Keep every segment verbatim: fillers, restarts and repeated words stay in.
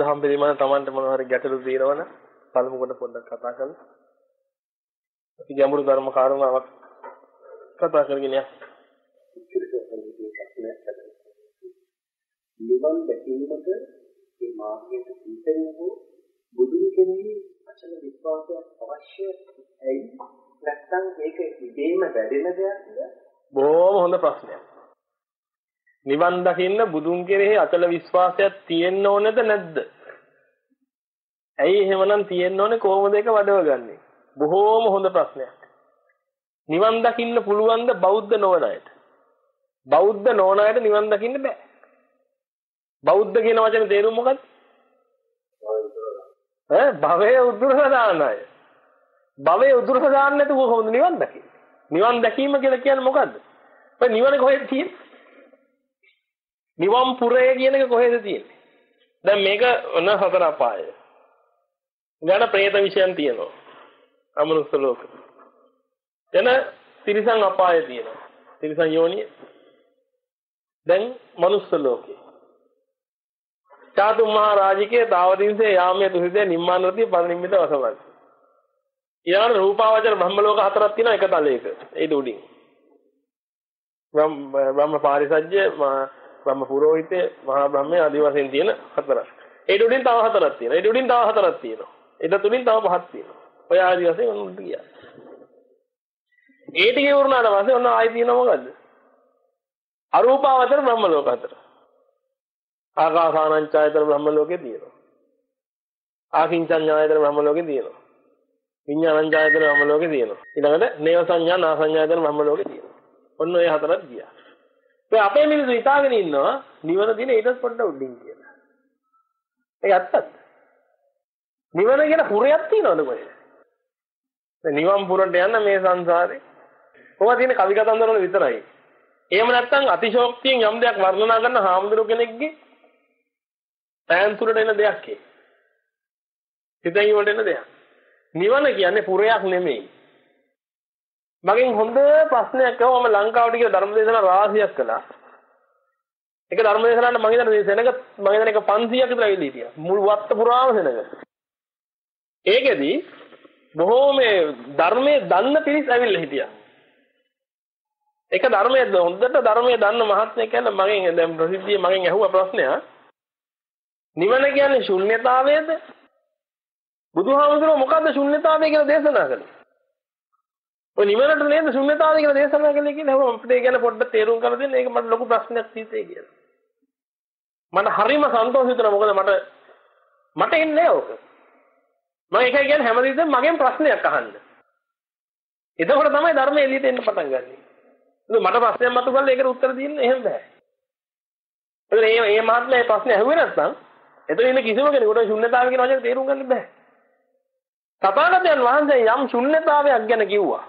බුදුදහම පිළිබඳව Tamanට මොනවා හරි ගැටලු තියෙනවනම් පළමු කොට පොඩ්ඩක් කතා කරමු. අපි ගැඹුරු ධර්ම කාරණාවක් කතා කරගෙන යමු. නිවන් දැකීමට මේ මාර්ගයට පිටවෙනකෝ බුදුන් කෙරෙහි අචල විශ්වාසයක් අවශ්‍යයි. නැත්නම් ඒක ඉබේම වැඩෙන දෙයක්ද? බොහොම හොඳ ප්‍රශ්නයක්. නිවන් දකින්න බුදුන් කෙරෙහි අචල විශ්වාසයක් තියෙන්න ඕනේද නැද්ද? ඇයි එහෙමනම් තියෙන්න ඕනේ, කොහොමද ඒක වඩවගන්නේ? බොහොම හොඳ ප්‍රශ්නයක්. නිවන් දකින්න පුළුවන්ද බෞද්ධ නොවන අයට? බෞද්ධ නොවන අයට නිවන් දකින්න බෑ. බෞද්ධ කියන වචනේ තේරුම මොකක්ද? ඈ භවයේ උදුරලා දාන අය. භවයේ උදුරලා දාන්න නැතුව කොහොමද නිවන් දකින්නේ? නිවන් දැකීම කියලා කියන්නේ මොකද්ද? ඔය නිවන කොහෙද තියෙන්නේ? නිවන් පුරය කියන එක කොහෙද තියෙන්නේ? දැන් මේක ඔන්න හතර අපාය. ඊළඟ പ്രേත විෂයන් තියෙනවා. අමනුෂ්‍ය ලෝක. එන තිරිසන් අපාය තියෙනවා. තිරිසන් යෝනිය. දැන් මනුෂ්‍ය ලෝකේ. චාතු මහා රාජිකේ තාවදින්සේ යාමයේ දුහිතේ නිම්මානරතිය පරිනිම්මිත වසවල්. ඊළඟ රූපාවචර බ්‍රහ්ම ලෝක හතරක් තියෙනවා එක තලයක. ඒක උඩින්. බ්‍රහ්ම පාරිසජ්‍ය, බ්‍රහ්ම පුරෝහිතේ, මහා බ්‍රහ්මයේ ආදී වශයෙන් තියෙන හතරක්. ඒක උඩින් තව හතරක් තියෙනවා. ඒක උඩින් තව හතරක් තියෙනවා. ඒක තුලින් තව පහක් තියෙනවා. ඔය ආදී වශයෙන් උන්ට ගියා. ඒ ටික වුණාට පස්සේ ඔන්න ආයි තියෙනවා මොකද්ද? අරූපාවචර බ්‍රහ්ම ලෝක හතර. ආකාසානංචායතන බ්‍රහ්ම ලෝකේ තියෙනවා. ආකින්චඤ්ඤායතන බ්‍රහ්ම ලෝකේ තියෙනවා. විඤ්ඤාණංචායතන බ්‍රහ්ම ලෝකේ තියෙනවා. ඊළඟට නේව සංඥා නාසඤ්ඤායතන බ්‍රහ්ම ලෝකේ තියෙනවා. ඔන්න ඔය හතරක් ගියා. ඒ අපේ මිනිස්සු හිතාගෙන ඉන්නවා නිවන දින ඊටත් පොඩ්ඩක් උඩින් කියලා. ඒක ඇත්තද? නිවන කියන පුරයක් තියනවද කොහෙද? දැන් නිවන් පුරට යන්න මේ සංසාරේ කොහොමද තියෙන කවි කතන්දර වල විතරයි. එහෙම නැත්නම් අතිශෝක්තියෙන් යම් දෙයක් වර්ණනා කරන හාමුදුරු කෙනෙක්ගේ පෑන්තුරට එන දෙයක් ඒ. හිතෙන් වලට එන දෙයක්. නිවන කියන්නේ පුරයක් නෙමෙයි. මගෙන් හොඳ ප්‍රශ්නයක් අහුවා. මම ලංකාවට ගිහලා ධර්මදේශනා රාශියක් කළා. ඒක ධර්මදේශනාවට මම හිතන්නේ සෙනඟ මම හිතන්නේ ඒක පන්සීයක් විතර ඇවිල්ලා හිටියා. මුළු වත්ත පුරාම සෙනඟ. ඒකෙදි බොහෝ මේ ධර්මයේ දන්න පිරිස් ඇවිල්ලා හිටියා. ඒක ධර්මයේ හොඳට ධර්මයේ දන්න මහත්මයෙක් කියලා මගෙන් දැන් ප්‍රසිද්ධිය මගෙන් ඇහුවා ප්‍රශ්නයක්. නිවන කියන්නේ ශුන්‍යතාවයද? බුදුහාමුදුරුවෝ මොකද්ද ශුන්‍යතාවය කියලා දේශනා කළේ? ඔය නිවනට නේද ශුන්‍යතාවය කියලා දේශනා කළේ කියලා මම අපිට ඒ ගැන පොඩ්ඩක් තේරුම් කරලා දෙන්න. ඒක මට ලොකු ප්‍රශ්නයක් තීතේ කියලා. මට හරිම සන්තෝෂ හිතුණා. මොකද මට මට එන්නේ ඕක. මම ඒකයි කියන්නේ හැමදෙස්සෙම මගෙන් ප්‍රශ්නයක් අහන්න. එතකොට තමයි ධර්මයේ එළියට එන්න පටන් ගන්නෙ. මට ප්‍රශ්නයක් මතු කරලා ඒකට උත්තර දෙන්න එහෙම බෑ. එතන මේ මේ මහත්මයා මේ ප්‍රශ්නේ අහුවේ නැත්නම් එතන ඉන්න කිසිම කෙනෙකුට ශුන්‍යතාවය කියන වචනේ තේරුම් ගන්න බෑ. තථාගතයන් වහන්සේ යම් ශුන්‍යතාවයක් ගැන කිව්වා.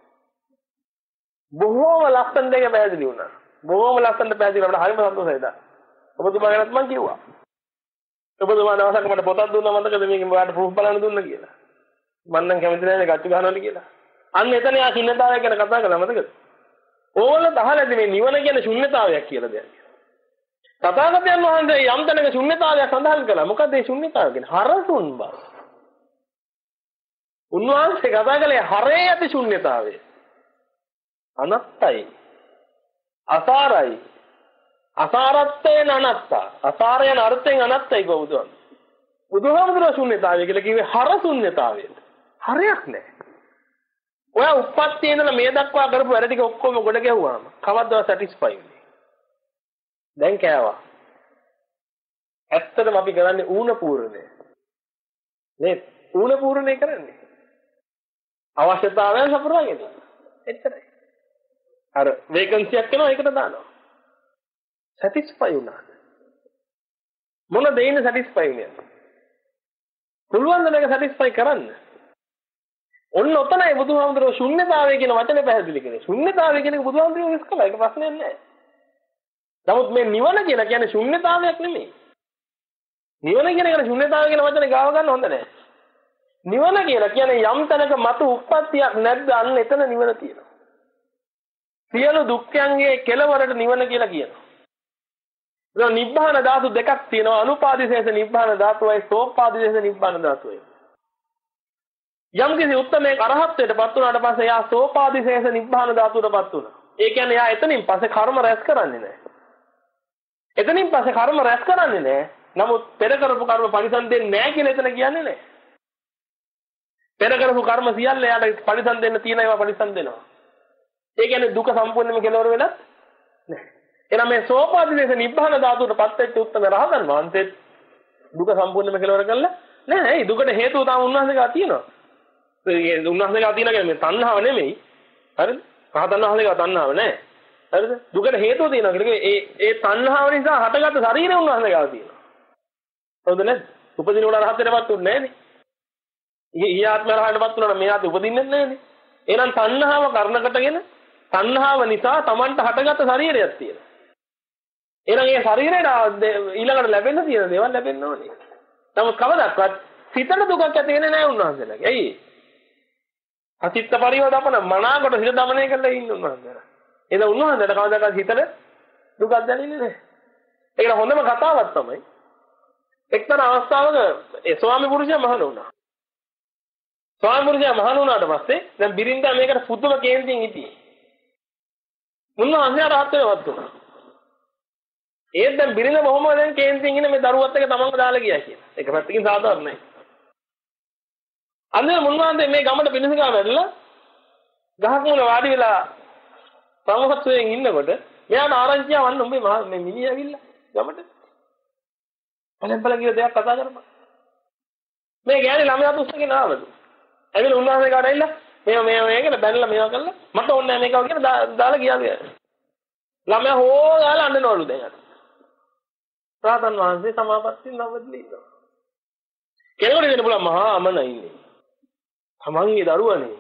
බොහෝම ලස්සන දෙයක් පැහැදිලි වුණා. බොහෝම ලස්සන පැහැදිලි වුණා. හරිම සතුටුයි දා. ඔබතුමා ගැනත් මම කිව්වා. ඔබතුමා දවසක් මට පොතක් දුන්නා මතකද මේකෙන් ඔයාලට ප්‍රූෆ් බලන්න දුන්නා කියලා. මම නම් කැමති නැහැ ගච්ඡ ගන්නවද කියලා. අන්න එතන යා ශුන්‍යතාවය ගැන කතා කළා මතකද? ඕගොල්ලෝ දහලාද මේ නිවන කියන්නේ ශුන්‍යතාවයක් කියලා දෙයක්. තථාගතයන් වහන්සේ යම් තැනක ශුන්‍යතාවයක් සඳහන් කළා. මොකද මේ ශුන්‍යතාවය කියන්නේ හරසුන් බව. උන්වහන්සේ කතා කළේ හරේ ඇති ශුන්‍යතාවය. අනත්තයි. අසාරයි. අසාරත්වයෙන් අනත්තා. අසාරයන අර්ථයෙන් අනත්තයි කවුද? බුදුහාමුදුරුවෝ ශුන්‍යතාවය කියලා කිව්වේ හර ශුන්‍යතාවය. හරයක් නැහැ. ඔයා උප්පත්තියේ ඉඳලා මේ දක්වා කරපු වැඩ ටික ඔක්කොම ගොඩ ගැහුවාම කවද්දවත් සැටිස්ෆයි වෙන්නේ. දැන් කෑවා. ඇත්තටම අපි කරන්නේ ඌණ පූර්ණය. නේද? ඌණ පූර්ණය කරන්නේ. අවශ්‍යතාවයන් සපුරාගෙන. එච්චරයි. අර වේකන්සියක් එනවා ඒකට දානවා. සැටිස්ෆයි වුණාද? මොන දෙයින් සැටිස්ෆයි වෙන්නේ? පුළුවන් ද මේක සැටිස්ෆයි කරන්න? ඔන්න ඔතනයි බුදුහාමුදුරුවෝ ශුන්‍යතාවය කියන වචනේ පැහැදිලි කරේ. ශුන්‍යතාවය කියන එක බුදුහාමුදුරුවෝ විශ්කලා ඒක ප්‍රශ්නයක් නෑ. නමුත් මේ නිවන කියලා කියන්නේ ශුන්‍යතාවයක් නෙමෙයි. නිවන කියන එක ශුන්‍යතාවය කියන වචනේ ගාව ගන්න හොඳ නෑ. නිවන කියලා කියන්නේ යම් තැනක මතු උප්පත්තියක් නැද්ද අන්න එතන නිවන තියෙනවා. සියලු දුක්ඛයන්ගේ කෙලවරට නිවන කියලා කියනවා. දැන් නිබ්බාන ධාතු දෙකක් තියෙනවා. අනුපාදිශේෂ නිබ්බාන ධාතුවයි සෝපාදිශේෂ නිබ්බාන ධාතුවයි. යම් කිසි උත්තමයේ අරහත්ත්වයටපත් වුණාට පස්සේ යා සෝපාදිශේෂ නිබ්බාන ධාතුවටපත් වුණා. ඒ කියන්නේ යා එතනින් පස්සේ කර්ම රැස් කරන්නේ නැහැ. එතනින් පස්සේ කර්ම රැස් කරන්නේ නැහැ. නමුත් පෙර කරපු කර්ම පරිසම් දෙන්නේ නැහැ කියලා එතන කියන්නේ නැහැ. පෙර කරපු කර්ම සියල්ල යාට පරිසම් දෙන්න තියෙන ඒවා පරිසම් දෙනවා. ඒ කියන්නේ දුක සම්පූර්ණයෙන්ම කෙලවර වෙලත් නැහැ. එහෙනම් මේ සෝපාදිශේෂ නිබ්බාන ධාතුවටපත් වෙච්ච උත්තම රහතන් වහන්සේ දුක සම්පූර්ණයෙන්ම කෙලවර කළා නැහැ. ඒ දුකට හේතුව තාම උන්වහන්සේ ගා තියෙනවා. ඒ උන්වහන්සේ ගා තියෙන කියන්නේ තණ්හාව නෙමෙයි. හරිද? රහතන් වහන්සේ ගා තණ්හාව නැහැ. හරිද? දුකට හේතුව තියෙනවා කියන්නේ ඒ ඒ තණ්හාව නිසා හටගත්තු ශරීරය උන්වහන්සේ ගා තියෙනවා. හවුද නැද්ද? උපදින උඩ රහතටපත් උන්නේ නැහනේ. ඊ ආත්ම රහතටපත් උනන මේ ආත්ම උපදින්නේ නැහනේ. එහෙනම් තණ්හාව කරනකටගෙන තණ්හාව නිසා Tamanට හටගත්තු ශරීරයක් තියෙනවා. එහෙනම් ඒ ශරීරයට ඊළඟට ලැබෙන්න තියෙන දේවල් ලැබෙන්න ඕනේ. නමුත් කවදාවත් සිතට දුකක් ඇති වෙන්නේ නැහැ උන්වහන්සේලාගේ. ඇයි? අචිත්ත පරිවදපන මනාකොට හිත දමනය කරලා ඉන්න උන්වහන්සේලා. එහෙනම් උන්වහන්සේට කවදාවත් හිතට දුකක් දැනෙන්නේ නැහැ. ඒකට හොඳම කතාවක් තමයි එක්තරා අවස්ථාවක ඒ ස්වාමි පුරුෂයා මහණ වුණා. ස්වාමි පුරුෂයා මහණ වුණාට පස්සේ දැන් බිරින්දා මේකට පුදුම කේන්තියෙන් හිටියේ. උන්වහන්සේ රහත් වෙනවත් වුණා. ඒත් දැන් බිරිඳ බොහොම දැන් කේන්තියෙන් ඉන්නේ මේ දරුවත් එක තමන්ව දාලා ගියා කියලා. ඒක පැත්තකින් සාධාරණයි. අන්න මුන්වහන්සේ මේ ගමට පිණිසකා වැඩලා ගහක් මුල වාඩි වෙලා සමහත්වයෙන් ඉන්නකොට මෙයාට ආරංචිය වන්න උඹේ මේ මිනිහ ඇවිල්ලා ගමට. අනම්පල කිය දෙයක් කතා කරපන්. මේ ගෑණි ළමයා පුස්තකේ නාවලු. ඇවිල්ලා උන්වහන්සේ කාට ඇවිල්ලා මේ මේ මේ කියලා බැනලා මේවා කළා. මට ඕනේ නැහැ මේකව කියලා දාලා ගියාලු. ළමයා හොයාලා අඬනවලු දැන්. රාතන් වහන්සේ සමාපත්තිය නවදලා ඉන්නවා. කෙනෙකුට දෙන්න පුළුවන් මහා අමනයි ඉන්නේ. තමන්ගේ දරුවනේ.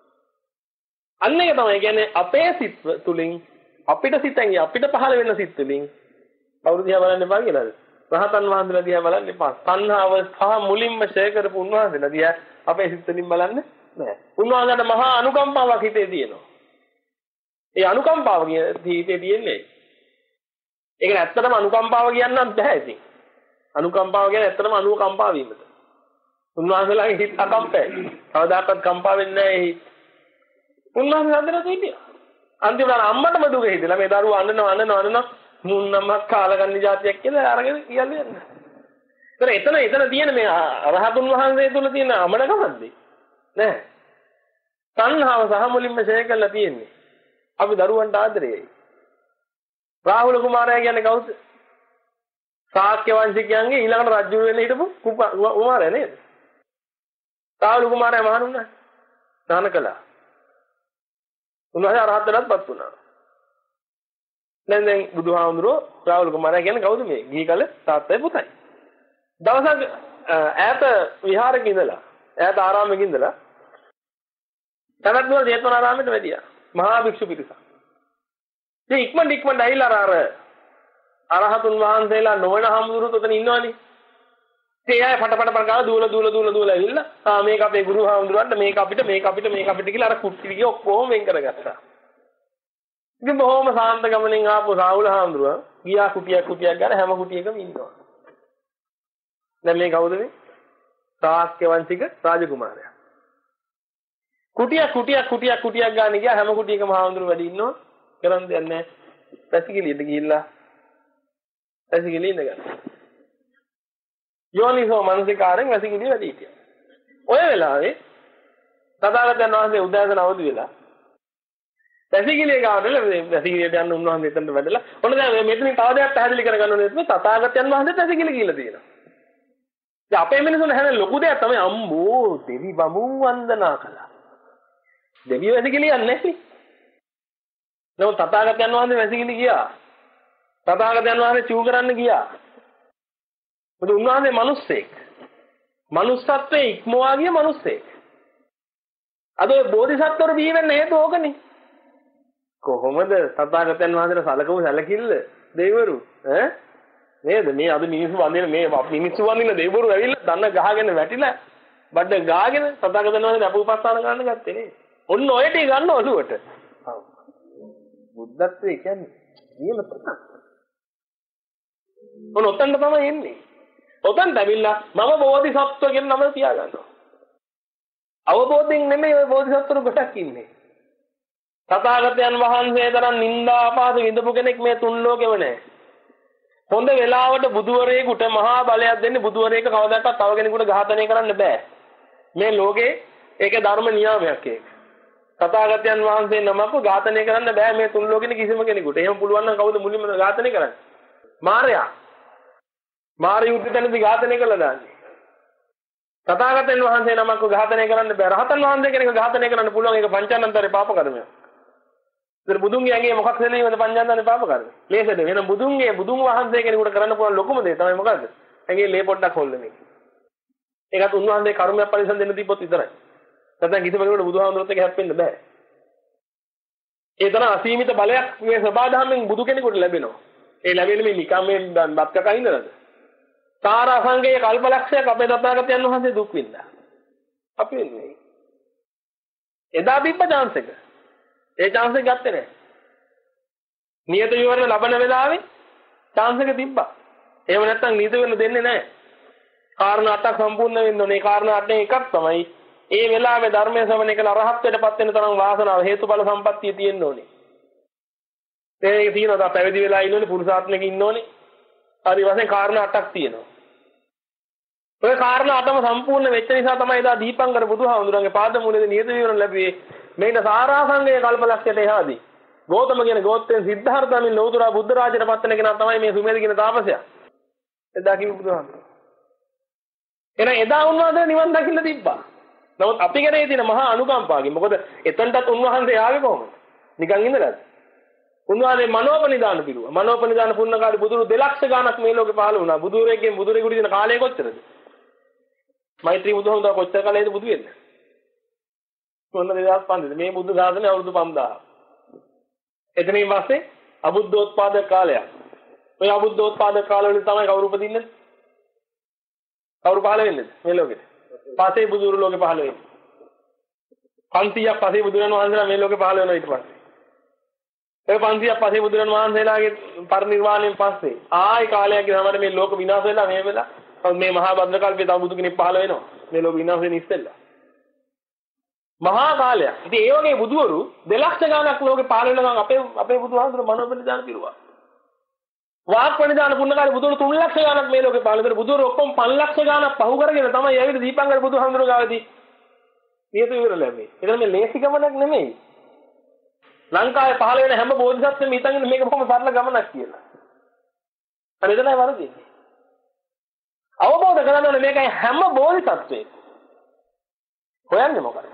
අන්න ඒක තමයි කියන්නේ අපේ සිත් තුලින් අපිට සිතෙන් අපිට පහළ වෙන සිත් තුලින් කවුරු දිහා බලන්න එපා කියලාද? රහතන් වහන්සේලා දිහා බලන්න එපා. තණ්හාව පහ මුලින්ම ෂේ කරපු උන්වහන්සේලා දිහා අපේ සිත් තුලින් බලන්න නෑ. උන්වහන්සේට මහා අනුකම්පාවක් හිතේ තියෙනවා. ඒ අනුකම්පාව හිතේ තියෙන්නේ. ඒක ඇත්තටම අනුකම්පාව කියන්නත් බෑ ඉතින්. අනුකම්පාව කියන්නේ ඇත්තටම අනුකම්පාව වීමද. උන්වහන්සේලාගේ හිත අකම්පයි. කවදාකවත් කම්පා වෙන්නේ නැහැ හිත. උන්වහන්සේ හදලා හිටියා. අන්තිමට අම්මටම දුක හිතලා මේ දරුවා අඬනවා අඬනවා අඬනවා මුන්නම්මක් කාලගන්නේ જાතියක් කියලා අරගෙන කියන්නේ නැහැ. ඒතර එතන එතන තියෙන මේ රහතුන් වහන්සේ තුල තියෙන අමනකමක්ද? නෑ. තණ්හාව සහ මුලින්ම ෂේ කරලා තියෙන්නේ. අපි දරුවන්ට ආදරේයි. රාහුල කුමාරයා කියන්නේ කවුද? ශාක්‍ය වංශිකයන්ගේ ඊළඟට රජු වෙන්න හිටපු කුමාරයා නේද? රාහුල කුමාරයා මහණ වුණා. දාන කළා. උන්වහන්සේ අරහත්ත්වයටපත් වුණා. දැන් දැන් බුදුහාමුදුරුවෝ රාහුල කුමාරයා කියන්නේ කවුද මේ? ගිහි කල තාත්තයි පුතයි. දවසක් ඈත විහාරෙක ඉඳලා ඈත ආරාමෙක ඉඳලා තනත්නුවර ජේතවනාරාමයට වැඩියා. මහා භික්ෂු පිරිසක්. ඉතින් ඉක්මනට ඉක්මනට ඇවිල්ලා අර අරහතුන් වහන්සේලා නොවන හාමුදුරුවෝ උතන ඉන්නවනේ. ඉතින් එයා පට පට පට ගාලා දූල දූල දූල දූල ඇවිල්ලා ආ මේක අපේ ගුරු හාමුදුරුවන්ට මේක අපිට මේක අපිට මේක අපිට කියලා අර කුට්ටි ටික ඔක්කොම වෙන් කරගත්තා. ඉතින් බොහොම සාන්ත ගමනින් ආපු රාහුල හාමුදුරුවෝ ගියා කුටියක් කුටියක් ගාලා හැම කුටියකම ඉන්නවා. දැන් මේ කවුද මේ? ශාක්‍ය වංශික රාජකුමාරයා. කුටියක් කුටියක් කුටියක් කුටියක් ගාන ගියා හැම කුටියකම හාමුදුරුවෝ වැඩි ඉන්නවා. කරන් දෙයක් නැහැ. පැසිකිලියට ගිහිල්ලා පැසිකිලිය ඉඳගත්තා. යෝනිසෝ මනසිකාරෙන් පැසිකිලිය වැඩි හිටියා. ඔය වෙලාවේ තථාගතයන් වහන්සේ උදෑසන අවදි වෙලා පැසිකිලිය ගාවල පැසිකිලියට යන්න උන්වහන්සේ එතනට වැඩලා ඔන්න දැන් මෙතනින් තව දෙයක් පැහැදිලි කරගන්න ඕනේ මේ තථාගතයන් වහන්සේ පැසිකිලි කියලා තියෙනවා. දැන් අපේ මිනිසුන් හැම ලොකු දෙයක් තමයි අම්බෝ දෙවි බමුන් වන්දනා කළා. දෙවියෝ පැසිකිලිය යන්නේ නැහැ. නමුත් තථාගතයන් වහන්සේ වැසිකිලි ගියා. තථාගතයන් වහන්සේ චූ කරන්න ගියා. මොකද උන්වහන්සේ මිනිස්සෙක්. මනුස්සත්වයේ ඉක්මවා ගිය මිනිස්සෙක්. අද ඔය බෝධිසත්වරු බිහි වෙන්න හේතුව ඕකනේ. කොහොමද තථාගතයන් වහන්සේට සලකමු සැලකිල්ල දෙවිවරු ඈ නේද මේ අද මිනිස්සු වඳින මේ මිනිස්සු වඳින දෙවිවරු ඇවිල්ලා දන්න ගහගෙන වැටිලා බඩ ගාගෙන තථාගතයන් වහන්සේ අපෝපස්ථාන කරන්න ගත්තේ නේ. ඔන්න ඔය ටික ගන්න ඔළුවට. බුද්ධත්වයේ කියන්නේ නියම තමයි. මොන ඔතනට තමයි එන්නේ. ඔතනට ඇවිල්ලා මම බෝධිසත්ව කියන නම තියාගන්නවා. අවබෝධයෙන් නෙමෙයි ඔය බෝධිසත්වරු කොටක් ඉන්නේ. තථාගතයන් වහන්සේ තරම් නිന്ദා ආපාද විඳපු කෙනෙක් මේ තුන් ලෝකෙම නැහැ. හොඳ වෙලාවට බුදුවරයෙකුට මහා බලයක් දෙන්නේ බුදුවරයෙක් කවදාකවත් තව කෙනෙකුට ඝාතනය කරන්න බෑ. මේ ලෝකේ ඒකේ ධර්ම නියාමයක් ඒක. තථාගතයන් වහන්සේ නමක් ඝාතනය කරන්න බෑ මේ තුන් ලෝකෙන කිසිම කෙනෙකුට. එහෙම පුළුවන් නම් කවුද මුලින්ම ඝාතනය කරන්නේ? මාරයා. මාරි යුද්ධයේදී ඝාතනය කළා දාන්නේ. තථාගතයන් වහන්සේ නමක් ඝාතනය කරන්න බෑ. රහතන් වහන්සේ කෙනෙක් ඝාතනය කරන්න පුළුවන් ඒක පංචානන්තරේ පාප කර්මයක්. ඉතින් බුදුන්ගේ ඇඟේ මොකක් දෙලීමද පංචානන්තරේ පාප කර්මය? ලේසද? වෙන බුදුන්ගේ බුදුන් වහන්සේ කෙනෙකුට කරන්න පුළුවන් ලොකුම දේ තමයි මොකද්ද? ඇඟේ ලේ පොඩ්ඩක් හොල්ලන එක. ඒකත් උන්වහන්සේ කර්මයක් පරිසම් දෙන්න දීපොත් විතරයි. නැත්නම් කිසිම කෙනෙකුට බුදුහාමුදුරුවොත් එක්ක හැප්පෙන්න බෑ. ඒ තරම් අසීමිත බලයක් මේ සබාධමෙන් බුදු කෙනෙකුට ලැබෙනවා. ඒ ලැබෙන්නේ මේ නිකම් මේ බත්කක ඉඳලාද? සාර අසංගයේ කල්පලක්ෂයක් අපේ තථාගතයන් වහන්සේ දුක් විඳා. අපි වෙන්නේ. එදා තිබ්බ chance එක. ඒ chance එක ගත්තේ නැහැ. නියත විවරණ ලබන වෙලාවේ chance එක තිබ්බා. එහෙම නැත්නම් නියත වෙන්න දෙන්නේ නැහැ. කාරණා අටක් සම්පූර්ණ වෙන්න ඕනේ. කාරණා අටෙන් එකක් තමයි ඒ වෙලාවේ ධර්මයේ ශ්‍රවණය කළ අරහත්ත්වයටපත් වෙන තරම් වාසනාව හේතුඵල සම්පත්තිය තියෙන්න ඕනේ. ඒක තියෙනවා පැවිදි වෙලා ඉන්න ඕනේ පුරුෂාත්මක ඉන්න ඕනේ. හරි වශයෙන් කාරණා අටක් තියෙනවා. ඔය කාරණා අටම සම්පූර්ණ වෙච්ච නිසා තමයි එදා දීපංකර බුදුහාමුදුරන්ගේ පාදමූලයේ නියත විවරණ ලැබුවේ. මේන සාරාංශයේ කල්පලක්ෂයට එහාදී. ගෞතම කියන ගෝත්‍රයෙන් සිද්ධාර්ථමින් ලෞතුරා බුද්ධ රාජයට පත් වෙන කෙනා තමයි මේ සුමේද කියන තාපසයා. එදා කිව්ව බුදුහාමුදුරන්. එහෙනම් එදා උන්වහන්සේ නිවන් දකින්න තිබ්බා. නමුත් අපි කරේ තියෙන මහා අනුකම්පාවකින් මොකද එතනටත් උන්වහන්සේ ආවේ කොහොමද? නිකන් ඉඳලාද? උන්වහන්සේ මනෝපනිදාන පිළිුවා. මනෝපනිදාන පුණ්‍ය කාලේ බුදුරු දෙලක්ෂ ගාණක් මේ ලෝකේ පහළ වුණා. බුදුරෙක්ගෙන් බුදුරෙකුට දින කාලය කොච්චරද? මෛත්‍රී බුදුහමදා කොච්චර කාලයද බුදු වෙන්නේ? මොන දෙයක් පන්දද? මේ බුදු සාසනේ අවුරුදු පන්දාහක්. එතනින් පස්සේ අබුද්ධෝත්පාද කාලයක්. ඔය අබුද්ධෝත්පාද කාලවල තමයි කවුරු උපදින්නේ? කවුරු පහළ වෙන්නේ මේ ලෝකෙට? පස්සේ බුදුරු ලෝකේ පහළ වෙන්නේ. පන්තියක් පස්සේ බුදුරන් වහන්සේලා මේ ලෝකේ පහළ වෙනවා ඊට පස්සේ. ඒ පන්තියක් පස්සේ බුදුරන් වහන්සේලාගේ පරිනිර්වාණයෙන් පස්සේ ආයි කාලයක් ගියාම මේ ලෝක විනාශ වෙලා මේ වෙලා මේ මහා භද්‍ර කල්පයේ තව බුදු කෙනෙක් පහළ වෙනවා. මේ ලෝක විනාශ වෙන ඉස්සෙල්ලා. මහා කාලයක්. ඉතින් ඒ වගේ බුදුවරු දෙලක්ෂ ගාණක් ලෝකේ පහළ වෙනවා අපේ අපේ බුදුහාමුදුර මනෝපනිදාන පිරුවා. වාක්පනිදාන පුණ්‍ය කාලේ බුදුවරු තුන් ලක්ෂ ගාණක් මේ ලෝකේ පහළ වෙනවා. බුදුවරු ඔක්කොම පන්ස් ලක්ෂ ගාණක් පහු කරගෙන තමයි ඇවිත් දීපංකර බුදුහාමුදුර ගාවේදී නියත විවර ලැබෙන්නේ. ඒක මේ ලේසි ගමනක් නෙමෙයි. ලංකාවේ පහළ වෙන හැම බෝධිසත්වෙම හිතන්නේ මේක බොහොම සරල ගමනක් කියලා. අර එතනයි වරදින්නේ. අවබෝධ කරගන්න ඕනේ මේකයි හැම බෝධිසත්වෙම. හොයන්නේ මොකක්ද?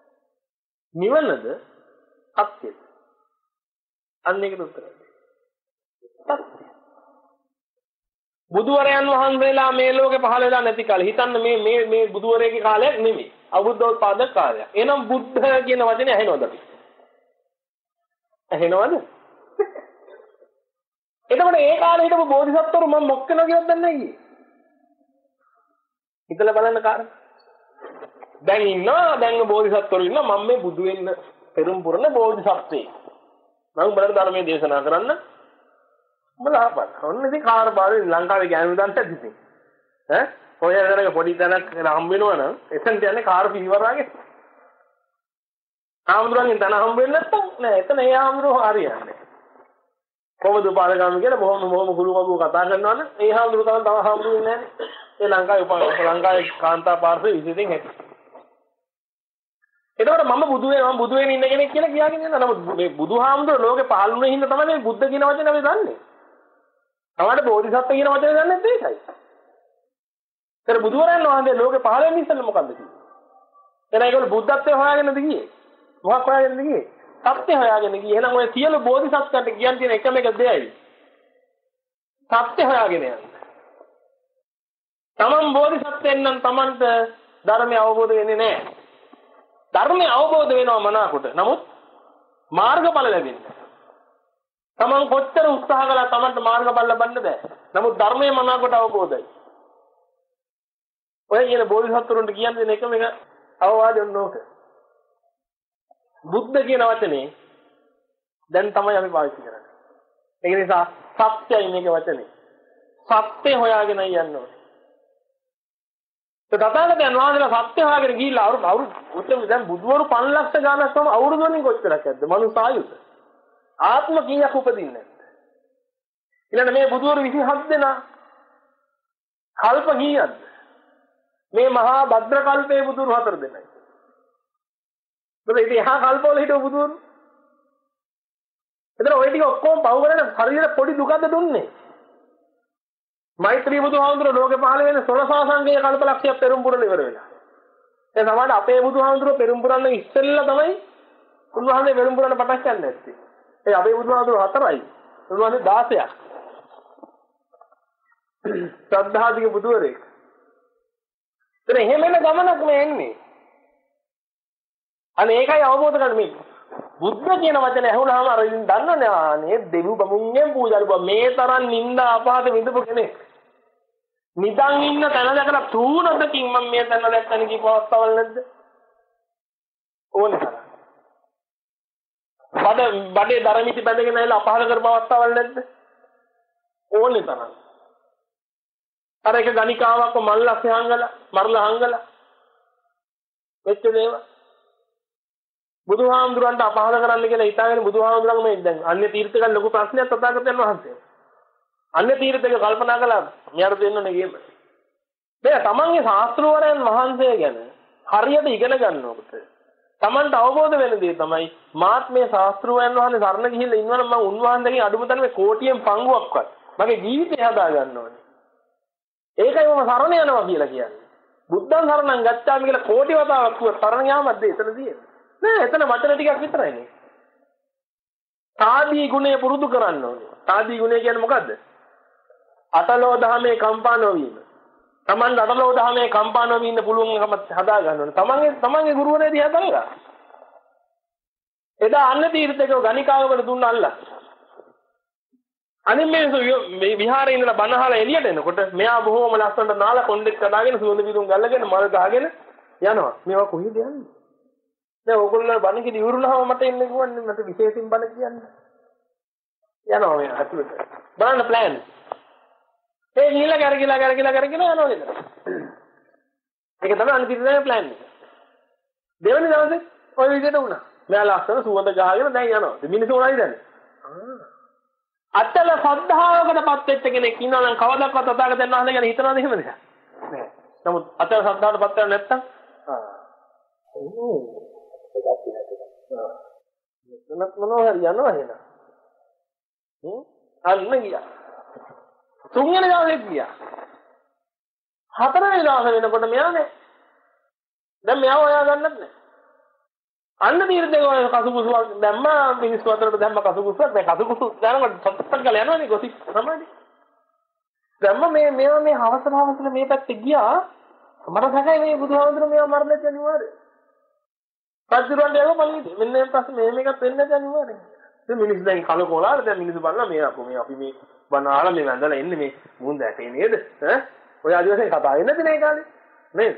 නිවනද? සත්‍යද? අන්න ඒකට උත්තරය. සත්‍ය. බුදුවරයන් වහන්සේලා මේ ලෝකේ පහළ වෙලා නැති කාලේ හිතන්න මේ මේ මේ බුදුවරයෙක්ගේ කාලයක් නෙමෙයි. අබුද්ධෝත්පාද කාලයක්. එහෙනම් බුද්ධ කියන වචනේ ඇහෙනවද අපි? ඇහෙනවද? එතකොට ඒ කාලේ හිටපු බෝධිසත්වරු මම මොකක්ද කියලාද දන්නේ නැහැ. හිතලා බලන්න කාරණා. දැන් ඉන්නවා දැන් බෝධිසත්වරු ඉන්නවා මම මේ බුදු වෙන්න පෙරම් පුරන බෝධිසත්වෙක්. මම බලන්න ධර්මයේ දේශනා කරන්න බලහපන්. ඔන්න ඉතින් කාර්බාරේ ලංකාවේ ගෑනු දන්ට ඉතින්. ඈ ඔය අතරක පොඩි තැනක් හම්බ වෙනවනම් එතන කියන්නේ කාර් පියවරාගේ. ආම්දුරන්ගෙන් තන හම්බ වෙන්නේ නැත්තම් නෑ එතන ඒ ආම්දුරෝ හරියන්නේ. කොහොමද පාලගාමි කියලා බොහොම බොහොම කුළු කබු කතා කරනවනේ ඒ ආම්දුරෝ තමයි තව හම්බ වෙන්නේ නෑනේ. ඒ ලංකාවේ උප ලංකාවේ කාන්තා පාර්ශ්වයේ විසිටින් හැටි. එතකොට මම බුදු වෙනවා මම බුදු වෙමින් ඉන්න කෙනෙක් කියලා කියාගෙන යනවා. නමුත් මේ බුදුහාමුදුර ලෝකේ පහළ වුණේ හින්දා තමයි මේ බුද්ධ කියන වචනේ අපි දන්නේ. තමයි බෝධිසත්ව කියන වචනේ දන්නේ ඒකයි. ඒතර බුදුවරයන් වහන්සේ ලෝකේ පහළ වෙන්න ඉස්සෙල්ලා මොකද්ද කිව්වේ? එතන ඒගොල්ලෝ බුද්ධත්වයේ හොයාගෙනද ගියේ? මොකක් හොයාගෙනද ගියේ? සත්‍ය හොයාගෙන ගියේ. එහෙනම් ඔය සියලු බෝධිසත්වයන්ට කියන්න තියෙන එකම එක දෙයයි. සත්‍ය හොයාගෙන යන්න. තමන් බෝධිසත්වෙන් නම් තමන්ට ධර්මය අවබෝධ වෙන්නේ නැහැ. ධර්මය අවබෝධ වෙනවා මනාකොට. නමුත් මාර්ගඵල ලැබෙන්නේ. තමන් කොච්චර උත්සාහ කළා තමන්ට මාර්ගඵල ලබන්න බෑ. නමුත් ධර්මය මනාකොට අවබෝධයි. ඔය කියන බෝධිසත්වරුන්ට කියන්න දෙන එකම එක අවවාදයක් නෝක. බුද්ධ කියන වචනේ දැන් තමයි අපි පාවිච්චි කරන්නේ. ඒක නිසා සත්‍යයි මේක වචනේ. සත්‍ය හොයාගෙන යන්න ඕනේ. ඒ තථාගතයන් වහන්සේලා සත්‍ය හොයාගෙන ගිහිල්ලා අවුරුදු අවුරුදු දැන් බුදුවරු පන්සි ලක්ෂ ගානක් වම අවුරුදු වලින් කොච්චරක් ඇද්ද? මනුස්ස ආයුෂ. ආත්ම කීයක් උපදින්නේ? ඊළඟ මේ බුදුවරු විසිහත් දෙනා කල්ප කීයක්ද? මේ මහා භද්‍ර කල්පයේ බුදුරු හතර දෙනයි. ඒක එහා කල්පවල හිටව බුදුරු. එතන ওই ටික ඔක්කොම පව කරගෙන හරියට පොඩි දුකද දුන්නේ. මෛත්‍රී බුදුහාමුදුරුවෝ ලෝකේ පහළ වෙන සොළසාසංගයේ කල්පලක්ෂයක් පෙරම් පුරන ඉවර වෙලා. ඒ සමාන අපේ බුදුහාමුදුරුවෝ පෙරම් පුරන්න ඉස්සෙල්ලා තමයි උන්වහන්සේ පෙරම් පුරන්න පටන් ගන්න ඇත්තේ. ඒ අපේ බුදුහාමුදුරුවෝ හතරයි. උන්වහන්සේ දාසයක්. ශ්‍රද්ධාධික බුදුවරයෙක්. එතන එහෙම එන ගමනක් මේ එන්නේ. අනේ ඒකයි අවබෝධ කරගන්න මේ බුද්ධ කියන වචනේ ඇහුනහම අර ඉතින් දන්නවනේ අනේ දෙවි බමුණෙන් පූජා කරපුවා මේ තරම් නිന്ദා අපහාස විඳපු කෙනෙක්. නිදන් ඉන්න තැන දැකලා තුනදකින් මම මේ තැන දැක්කන කීප අවස්ථාවල් නැද්ද? ඕනේ තරම්. බඩ බඩේ ධර්මිති බැඳගෙන ඇවිල්ලා අපහාස කරපු අවස්ථාවල් නැද්ද? ඕනේ තරම්. අර එක ගණිකාවක් මල්ලක් හංගලා මරලා හංගලා වෙච්ච දේව බුදුහාමුදුරන්ට අපහාස කරන්න කියලා හිතාගෙන බුදුහාමුදුරන් මේ දැන් අන්‍ය තීර්ථකයන් ලොකු ප්‍රශ්නයක් තථාගතයන් වහන්සේ. අන්‍ය තීර්ථක කල්පනා කළා මෙයාට දෙන්නනේ ගේම. දැන් තමන්ගේ ශාස්ත්‍රවරයන් වහන්සේ ගැන හරියට ඉගෙන ගන්නකොට තමන්ට අවබෝධ වෙන දේ තමයි මාත් මේ ශාස්ත්‍රවරයන් වහන්සේ සරණ ගිහිල්ලා ඉන්නවනම් මම උන්වහන්සේගෙන් අඩුම තරමේ කෝටියෙන් පංගුවක්වත් මගේ ජීවිතය හදා ගන්න ඕනේ. ඒකයි මම සරණ යනවා කියලා කියන්නේ. බුද්ධං සරණං ගච්ඡාමි කියලා කෝටි වතාවක් කිව්ව සරණ යාමද එතන තියෙන්නේ. නෑ එතන වචන ටිකක් විතරයිනේ. තාදී ගුණය පුරුදු කරන්න ඕනේ. තාදී ගුණය කියන්නේ මොකද්ද? අටලෝ දහමේ කම්පා නොවීම. Taman අටලෝ දහමේ කම්පා නොවී ඉන්න පුළුවන්කම හදා ගන්න ඕනේ. තමන්ගේ තමන්ගේ ගුරුවරයා දිහා බලලා. එදා අන්න තීර්ථකව ගණිකාවකට දුන්න අල්ලස්. අනිත් මිනිස්සු මේ විහාරේ ඉඳලා බනහලා එළියට එනකොට මෙයා බොහෝම ලස්සනට නාලා කොණ්ඩෙක් කඩාගෙන සුවඳ විදුම් ගල්ලගෙන මල් ගහගෙන යනවා. මේවා කොහෙද යන්නේ? දැන් ඕගොල්ලෝ බණ කිවි ඉවරුනහම මට එන්න කිව්වන්නේ මට විශේෂයෙන් බණ කියන්න. යනවා මේ අතුලට. බලන්න plan. ඒ ගිහලා කරකිලා කරකිලා කරකිලා යනවා නේද? ඒක තමයි අන්තිමේ plan එක. දෙවෙනි දවසේ ওই විදිහට වුණා. මෙයා ලස්සන සුවඳ ගහගෙන දැන් යනවා. මිනිස්සු උනායි දැන්. අතල ශ්‍රද්ධාවකටපත් වෙච්ච කෙනෙක් ඉන්නවා නම් කවදාවත් තථාගතයන් වහන්සේ ගැන හිතනවද එහෙමද? නෑ. නමුත් අතල ශ්‍රද්ධාවටපත් වෙන්නේ නැත්තම් ආ. ඕ. ඒකත් නේද? ආ. මොනක් මොනවා හරි යනවා එහෙනම්. හ්ම්? අන්න ගියා. තුන්වෙනි දවසේ ගියා. හතරවෙනි දවසේ වෙනකොට මෙයානේ. දැන් මෙයාව හොයා ගන්නත් නෑ. අන්න තීරදේ ඔය කසුකුසුවක් දැම්මා මිනිස්සු අතරට දැම්ම කසුකුසුවක් දැන් කසුකුසු දැනගන්න සත්‍යක් ගාලා යනවනේ ගොසිප් තමයි. දැම්ම මේ මේවා මේ හවස හවසට මේ පැත්තේ ගියා මට සැකයි මේ බුදුහාමුදුරුවෝ මේවා මරලා යනවාද? පස්තිරුවන් දේව පල්ලියේ මෙන්න මේ ප්‍රශ්නේ මේ මේකත් වෙන්න යනවාද? ඉතින් මිනිස්සු දැන් කලකොලාට දැන් මිනිස්සු බලනවා මේ අපෝ මේ අපි මේ බනාලා මේ වැඳලා එන්නේ මේ මුන් දැකේ නේද? ඈ ඔය ආදිවාසී කතා වෙන්නේ නැති නේ කාලේ නේද?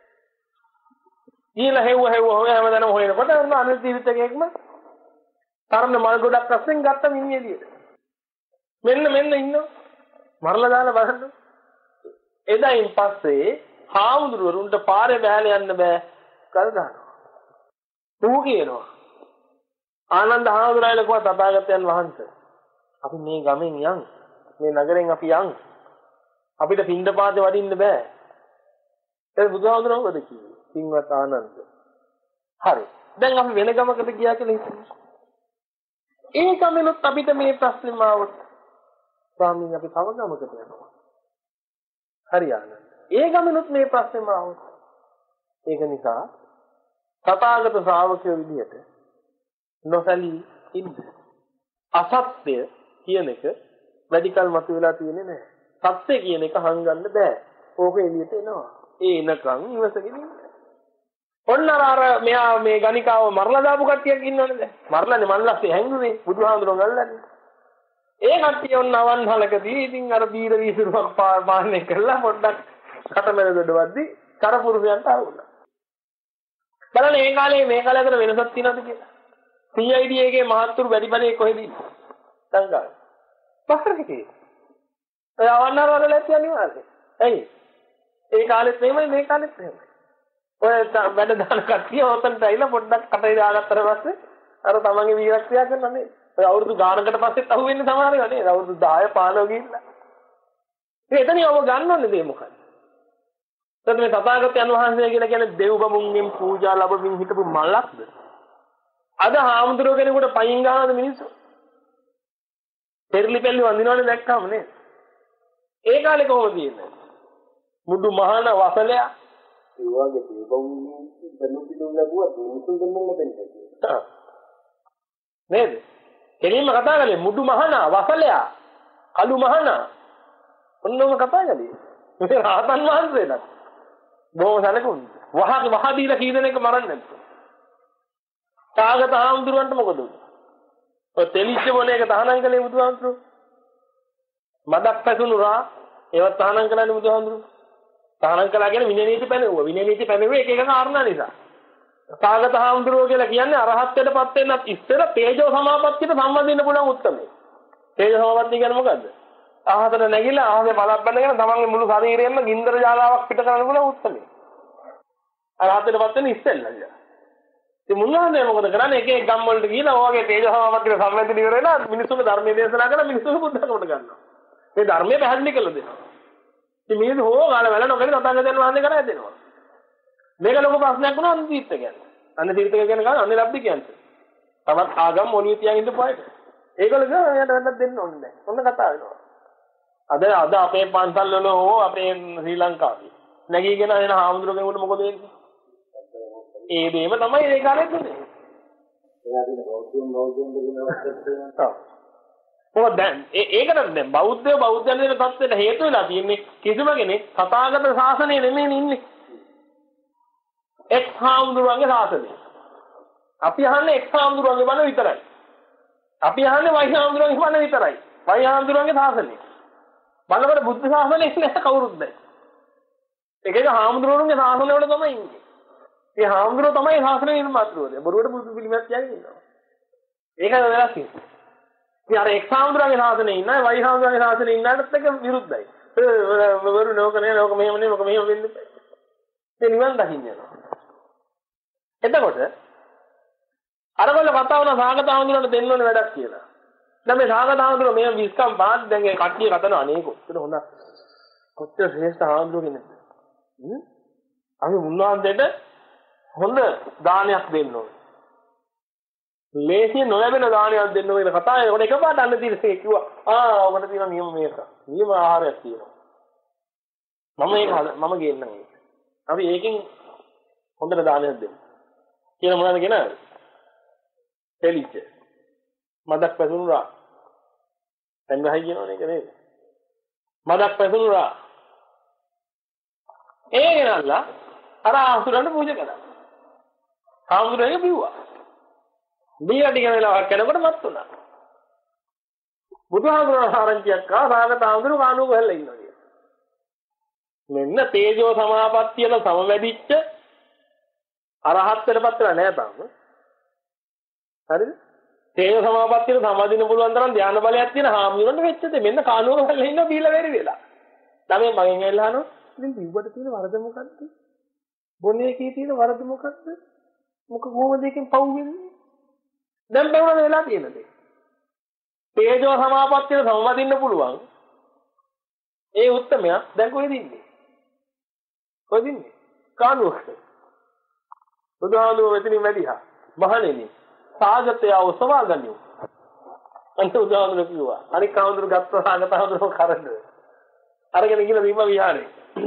ඊළ හෙව්ව හෙව්ව හොය හැමදාම හොයනකොට අන්න අනිත් තීර්ථකයෙක්ම තරණ මල් ගොඩක් අස්සෙන් ගත්ත මිනිහ එළියට. මෙන්න මෙන්න ඉන්නවා. මරලා දාලා බලන්න. එදායින් පස්සේ හාමුදුරුවරුන්ට පාරේ බෑලා යන්න බෑ. කල් ගන්නවා. ඌ කියනවා. ආනන්ද හාමුදුරුවෝ කිව්වා තථාගතයන් වහන්සේ. අපි මේ ගමෙන් යන්. මේ නගරෙන් අපි යන්. අපිට පින්ඩපාතේ වඩින්න බෑ. ඒ බුදුහාමුදුරුවෝ මොකද කිව්වේ? සිංහත් ආනන්ද. හරි. දැන් අපි වෙන ගමකට ගියා කියලා හිතමු. ඒ ගමනොත් අපිට මේ ප්‍රශ්නේ මාවොත් ස්වාමීන් අපි තව ගමකට යනවා. හරි ආනන්ද. ඒ ගමනොත් මේ ප්‍රශ්නේ මාවොත්. ඒක නිසා තථාගත ශ්‍රාවකයෝ විදියට නොසලී ඉන්න. අසත්‍ය කියන එක වැඩිකල් මතුවලා තියෙන්නේ නැහැ. සත්‍ය කියන එක හංගන්න බෑ. ඕක එළියට එනවා. ඒ එනකන් ඉවසගෙන ඉන්න. ඔන්න අර මෙයා මේ ගණිකාව මරලා දාපු කට්ටියක් ඉන්නවනේ දැන්. මරලානේ මල්ලස්සේ හැංගුනේ බුදුහාමුදුරුවෝ ගල්ලන්නේ. ඒ කට්ටිය ඔන්න අවන්හලකදී ඉතින් අර බීර වීසුරුවක් පාන්නේ කළා පොඩ්ඩක් කටමැද දොඩවද්දි කරපුරුෂයන්ට ආවුණා. බලන්න මේ කාලේ මේ කාලේ අතර වෙනසක් තියෙනවද කියලා. සී අයි ඩී එකේ මහත්තුරු වැඩි බලයේ කොහෙද ඉන්නේ? ලංකාවේ. බහරකේ. ඔය අවන්නර වල ලැබ්ති අනිවාර්යයෙන්. ඇයි? ඒ කාලෙත් එහෙමයි මේ කාලෙත් එහෙමයි. ඔය වැඩ දාන කට්ටිය ඔතනට ඇවිල්ලා පොඩ්ඩක් කටේ දාගත්තට පස්සේ අර තමන්ගේ වීරක්‍රියා කරනවා නේද? ඔය අවුරුදු ගානකට පස්සෙත් අහුවෙන්නේ සමහර ඒවා නේද? අවුරුදු දහය පහළොව ගිහිල්ලා. ඒ එතනින් ඔබ ගන්නවන්නේ දේ මොකක්ද? එතන මේ තථාගතයන් වහන්සේ කියලා කියන්නේ දෙව් බමුණුන්ගෙන් පූජා ලැබමින් හිටපු මලක්ද? අද හාමුදුරුවෝ කෙනෙකුට පයින් ගන්නද මිනිස්සු? පෙරලි පෙරලි වඳිනවනේ දැක්කම නේද? ඒ කාලේ කොහොමද තියෙන්නේ? මුඩු මහාන වසලයා ඒ වගේ දෙව් බමුණුන් දෙන්නු පිටුම් ලැබුවා මිනිසුන් දෙන්නම දෙන්නේ. නේද? කෙලින්ම කතා කරන්නේ මුඩු මහාන වසලයා කළු මහාන ඔන්නෝම කතා කරන්නේ. මේ රහතන් වහන්සේලා බොහොම සැලකුම් වහ වහ දීලා කී දෙනෙක් මරන්නේ නැද්ද? තාගත හාමුදුරුවන්ට මොකද උනේ? ඔය තෙලිච්ච මොන එක තහනම් කළේ බුදුහාමුදුරුවෝ. මදක් පැසුණු රා ඒවත් තහනම් කළානේ බුදුහාමුදුරුවෝ. තහනම් කළා කියන්නේ විනය නීති පැනෙවුවා. විනය නීති පැනෙවුවේ එක එක කාරණා නිසා. තාගත හාමුදුරුවෝ කියලා කියන්නේ අරහත්ත්වයටපත් වෙන්නත් ඉස්සෙල්ලා තේජෝ සමාපත්තියට සම්බන්ධ වෙන්න පුළුවන් උත්තරමයි. තේජෝ සමාපත්තිය කියන්නේ මොකද්ද? ආහතර නැගිලා ආහසේ බලක් බඳගෙන තමන්ගේ මුළු ශරීරයෙන්ම ගින්දර ජාලාවක් පිට කරන්න පුළුවන් උත්තරමයි. අරහත්ත්වයටපත් වෙන්න ඉස්සෙල්ලා කියලා. ඉතින් මුන්නානේ මොකද කරන්නේ? එක එක ගම් වලට ගිහිලා ඔයගේ තේජෝ සමාපත්තියට සම්බන්ධ ඉවර වෙලා මිනිස්සුන්ට ධර්මයේ දේශනා කරලා මිනිස්සුන්ට බුද්ධ ධර්මයට ගන්නවා. මේ ධර්මයේ පැහැදිලි කරලා දෙනවා. ඉතින් මිනිස්සු හෝ ගාලා වැල නොකරන තථාගතයන් වහන්සේ කරා දෙනවා. මේක ලොකු ප්‍රශ්නයක් වුණා අන්න තීර්ථ කියන්නේ. අන්න තීර්ථක කියන්නේ කාද? අන්න ලබ්ධි කියන්නේ. තමත් ආගම් මොනිය තියන් ඉඳපු අයට. ඒගොල්ලෝ කියනවා එයාට වැඩක් දෙන්න ඕනේ නැහැ. ඔන්න කතාව වෙනවා. අද අද අපේ පන්සල් වල හෝ අපේ ශ්‍රී ලංකාවේ නැගීගෙන එන හාමුදුරුවෝ කෙනෙකුට මොකද වෙන්නේ? ඒ දෙයම තමයි ඒ කාලෙත් උනේ. එයාගේ බෞද්ධයන් බෞද්ධයන් දෙනවා. මොකද දැන් ඒකට දැන් බෞද්ධය බෞද්ධයන් දෙන තත්ත්වයට හේතු වෙලා තියෙන්නේ කිසිම කෙනෙක් තථාගත ශාසනය නෙමෙයි ඉන්නේ. එක් හාමුදුරුවන්ගේ ශාසනය. අපි අහන්නේ එක් හාමුදුරුවන්ගේ බණ විතරයි. අපි අහන්නේ වයි හාමුදුරුවන්ගේ බණ විතරයි. වයි හාමුදුරුවන්ගේ ශාසනය. බලකට බුද්ධ ශාසනය ඉන්නේ කවුරුත් නැහැ. එක එක හාමුදුරුවන්ගේ ශාසනය වල තමයි ඉන්නේ. ඒ හාමුදුරුවෝ තමයි ශාසනය නිර්මාතෘවද. බොරුවට බුදු පිළිමයක් තියාගෙන ඉන්නවා. ඒකයි වෙලා තියෙන්නේ. ඉතින් අර එක් හාමුදුරුවන්ගේ ශාසනයේ ඉන්නයි වයි හාමුදුරුවන්ගේ ශාසනයේ ඉන්නටත් එක විරුද්ධයි. වරු නෝකනේ නෝක මෙහෙම නේ මොක මෙහෙම වෙන්නේ. ඒ නිවන් දකින්න යනවා. එතකොට අරගොල්ල කතා වුණා සාගත හාමුදුරුවන්ට දෙන්න ඕනේ වැඩක් කියලා. දැන් මේ සාගත හාමුදුරුවෝ මේ විස්කම් පාත් දැන් ඒ කට්ටිය කතන අනේ කොච්චර හොඳ කොච්චර ශ්‍රේෂ්ඨ හාමුදුරුවෝ කෙනෙක්ද. හ්ම් අපි මුන්නාන්දේට හොඳ දානයක් දෙන්න ඕනේ. ලේසියෙන් නොලැබෙන දානයක් දෙන්න ඕනේ කතා. ඒකට එකපාරට අන්න තීරසේ කිව්වා ආ ඔබට තියෙන නියම මේක. නියම ආහාරයක් තියෙනවා. මම ඒක මම ගේන්නම් ඒක. අපි ඒකෙන් හොඳට දානයක් දෙමු. කියන මොනවද කියනවාද? තෙලිච්ච. මදක් පැසුණු රා. සංග්‍රහය කියනවනේ ඒක නේද? මදක් පැසුණු රා. ඒ ගෙනල්ලා අර ආසුරන්ට පූජා කළා. ආසුරයක බිව්වා. බියලා ටික වෙලාවක් යනකොට මත් වුණා. බුදුහාමුදුරුවෝ ආරංචියක් ආ සාගත ආමුදුරුවෝ කානුව ගහලා ඉන්නවා කියලා. මෙන්න තේජෝ සමාපත්තියල සමවැදිච්ච අරහත්ත්වයටපත් වෙලා නැහැ තාම. හරිද? තේජෝ සමාපත්තියට සමාදින්න පුළුවන් තරම් ධාන බලයක් තියෙන හාමුදුරන්ට වෙච්ච දෙ මෙන්න කානුව ගහලා ඉන්නවා බීලා වෙරි වෙලා. ළමයි මගෙන් ඇවිල්ලා අහනවා ඉතින් බිව්වට තියෙන වරද මොකද්ද? බොන්නේ කී තියෙන වරද මොකද්ද? මොක කොහොමද එකෙන් පව් වෙන්නේ? දැන් බැලුවද වෙලා තියෙන දේ. තේජෝ සමාපත්තියට සමවදින්න පුළුවන්. ඒ උත්තරමයා දැන් කොහෙද ඉන්නේ? කොහෙද ඉන්නේ? කානුවක. බුදුහාමුදුරුවෝ වෙතින් වැඩිහා. මහණෙනි සාගතය ඔසවා ගනිමු. අන්ත බුදුහාමුදුරුවෝ කිව්වා. අනික හාමුදුරුවෝ ගත්ත සාගත හාමුදුරුවෝ කරඬ. අරගෙන ගිහලා දීපා විහාරේ.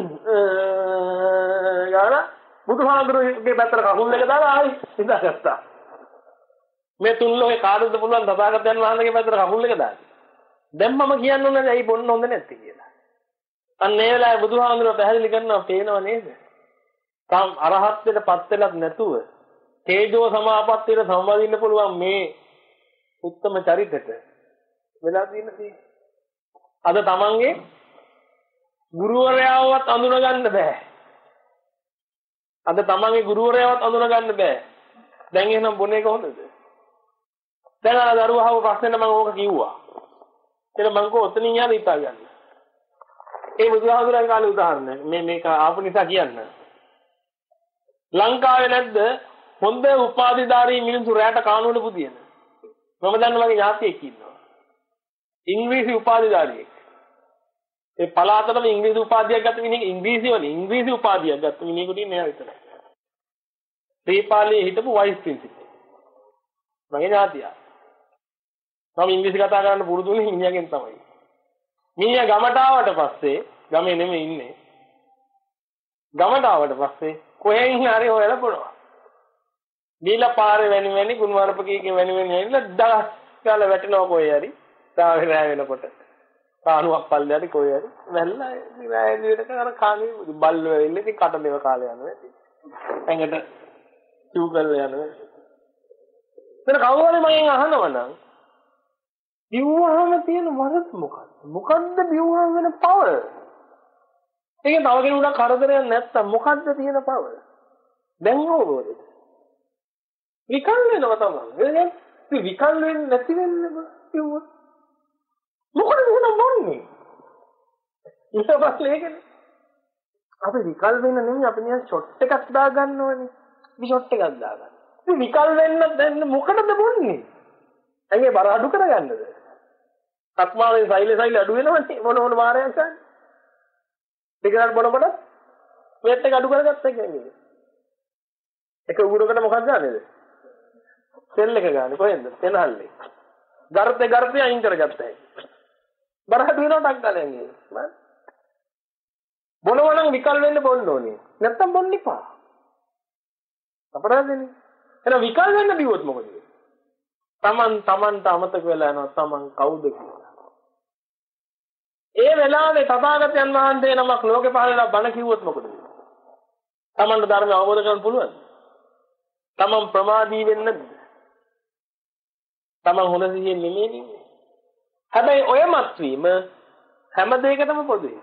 යාර බුදුහාමුදුරුවෝගේ පැත්තට කකුල් එක දාලා ආයි ඉඳගත්තා. මේ තුන් ලෝකේ කාටද පුළුවන් තථාගතයන් වහන්සේගේ පැත්තට කකුල් එක දාන්න. දැන් මම කියන්න ඕනේ ඇයි බොන්න හොඳ නැත්තේ කියලා. අන්න ඒ වෙලාවේ බුදුහාමුදුරුවෝ පැහැදිලි කරනවා පේනව නේද? තාම අරහත්ත්වයටපත් වෙලක් නැතුව තේජෝ සමාපත්තියට සම්බන්ධින්න පුළුවන් මේ උත්තම චරිතෙට වෙලා තියෙන්නේ. අද තමන්ගේ ගුරුවරයාවත් අඳුන ගන්න බෑ. අද තමන්ගේ ගුරුවරයාවත් අඳුන ගන්න බෑ. දැන් එහෙනම් බොන්නේ කොහොමද? දැන් අර දරුවහව ප්‍රශ්නෙට මම ඕක කිව්වා. එතන මං කෝ ඔතනින් යන්න ඉතා ගන්න. ඒ බුදුහාමුදුරන් කාලේ උදාහරණයක්. මේ මේක ආපු නිසා කියන්න. ලංකාවේ නැද්ද හොඳ උපාධිධාරී මිනිස්සු රැට කානුවල පුදියන? මම දන්න මගේ ඥාතියෙක් ඉන්නවා. ඉංග්‍රීසි උපාධිධාරියෙක්. ඒ පළාතටම ඉංග්‍රීසි උපාධියක් ගත්ත මිනිහෙක් ඉංග්‍රීසි වලින් ඉංග්‍රීසි උපාධියක් ගත්ත මිනිහෙකුට ඉන්නේ විතරයි. ශ්‍රීපාලයේ හිටපු වයිස් ප්‍රින්සිපල්. මගේ ඥාතියා. මම ඉංග්‍රීසි කතා කරන්න පුරුදු වුණේ මිනිහගෙන් තමයි. මිනිහා ගමට ආවට පස්සේ ගමේ නෙමෙයි ඉන්නේ. ගමට ආවට පස්සේ කොහෙන් හරි හොයලා බලනවා. දීලා පාරේ වැනි වැනි ගුණවර්පකයේ වැනි වැනි ඇවිල්ලා දහස් කාල වැටෙනවා කොහේ හරි. තාවේ රෑ වෙනකොට. කානුවක් පල්ලෙහාට කොහේ හරි වැල්ලා රෑ දිවට අර කානේ බල්ල වෙල්ල ඉතින් කටලෙව කාලේ යනවා. ඇඟට චූකල් යනවා. එතන කවුරුහරි මගෙන් අහනවා නම් බිව්වහම තියෙන වරද මොකක්ද? මොකද්ද බිව්වහම වෙන පව? ඒකෙන් තව කෙනෙකුට කරදරයක් නැත්තම් මොකද්ද තියෙන පව? දැන් ඕනෝද? විකල් වෙනවා තමයි. ඒ විකල් වෙන්නේ නැති වෙන්නේ කිව්වොත් මොකද එහෙනම් මොන්නේ? ඉස්සපස්සේ ඒකනේ. අපි විකල් වෙන්න නෙමෙයි අපි නිකන් ෂොට් එකක් දා ගන්නවනේ. අපි ෂොට් එකක් දා ගන්න. ඉතින් විකල් වෙන්න දැන් මොකටද බොන්නේ? ඇඟේ බර අඩු කරගන්නද? සක්මාවේ සෛල සෛල අඩු වෙනවනේ මොන මොන වාරයක් ගන්න. ටිකක් බොනකොට වේට් එක අඩු කරගත්ත කියන්නේ. එක උගුරකට මොකක්ද ගන්නේද? සෙල් එක ගන්න කොහෙන්ද? තෙනහල්ලේ. ගර්තේ ගර්තේ අයින් කරගත්තා. බර අඩු වෙනවා ටක් ගාලා යන්නේ. මම බොනවා නම් විකල් වෙන්න බොන්න ඕනේ. නැත්තම් බොන්න එපා. අපරාධනේ. එහෙනම් විකල් වෙන්න බිව්වොත් මොකද? තමන් තමන්ට අමතක වෙලා යනවා තමන් කවුද කියලා. ඒ වෙලාවේ තථාගතයන් වහන්සේ නමක් ලෝකේ පහළලා බණ කිව්වොත් මොකද වෙන්නේ? තමන්ට ධර්මය අවබෝධ කරගන්න පුළුවන්ද? තමන් ප්‍රමාදී වෙන්නේ නැද්ද? තමන් හොඳ සිහියෙන් නෙමෙයි ඉන්නේ. හැබැයි ඔය මත් වීම හැම දෙයකටම පොදුයි.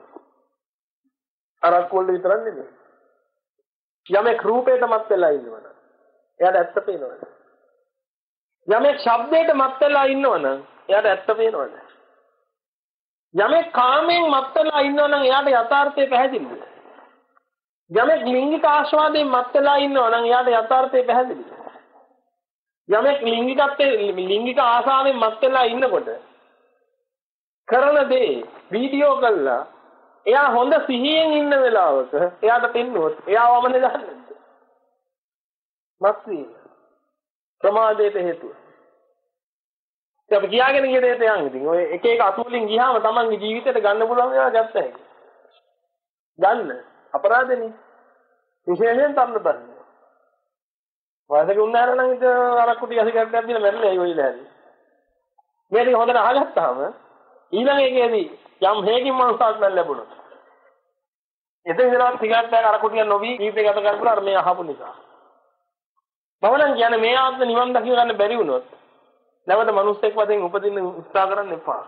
අරක් වල විතරක් නෙමෙයි. යමෙක් රූපයට මත් වෙලා ඉන්නවනම් එයාට ඇත්ත පේනවද? යමෙක් ශබ්දයට මත් වෙලා ඉන්නවනම් එයාට ඇත්ත පේනවද? යමෙක් කාමයෙන් මත් වෙලා ඉන්නවනම් එයාට යථාර්ථය පැහැදිලිද? යමෙක් ලිංගික ආස්වාදයෙන් මත් වෙලා ඉන්නවනම් එයාට යථාර්ථය පැහැදිලිද? යමෙක් ලිංගිකත්වයේ ලිංගික ආසාවෙන් මත් වෙලා ඉන්නකොට කරන දේ වීඩියෝ කළා එයා හොඳ සිහියෙන් ඉන්න වෙලාවක එයාට පින්නොත් එයාවම නෙදන්නේ. මත් වීම ප්‍රමාදයට හේතුව. ඒක අපි කියාගෙන ගිය දෙයට යන් ඉතින් ඔය එක එක අතුලින් ගියාම තමන්ගේ ජීවිතේට ගන්න පුළුවන් ඒවා ගත්ත හැකි. ගන්න අපරාධනේ. විශේෂයෙන් තමයි බලන්න. වයසක උන්නාර නම් ඉත අර කුටි අසිකරක් දැම්මිලා මැරෙන්නේ ඔය ඉලෑරි. මේ ටික හොඳට අහගත්තාම ඊළඟ එකේදී යම් හේකින් මනසක් නැල් ලැබුණා. එතෙන් ඉඳලා සිගරට් එකක් අර කුටිය නොවි ජීවිතේ ගත කරපුවා අර මේ අහපු නිසා. බවනම් කියන්නේ මේ ආත්ම නිවන් දකින්න ගන්න බැරි වුණොත් නැවත මිනිස්සෙක් වශයෙන් උපදින්න උත්සාහ කරන්න එපා.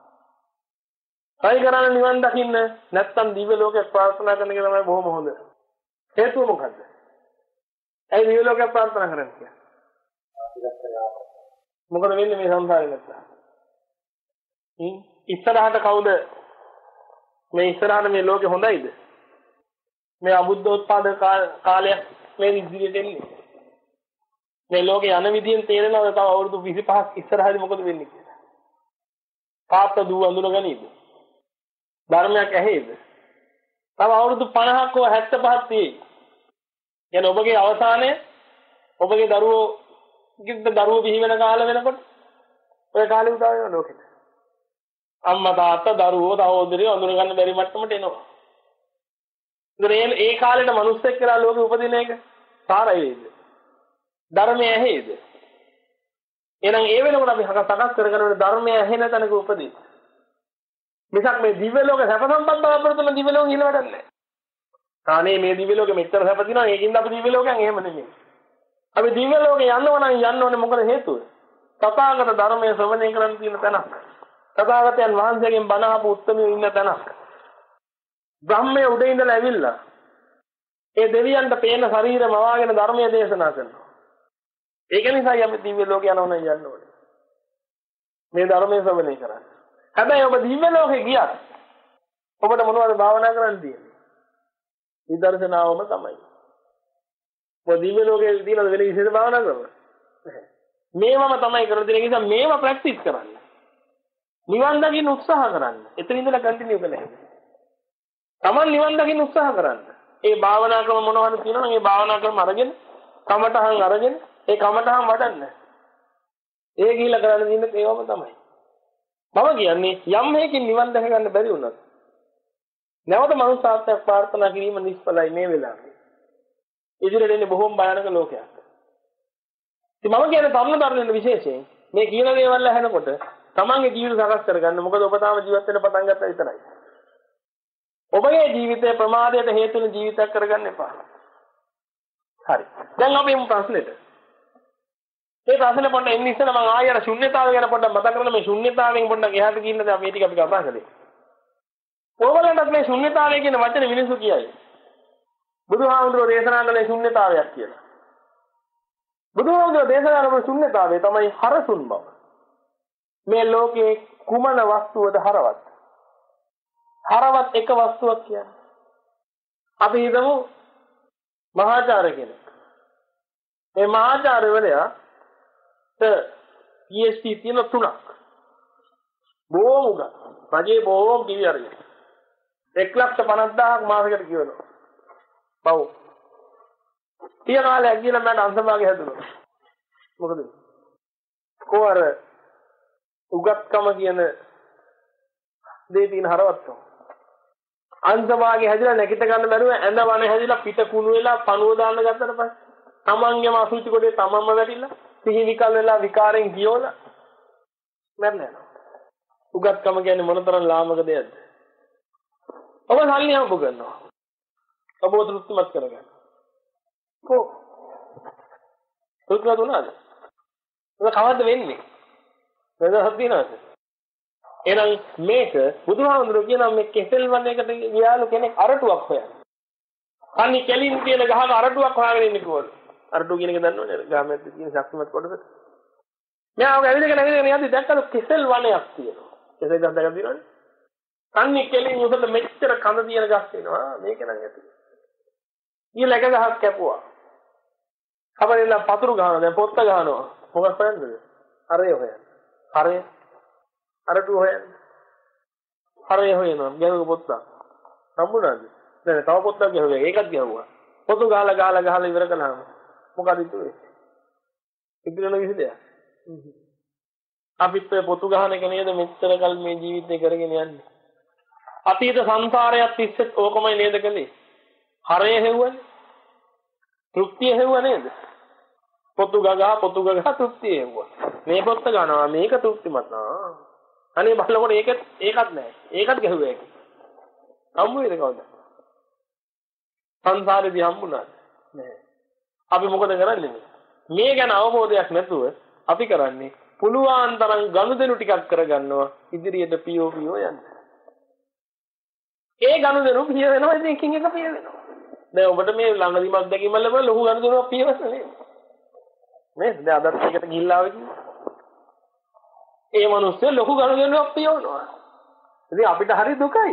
කයි කරන්නේ නිවන් දකින්න නැත්තම් දිව්‍ය ලෝකේ ප්‍රාර්ථනා කරන එක තමයි බොහොම හොඳ. හේතුව මොකද්ද? ඒ දිව්‍ය ලෝකේ ප්‍රාර්ථනා කරන්නේ කියන්නේ. මොකද වෙන්නේ මේ සංසාරේ නැත්තම්? හ්ම් ඉස්සරහට කවුද මේ ඉස්සරහට මේ ලෝකේ හොඳයිද? මේ අබුද්ධෝත්පාද කාලය මේ ඉදිරියට එන්නේ. මේ ලෝකේ යන විදියෙන් තේරෙනවද තව අවුරුදු විසිපහක් ඉස්සරහදී මොකද වෙන්නේ කියලා? තාත්තා දුව අඳුනගනීද? ධර්මයක් ඇහෙයිද? තව අවුරුදු පනහක් හෝ හැත්තෑපහක් තියෙයි. කියන්නේ ඔබගේ අවසානයේ ඔබගේ දරුවෝ කිද්ද දරුවෝ බිහි වෙන කාල වෙනකොට ඔය කාලේ උදා වෙන ලෝකෙට. අම්මා තාත්තා දරුවෝ සහෝදරියෝ අඳුන ගන්න බැරි මට්ටමට එනවා. ඉතින් ඒ කාලේට මිනිස්සෙක් කියලා ලෝකෙ උපදින එක සාරයි වේද? ධර්මය ඇහෙයිද? එහෙනම් ඒ වෙනකොට අපි හක සකස් කරගෙන ධර්මය ඇහෙන තැනක උපදී. මිසක් මේ දිව්‍ය ලෝක සැප සම්පත් බලාපොරොත්තු දිව්‍ය ලෝකෙ ඉන්න වැඩක් නැහැ. අනේ මේ දිව්‍ය ලෝකෙ මෙච්චර සැප දිනවා ඒකින්ද අපි දිව්‍ය ලෝකයන් එහෙම නෙමෙයි. අපි දිව්‍ය ලෝකෙ යන්නව නම් යන්න ඕනේ මොකද හේතුව? තථාගත ධර්මයේ ශ්‍රවණය කරන්න තියෙන තැනක්. තථාගතයන් වහන්සේගෙන් බණ අහපු උත්තමයෝ ඉන්න තැනක්. බ්‍රහ්මයේ උඩ ඉඳලා ඇවිල්ලා ඒ දෙවියන්ට පේන ශරීරය මවාගෙන ධර්මයේ දේශනා කරනවා. ඒක නිසායි අපි දිව්‍ය ලෝක යනවා නම් යන්න ඕනේ. මේ ධර්මයේ ශ්‍රවණය කරන්න. හැබැයි ඔබ දිව්‍ය ලෝකේ ගියත් ඔබට මොනවද භාවනා කරන්න තියෙන්නේ? විදර්ශනාවම තමයි. මොකද දිව්‍ය ලෝකයේ තියෙන වෙන විශේෂ භාවනා කරනවා. මේවම තමයි කරලා තියෙන නිසා මේවා ප්‍රැක්ටිස් කරන්න. නිවන් දකින්න උත්සාහ කරන්න. එතන ඉඳලා කන්ටිනියු කරන්න. Taman නිවන් දකින්න උත්සාහ කරන්න. ඒ භාවනා ක්‍රම මොනවද කියනවනම් ඒ භාවනා ක්‍රම අරගෙන කමටහන් අරගෙන ඒ කමටහන් වඩන්න. ඒ ගිහිල්ලා කරන්න තියෙන්නේ ඒවම තමයි. මම කියන්නේ යම් හේකින් නිවන් දැක ගන්න බැරි වුණත් නැවත මනුස්සාත්වයක් ප්‍රාර්ථනා කිරීම නිෂ්ඵලයි මේ වෙලාවේ. ඉදිරියට එන්නේ බොහොම භයානක ලෝකයක්. ඉතින් මම කියන්නේ තරුණ තරුණියන් විශේෂයෙන් මේ කියන දේවල් අහනකොට තමන්ගේ ජීවිත සකස් කරගන්න. මොකද ඔබ තාම ජීවත් වෙන්න පටන් ගත්තා විතරයි. ඔබගේ ජීවිතේ ප්‍රමාදයට හේතු වෙන ජීවිතයක් කරගන්න එපා. හරි. දැන් අපි මේ ප්‍රශ්නෙට. මේ ප්‍රශ්නේ පොඩ්ඩක් එන්න ඉස්සෙල්ලා මම ආයෙ අර ශුන්‍යතාවය ගැන පොඩ්ඩක් මතක් කරලා මේ ශුන්‍යතාවයෙන් පොඩ්ඩක් එහාට ගිහින් දැන් මේ ටික අපි කතා කළේ. ඕගොල්ලන්ට මේ ශුන්‍යතාවය කියන වචනේ මිනිස්සු කියයි. බුදුහාමුදුරුවෝ දේශනා කළේ ශුන්‍යතාවයක් කියලා. බුදුහාමුදුරුවෝ දේශනා කරන ශුන්‍යතාවය තමයි හරසුන් බව. මේ ලෝකේ කුමන වස්තුවද හරවත්? හරවත් එක වස්තුවක් කියන්නේ. අපි හිතමු මහාචාර්ය කෙනෙක්. මේ මහාචාර්යවරයා ත පී එච් ඩී තියෙන තුනක්. බොහොම උගත්. රජේ බොහොම කිවි අරගෙන. එක ලක්ෂ පනස් හදාරක් මාසෙකට කියනවා. පව්. ඊය කාලයක් ගිහලා මට අංශභාගය හැදුණා. මොකද? කොහර උගත්කම කියන දේ තියෙන හරවත්කම. අංශභාගය හැදිලා නැගිට ගන්න බැරුව ඇඳ වන හැදිලා පිට කුණු වෙලා පණුව දාන්න ගත්තට පස්සේ තමන්ගේම අසුචි කොටේ තමන්ම වැටිලා සිහි විකල් වෙලා විකාරෙන් ගියෝලා මැරෙලා යනවා. උගත්කම කියන්නේ මොනතරම් ලාමක දෙයක්ද? ඔබ සල්ලි හම්බ කරනවා. ඔබ තෘප්තිමත් කරගන්න. කො තෘප්තිමත් වුණාද? ඒක කවද්ද වෙන්නේ? වෙනසක් තියනවද? එහෙනම් මේක බුදුහාමුදුරුවෝ කියනවා මේ කෙසෙල් වනයකට ගියාලු කෙනෙක් අරටුවක් හොයන. අනිත් කෙලින් තියෙන ගහක අරටුවක් හොයාගෙන ඉන්නේ කොහොමද? අරටුව කියන එක දන්නවනේ ගාමෙත් තියෙන ශක්තිමත් කොටස. මෙයා ඔක ඇවිදගෙන ඇවිදගෙන යද්දි දැක්කලු කෙසෙල් වනයක් තියෙනවා. කෙසෙල් ගස් දෙකක් තියෙනවනේ. අනිත් කෙලින් උසට මෙච්චර කඳ තියෙන ගස් තියෙනවා. මේක නම් ඇති. ඊළ එක ගහක් කැපුවා. කබරේලා පතුරු ගහනවා. දැන් පොත්ත ගහනවා. මොකක් හොයන්නද? හරය හොයන්න. හරය අරටුව හොයන්න. හරය හොයනවා. ගැහුව පොත්ත. හම්බුණාද? දැන් තව පොත්තක් ගැහුවා. ඒකත් ගැහුවා. පොතු ගහලා ගහලා ගහලා ඉවර කළාම මොකද ඉතුනේ? ඉතිරෙන විදිහද? අපිත් පොතු ගහන එක නේද මෙච්චර කල් මේ ජීවිතේ කරගෙන යන්නේ. අතීත සංසාරයක් තිස්සේ ඕකමයි නේද කළේ? හරය හෙව්වනේ. තෘප්තිය හෙව්ව නේද? පොතු ගගා පොතු ගගා තෘප්තිය හෙව්වා. මේ පොත්ත ගන්නවා මේක තෘප්තිමත් නා. අනේ බලනකොට ඒකත් ඒකත් නෑ. ඒකත් ගැහුවා ඒක. හම්බ වෙන්නේ කවුද? සංසාරේදී හම්බුණාද? නෑ. අපි මොකද කරන්නේ? මේ ගැන අවබෝධයක් නැතුව අපි කරන්නේ පුළුවන් තරම් ගනුදෙනු ටිකක් කරගන්නවා ඉදිරියට පියෝ පියෝ යන්න. ඒ ගනුදෙනු පිය වෙනවා ඉතින් එකින් එක පිය වෙනවා. දැන් ඔබට මේ ළඟදීම අත්දැකීම ලැබෙලා ලොකු ගනුදෙනුවක් පිය වෙනවා නේද? නේද? දැන් අදත් එකට ගිහිල්ලා ආවේ කිව්වා. ඒ මිනිස්සු ලොකු ගනුදෙනුවක් පියවනවා. ඉතින් අපිට හරි දුකයි.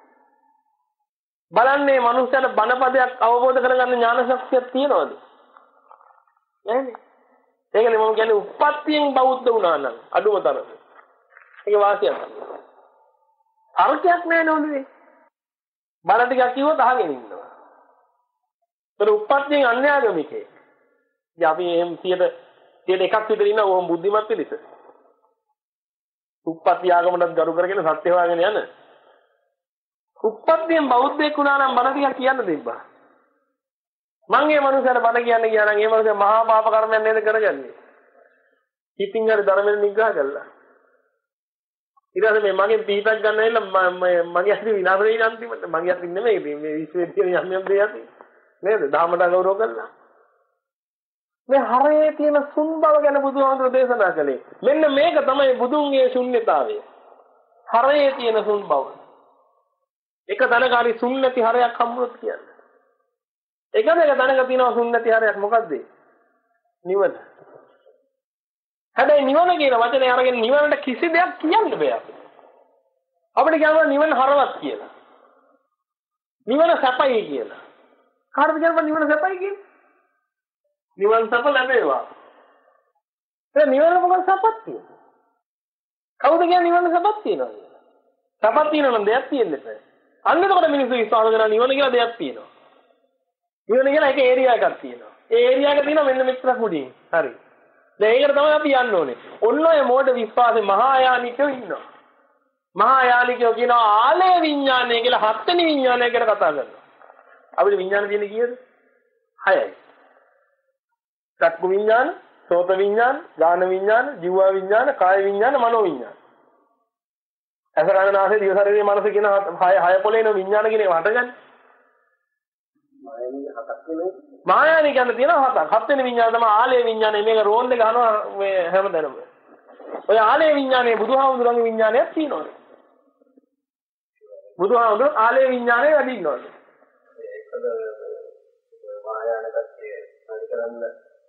බලන්නේ මනුස්සයන බණපදයක් අවබෝධ කරගන්න ඥාන ශක්තියක් තියනවද? නැහැනේ. ඒකනේ මම කියන්නේ උප්පත්තියෙන් බෞද්ධ වුණා නම් අඩුම තරමේ. ඒක වාසියක්. අර්ථයක් නැහැ නෝනේ. බණ ටිකක් කිව්වොත් අහගෙන ඉන්නවා. ඒතර උප්පත්තියෙන් අන්‍යාගමිකේ. ඉතින් අපි එහෙම සියයට එකක් විතර ඉන්නවා ඕම් බුද්ධිමත් පිළිස. උප්පත්ති ආගමකට ගරු කරගෙන සත්‍ය හොයාගෙන යන. උප්පත්තියෙන් බෞද්ධයෙක් වුණා නම් බණ ටිකක් කියන්න දෙන්න. මං මේ මනුස්සයාට බණ කියන්න ගියා නම් ඒ මනුස්සයා මහා පාප කර්මයක් නේද කරගන්නේ. හිතින් හරි ධර්මයෙන් නිග්‍රහ කළා. ඊට පස්සේ මේ මගෙන් පීපක් ගන්න ඇවිල්ලා මගේ අතින් විනාශ වෙයි අන්තිමට. මගේ අතින් නෙමෙයි මේ විශ්වයේ තියෙන යම් යම් දේ ඇති. නේද? ධර්මයට ගෞරව කළා. මේ හරයේ තියෙන සුන් බව ගැන බුදුහාමුදුරෝ දේශනා කළේ. මෙන්න මේක තමයි බුදුන්ගේ ශුන්‍යතාවය. හරයේ තියෙන සුන් බව. එක තැනකාරි සුන් නැති හරයක් හම්බුනොත් කියන්නේ. එක දෙක තැනක තියෙනවා සුන් නැති හරයක් මොකද්ද? නිවන. හැබැයි නිවන කියන වචනේ අරගෙන නිවනට කිසි දෙයක් කියන්න බෑ අපිට. අපිට කියනවා නිවන හරවත් කියලා. නිවන සැපයි කියලා. කාටද කියන්න නිවන සැපයි කියන්නේ? නිවන සැප ලැබේවා. ඒ නිවන මොකක්ද සැපක් තියෙන්නේ? කවුද කියන්නේ නිවන සැපක් තියෙනවා කියලා? සැපක් තියෙනවා නම් දෙයක් තියෙන්නේ නැහැ. අන්න එතකොට මිනිස්සු විශ්වාස කරනවා නිවන කියලා දෙයක් තියෙනවා. නිවන කියලා එක ඒරියා එකක් තියෙනවා. ඒ ඒරියා එක තියෙනවා මෙන්න මෙච්චර කුඩින්. හරි. දැන් ඒකට තමයි අපි යන්න ඕනේ. ඔන්න ඔය මෝඩ විශ්වාසේ මහා යානිකයෝ ඉන්නවා. මහා යානිකයෝ කියනවා ආලය විඥානය කියලා හත්වෙනි විඥානය ගැන කතා කරනවා. අපිට විඥාන තියෙන්නේ කීයද? හයයි. චක්කු විඥාන, සෝත විඥාන, ගාන විඥාන, ජීව විඥාන, කාය විඥාන, මනෝ විඥාන. අසරණ ආසේ දිව ශරීරයේ මනස කියන හය හය පොලේන විඥාන කියන ඒවා හටගන්නේ. මායනික හතක් නෙමෙයි. මායානික යන තියෙනවා හතක්. හත්වෙනි විඥාන තමයි ආලය විඥානය. මේක රෝල් එක ගන්නවා මේ හැමදැනම. ඔය ආලය විඥානයේ බුදුහාමුදුරන්ගේ විඥානයක් තියෙනවා. බුදුහාමුදුරන් ආලය විඥානයේ වැඩි ඉන්නවා. ඒකද මායානකත්වයේ පරිකරන්න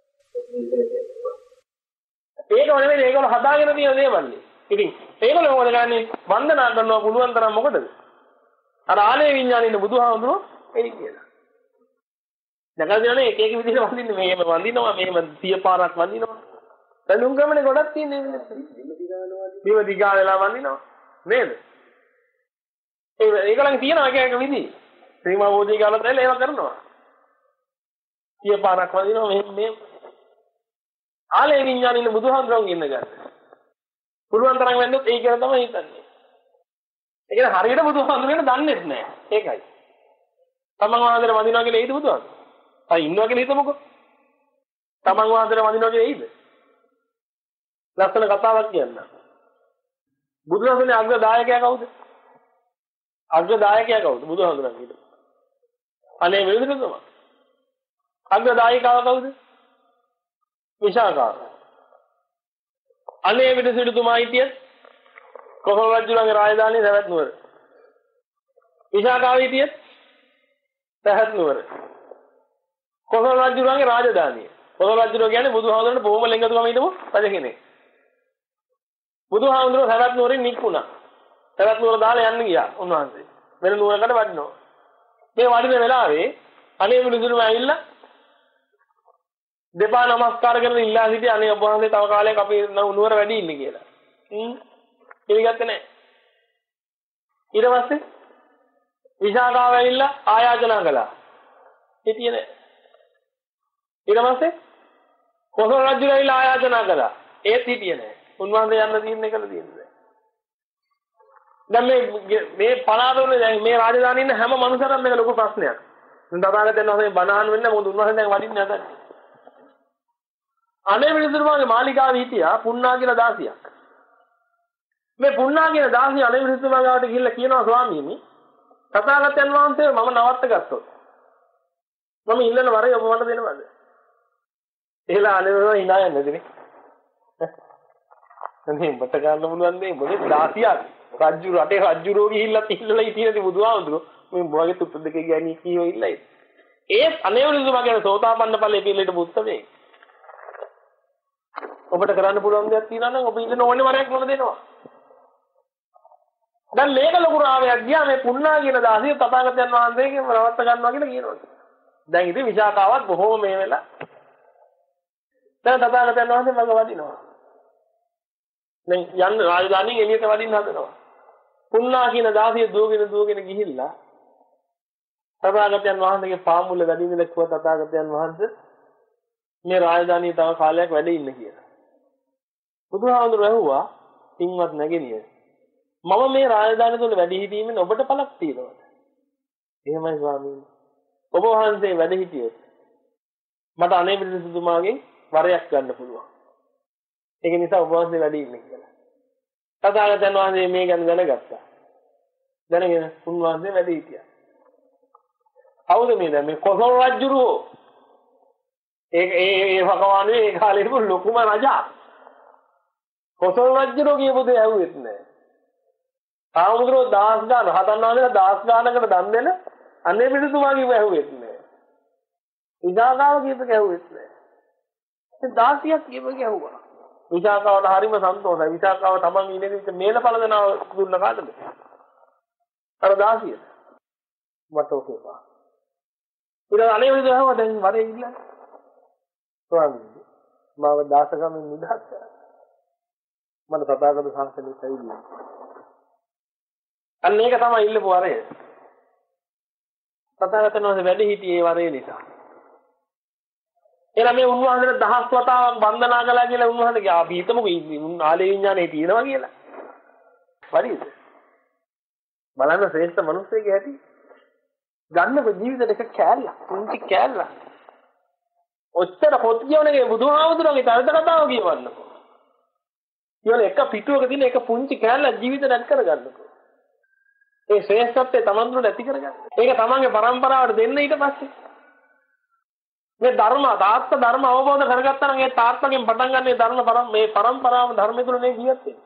ඒක නෙමෙයි ඒගොල්ලෝ හදාගෙන තියෙන දේවල්. ඉතින් ඒගොල්ලෝ මොකද කරන්නේ? වන්දනා කරනවා පුළුවන් තරම් මොකටද? අර ආලය විඥානේ ඉන්න බුදුහාමුදුරුවෝ එයි කියලා. දැකලා දිනනේ එක එක විදිහට වඳින්නේ මේම වඳිනවා මේම සිය පාරක් වඳිනවා. බැලුම් ගමනේ ගොඩක් තියෙන බිම දිගා වෙලා වඳිනවා. නේද? ඒ ඒගොල්ලන් තියනවා එක එක විදි. ශ්‍රීමා බෝධි කාලත් ඇවිල්ලා ඒවා කරනවා. සිය පාරක් වඳිනවා මෙහෙම මෙහෙම. ආලේ විඥාන ඉන්න බුදුහාමුදුරන් ඉන්න ගන්න. පුළුවන් තරම් වෙන්නොත් ඒ කියලා තමයි හිතන්නේ. ඒ කියන්නේ හරියට බුදුහාමුදුරන් දන්නේ නැහැ. ඒකයි. තමන් වහන්සේට වඳිනවා කියලා එයිද බුදුහාමුදුරන්? අය ඉන්නවා කියලා හිතමුකෝ. තමන් වහන්සේට වඳිනවා කියලා එයිද? ලස්සන කතාවක් කියන්න. බුදුහාමුදුරනේ අග්‍ර දායකයා කවුද? අග්‍ර දායකයා කවුද? බුදුහාමුදුරන් හිතුවා. අනේ මෙලෙසම. අග්‍ර දායකව කවුද? විශාකාව. අනේ විදසිටුතුමා හිටිය කොසල් රජුගේ රාජධානිය සවැත් නුවර. විශාකාව හිටිය සවැත් නුවර. කොසල් රජුගේ රාජධානිය. කොසල් රජු කියන්නේ බුදුහාමුදුරන්ට බොහොම ලෙන්ගතුකම හිටපු රජ කෙනෙක්. බුදුහාමුදුරුවෝ සවැත් නුවරින් නික්ුණා. සවැත් නුවර දාලා යන්න ගියා උන්වහන්සේ. වෙන නුවරකට වඩිනවා. මේ වඩින වෙලාවේ අනේ විදසිටුතුමා ඇවිල්ලා දෙපා නමස්කාර කරන ඉල්ලා සිටි අනේ ඔබ වහන්සේ තව කාලයක් අපි නුවර වැඩි ඉන්නේ කියලා. හ්ම්. පිළිගත්තේ නැහැ. ඊට පස්සේ විශාකාව ඇවිල්ලා ආයාචනා කළා. හිටියේ නැහැ. ඊට පස්සේ කොසල් රජු ඇවිල්ලා ආයාචනා කළා. ඒත් හිටියේ නැහැ. උන්වහන්සේ යන්න තියෙන එකද තියෙන්නේ. දැන් මේ මේ පලාතවල දැන් මේ රාජධානියේ ඉන්න හැම මනුස්සයරම මේක ලොකු ප්‍රශ්නයක්. දැන් තථාගතයන් වහන්සේ බණහන් වෙන්න මොකද උන්වහන්සේ දැන් වඩින්නේ නැතත්. අනේ මිනිසුන්ගේ මාලිගාවේ හිටියා පුන්නා කියලා දාසියක්. මේ පුන්නා කියන දාසිය අනේ මිනිසුන්ගේ ගාවට ගිහිල්ලා කියනවා ස්වාමීනි තථාගතයන් වහන්සේ මම නවත්ත ගත්තොත් මම ඉල්ලන වරේ ඔබ මට දෙනවද? එහෙලා අනේ මම hina යන්නේ නැදිනේ. අනේ මට ගන්න පුළුවන් දෙයක් මොකද දාසියක් රජු රටේ රජුරෝ ගිහිල්ලා තිල්ලලා හිටියේදී බුදුහාමුදුරුවෝ මේ මොකගේ තුත්තු දෙකේ ගෑණි කීව ඉල්ලයි. ඒත් අනේ මිනිසුන්ගේ ගැන සෝතාපන්න ඵලයේ පිළිලෙට බුත්තමේ ඔබට කරන්න පුළුවන් දෙයක් තියෙනවා නම් ඔබ ඉන්න ඕනේ වරයක් මොන දෙනවා. දැන් මේක ලොකු රාවයක් ගියා මේ පුන්නා කියන දාසිය තථාගතයන් වහන්සේගෙන් නවත්ත ගන්නවා කියලා කියනවා. දැන් ඉතින් විශාකාවත් බොහෝම මේ වෙලා දැන් තථාගතයන් වහන්සේ මඟ වදිනවා. දැන් යන්න රාජධානියෙන් එළියට වදින්න හදනවා. පුන්නා කියන දාසිය දුවගෙන දුවගෙන ගිහිල්ලා තථාගතයන් වහන්සේගේ පාමුල වැඩිමිල කිව්ව තථාගතයන් වහන්සේ මේ රාජධානිය තව කාලයක් වැඩ ඉන්න කියලා. බුදුහාමුදුරුවෝ ඇහුවා පින්වත් නැගෙනිය මම මේ රාජධානිය තුල වැඩ හිටීමෙන් ඔබට පළක් තියෙනවද? එහෙමයි ස්වාමීනි. ඔබ වහන්සේ වැඩ හිටියොත් මට අනේ පිළිසුතුමාගෙන් වරයක් ගන්න පුළුවන්. ඒක නිසා ඔබ වහන්සේ වැඩ ඉන්නේ කියලා. තථාගතයන් වහන්සේ මේ ගැන දැනගත්තා. දැනගෙන උන්වහන්සේ වැඩ හිටියා. කවුද මේ දැන් මේ කොසල් රජුරෝ? ඒ ඒ ඒ භගවානේ ඒ කාලේ තිබුණු ලොකුම රජා. කොසල් රජුරෝ කියපු දේ ඇහුවෙත් නෑ. ආමුද්‍රෝ දාස් ගාන හතන් වහන්සේලා දාස් ගානකට දන් දෙන අනේ පිටුතුමා කියව ඇහුවෙත් නෑ. විජාකාව කියපු ඇහුවෙත් නෑ. ඒ දාසියක් කියපු ඇහුවා. විජාකාවට හරිම සන්තෝෂයි. විජාකාව තමන් ඉන්නේ මේල පළදනාව දුන්න කාටද? අර දාසියට. මට ඕකේ පා. ඊට අනේ විදිහම දැන් වරේ ඉන්න. ස්වාමීනි මාව දාසකමින් නිදහස් කරා. මට තථාගත ශාසනය කයිදී. අන්න ඒක තමයි ඉල්ලපු වරේ. තථාගතයන් වහන්සේ වැඩි හිටියේ වරේ නිසා. එලා මේ උන්වහන්සේට දහස් වතාවක් වන්දනා කළා කියලා උන්වහන්සේ අපි හිතමුකෝ ආලේ විඥානේ තියෙනවා කියලා. හරිද? බලන්න ශ්‍රේෂ්ඨ මිනිස්සෙගේ හැටි. ගන්නකො ජීවිතේට එක කෑල්ල, පුංචි කෑල්ල. ඔච්චර පොත් කියවනගේ බුදුහාමුදුරන්ගේ තර්ක කතාව කියවන්නකො. කියන එක පිටුවක තියෙන එක පුංචි කෑල්ල ජීවිතේ රැක් කරගන්නකො. ඒ ශ්‍රේෂ්ඨත්වය Taman තුළ ඇති කරගන්න. ඒක Tamanගේ પરම්පරාවට දෙන්න ඊට පස්සේ. මේ ධර්ම තාත්ත ධර්ම අවබෝධ කරගත්තා නම් ඒ තාත්තගෙන් පටන් ගන්න මේ ධර්ම පරම් මේ પરම්පරාව ධර්මයේ තුල නේ ජීවත් වෙන්නේ.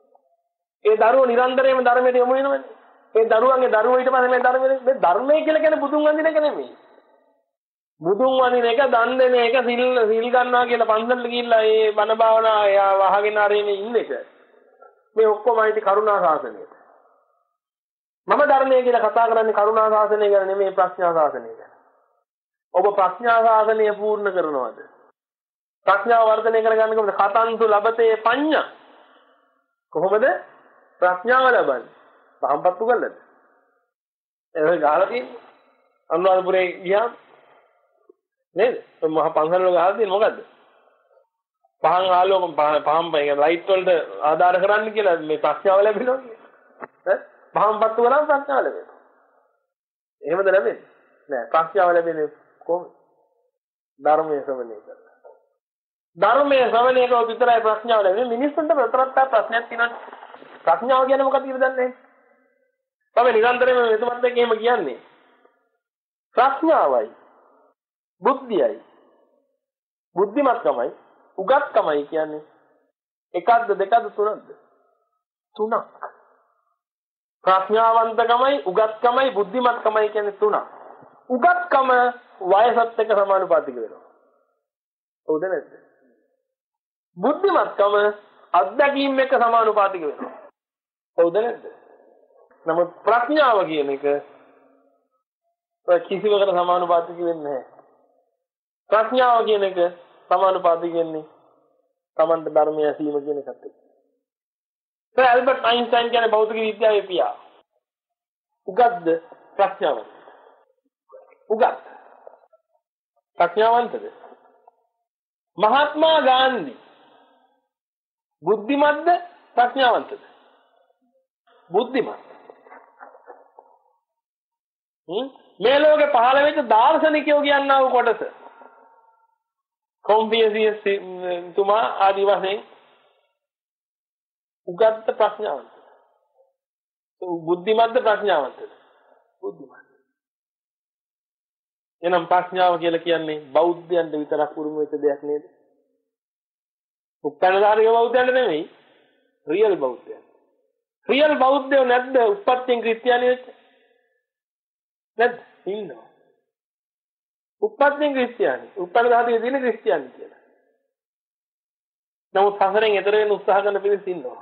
ඒ දරුවෝ නිරන්තරයෙන්ම ධර්මයට යොමු වෙනවනේ. ඒ දරුවන්ගේ දරුවෝ ඊට පස්සේ මේ ධර්මයේ මේ ධර්මයේ කියලා කියන්නේ බුදුන් වඳින එක නෙමෙයි. බුදුන් වඳින එක, දන් දෙන එක, සිල් සිල් ගන්නවා කියලා පන්සලට ගිහිල්ලා ඒ බණ භාවනා එයා වහගෙන ආරෙන්නේ ඉන්න එක. මේ ඔක්කොම අයිති කරුණා ශාසනයට. මම ධර්මයේ කියලා කතා කරන්නේ කරුණා ශාසනය ගැන නෙමෙයි ප්‍රඥා ශාසනය ගැන. ඔබ ප්‍රඥා ශාසනය පූර්ණ කරනවද? ප්‍රඥාව වර්ධනය කරගන්න කොහොමද? කතන්තු ලබතේ පඤ්ඤා. කොහොමද ප්‍රඥාව ලබන්නේ? පහම්පත්තු කළද? ඒක ගහලා තියෙන්නේ. අනුරාධපුරේ ගියාම නේද? මහ පන්සල් වල ගහලා තියෙන්නේ මොකද්ද? පහන් ආලෝක පහම් පහ ලයිට් වලට ආධාර කරන්න කියලා මේ ප්‍රඥාව ලැබෙනවා කියන්නේ. ඈ පහම්පත්තු වලම ප්‍රඥාව ලැබෙනවා. එහෙමද ලැබෙන්නේ? නෑ ප්‍රඥාව ලැබෙන්නේ කොහොමද? ධර්මයේ ශ්‍රවණය කරලා. ධර්මයේ ශ්‍රවණය කරලා විතරයි ප්‍රඥාව ලැබෙන්නේ. මිනිස්සුන්ට ප්‍රතරත්ත ප්‍රශ්නයක් තියෙනවා. ප්‍රඥාව කියන්නේ මොකක්ද කියලා දන්නේ නැහැ. තමයි නිරන්තරයෙන්ම මෙතුමත් එක්ක එහෙම කියන්නේ. ප්‍රඥාවයි බුද්ධියයි බුද්ධිමත්කමයි උගත්කමයි කියන්නේ එකක්ද දෙකක්ද තුනක්ද? තුනක්. ප්‍රඥාවන්තකමයි උගත්කමයි බුද්ධිමත්කමයි කියන්නේ තුනක්. උගත්කම වයසත් එක්ක සමානුපාතික වෙනවා. හවුද නැද්ද? බුද්ධිමත්කම අත්දැකීම් එක්ක සමානුපාතික වෙනවා. හවුද නැද්ද? නමුත් ප්‍රඥාව කියන එක කිසිවකට සමානුපාතික වෙන්නේ නැහැ. ප්‍රඥාව කියන එක සමානුපාතික වෙන්නේ Tamanට ධර්මය ඇසීම කියන එකත් එක්ක. ඒ ඇල්බර්ට් අයින්ස්ටයින් කියන්නේ භෞතික විද්‍යාවේ පියා. උගත්ද ප්‍රඥාවන්ත? උගත්. ප්‍රඥාවන්තද? මහත්මා ගාන්ධි බුද්ධිමත්ද ප්‍රඥාවන්තද? බුද්ධිමත්. හ්ම් මේ ලෝකේ පහළ වෙච්ච දාර්ශනිකයෝ කියනවා වූ කොටස කොම්පියසියස් තුමා ආදි වශයෙන් උගත් ප්‍රඥාවන්ත. බුද්ධිමත්ද ප්‍රඥාවන්තද? බුද්ධිමත්. එනම් ප්‍රඥාව කියලා කියන්නේ බෞද්ධයන්ට විතරක් උරුම වෙච්ච දෙයක් නේද? උපකරණාරික බෞද්ධයන්ට නෙමෙයි, රියල් බෞද්ධයන්. රියල් බෞද්ධයෝ නැද්ද උපත්යෙන් ක්‍රිස්තියානි වෙච්ච? නැද්ද? ඉන්නවා. උපත්යෙන් ක්‍රිස්තියානි, උපකරණ ධාතුවේ තියෙන ක්‍රිස්තියානි කියලා. නමුත් සසරෙන් එතර වෙන්න උත්සාහ කරන පිරිස ඉන්නවා.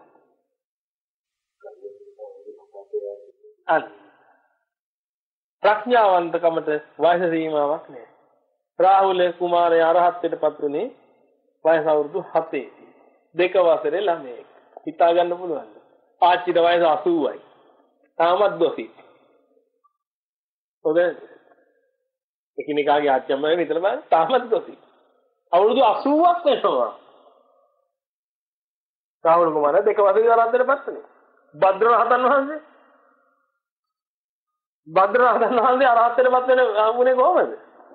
අන්න ප්‍රඥාවන්තකමට වයස සීමාවක් නැහැ. රාහුල කුමාරයා අරහත්ත්වයට පත් වුණේ වයස අවුරුදු හතේ. දෙක වසරේ ළමයෙක්. හිතා ගන්න පුළුවන්ද? ආච්චිට වයස අසූවයි. තාමත් දොසි. හොඳ. එකිනෙකාගේ ආච්චිම විතර බලන්න තාමත් දොසි. අවුරුදු අසූවක් වෙනවා. රාහුල කුමාරයා දෙක වසරේ අරහත්ත්වයට පත් වුණේ. භද්‍ර රහතන් වහන්සේ භද්‍ර රහතන් වහන්සේ අරහත්ත්වයට පත් වෙන වුණේ කොහොමද?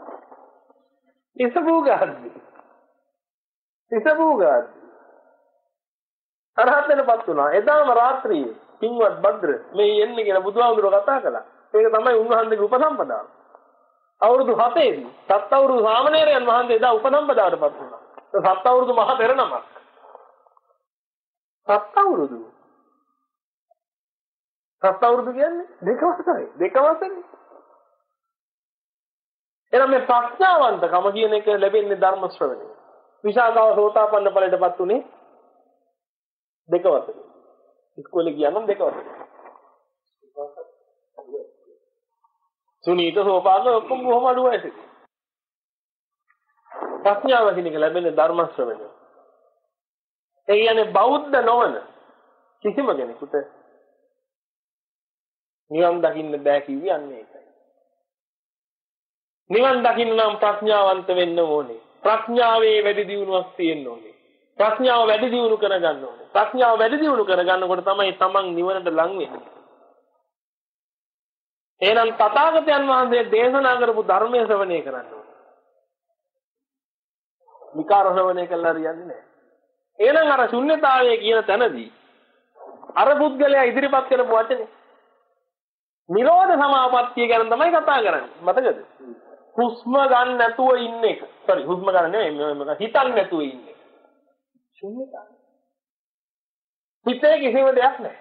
ඉසබුගාද්දි. ඉසබුගාද්දි. අරහත්ත්වයට පත් වුණා. එදාම රාත්‍රියේ පින්වත් භද්‍ර මේ එන්නේ කියලා බුදුහාමුදුරුවෝ කතා කළා. ඒක තමයි උන්වහන්සේගේ උපසම්පදාව. අවුරුදු හතේ දී සත් අවුරුදු සාමණේරයන් වහන්සේ එදා උපසම්පදාවට පත් වුණා. සත් අවුරුදු මහ පෙර නමක්. සත් අවුරුදු සත් අවුරුදු කියන්නේ දෙක වසරයි. දෙක වසරේ. එනම් මේ ප්‍රඥාවන්තකම කියන එක ලැබෙන්නේ ධර්ම ශ්‍රවණය. විශාකාව සෝතාපන්න ඵලයටපත් උනේ දෙක වසරේ. ඉස්කෝලේ ගියා නම් දෙක වසරේ. සුනීත සෝපාක ඔක්කොම බොහොම අඩු වයසක. ප්‍රඥාව කියන එක ලැබෙන්නේ ධර්ම ශ්‍රවණය. ඒ කියන්නේ බෞද්ධ නොවන කිසිම කෙනෙකුට නිවන් දකින්න බෑ කියන්නේ ඒකයි. නිවන් දකින්න නම් ප්‍රඥාවන්ත වෙන්න ඕනේ. ප්‍රඥාවේ වැඩි දියුණුවක් තියෙන්න ඕනේ. ප්‍රඥාව වැඩි දියුණු කරගන්න ඕනේ. ප්‍රඥාව වැඩි දියුණු කරගන්නකොට තමයි තමන් නිවනට ලං වෙන්නේ. එහෙනම් තථාගතයන් වහන්සේ දේශනා කරපු ධර්මයේ ශ්‍රවණය කරන්න ඕනේ. විකාර ශ්‍රවණය කළා හරියන්නේ නැහැ. එහෙනම් අර ශුන්‍යතාවය කියන තැනදී අර පුද්ගලයා ඉදිරිපත් කරපු වචනේ නිරෝධ සමාපත්තිය ගැන තමයි කතා කරන්නේ. මතකද? හුස්ම ගන්න නැතුව ඉන්න එක. sorry හුස්ම ගන්න නෙවෙයි හිතන්න නැතුව ඉන්න එක. ශුන්‍යතාවය. හිතේ කිසිම දෙයක් නැහැ.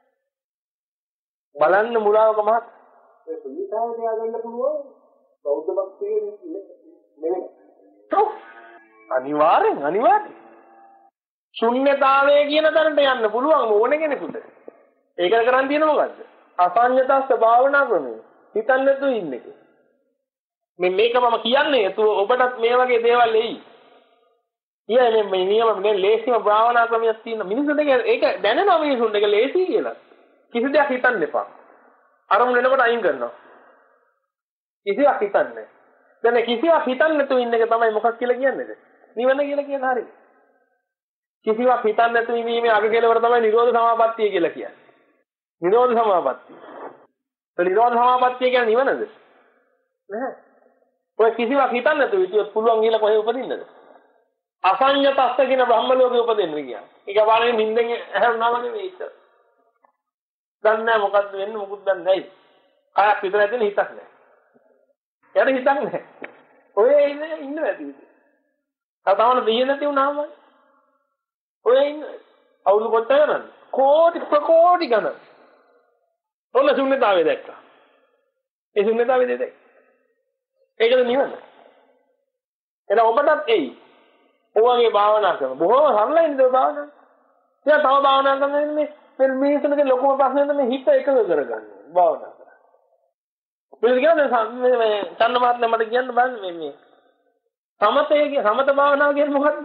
බලන්න මුලාවක මහත් ඒ ශුන්‍යතාවය තියාගන්න පුළුවන් බෞද්ධ භක්තියේ නෙවෙයි. ඔව්. අනිවාර්යෙන් අනිවාර්යෙන්. ශුන්‍යතාවය කියන තැනට යන්න පුළුවන් ඕන කෙනෙකුට. ඒක කරන් තියෙන මොකද්ද? අසඤ්ඤතස්ස භාවනා ක්‍රමය. හිතන්න නැතුව ඉන්න එක. මේ මේක මම කියන්නේ ඒතු ඔබටත් මේ වගේ දේවල් එයි. ඊයේ මේ නියම මේ ලේසිම භාවනා ක්‍රමයක් තියෙන මිනිස්සුන්ට ඒක දැනෙනවා මිනිස්සුන්ට ඒක ලේසි කියලා. කිසි දෙයක් හිතන්න එපා. අරමුණ එනකොට අයින් කරනවා. කිසිවක් හිතන්නේ නැහැ. දැන් කිසිවක් හිතන්නේ නැතුව ඉන්න එක තමයි මොකක් කියලා කියන්නේ? නිවන කියලා කියන හරිය. කිසිවක් හිතන්නේ නැතුව ඉඳීමේ අග කෙලවර තමයි නිරෝධ සමාපත්තිය කියලා කියන්නේ. නිරෝධ සමාපත්තිය. ඒ නිරෝධ සමාපත්තිය කියන්නේ නිවනද? නැහැ. ඔය කිසිවක් හිතන්නේ නැතුව ඉතින් පුළුවන් කියලා කොහේ උපදින්නද? අසඤ්ඤතස්ස කියන බ්‍රහ්ම ලෝකේ උපදින්න කියන්නේ. ඒක බලන්නේ නිින්දෙන් ඇහැරුණා වගේ මේ ඉත. දන්නේ නැහැ මොකද්ද වෙන්නේ මොකුත් දන්නේ නැහැ. කායක් විතර ඇදෙන හිතක් නැහැ. යාර හිතක් නැහැ. ඔය ඉන්නේ ඉන්න වැඩි. ආ තමන දෙය නැති වුණාම ඔය ඉන්න අවුල් කොට ගන්න. කෝටි ප්‍රකෝටි ගණන්. ඔන්න ශුන්‍යතාවය දැක්කා. ඒ ශුන්‍යතාවය දෙද? ඒකද නිවන. එහෙනම් ඔබටත් එයි. ඔයගේ භාවනා කරන බොහොම සරලයි නේද භාවනාව? දැන් තව භාවනා කරනන්නේ මේ මේසනගේ ලොකුම ප්‍රශ්නේ තමයි හිත එකඟ කරගන්න භාවනා කරා. මේ කියන්නේ මේ චන්න මාත්‍යා මට කියන්න බෑ මේ මේ සමතේ සමත භාවනාව කියන්නේ මොකද්ද?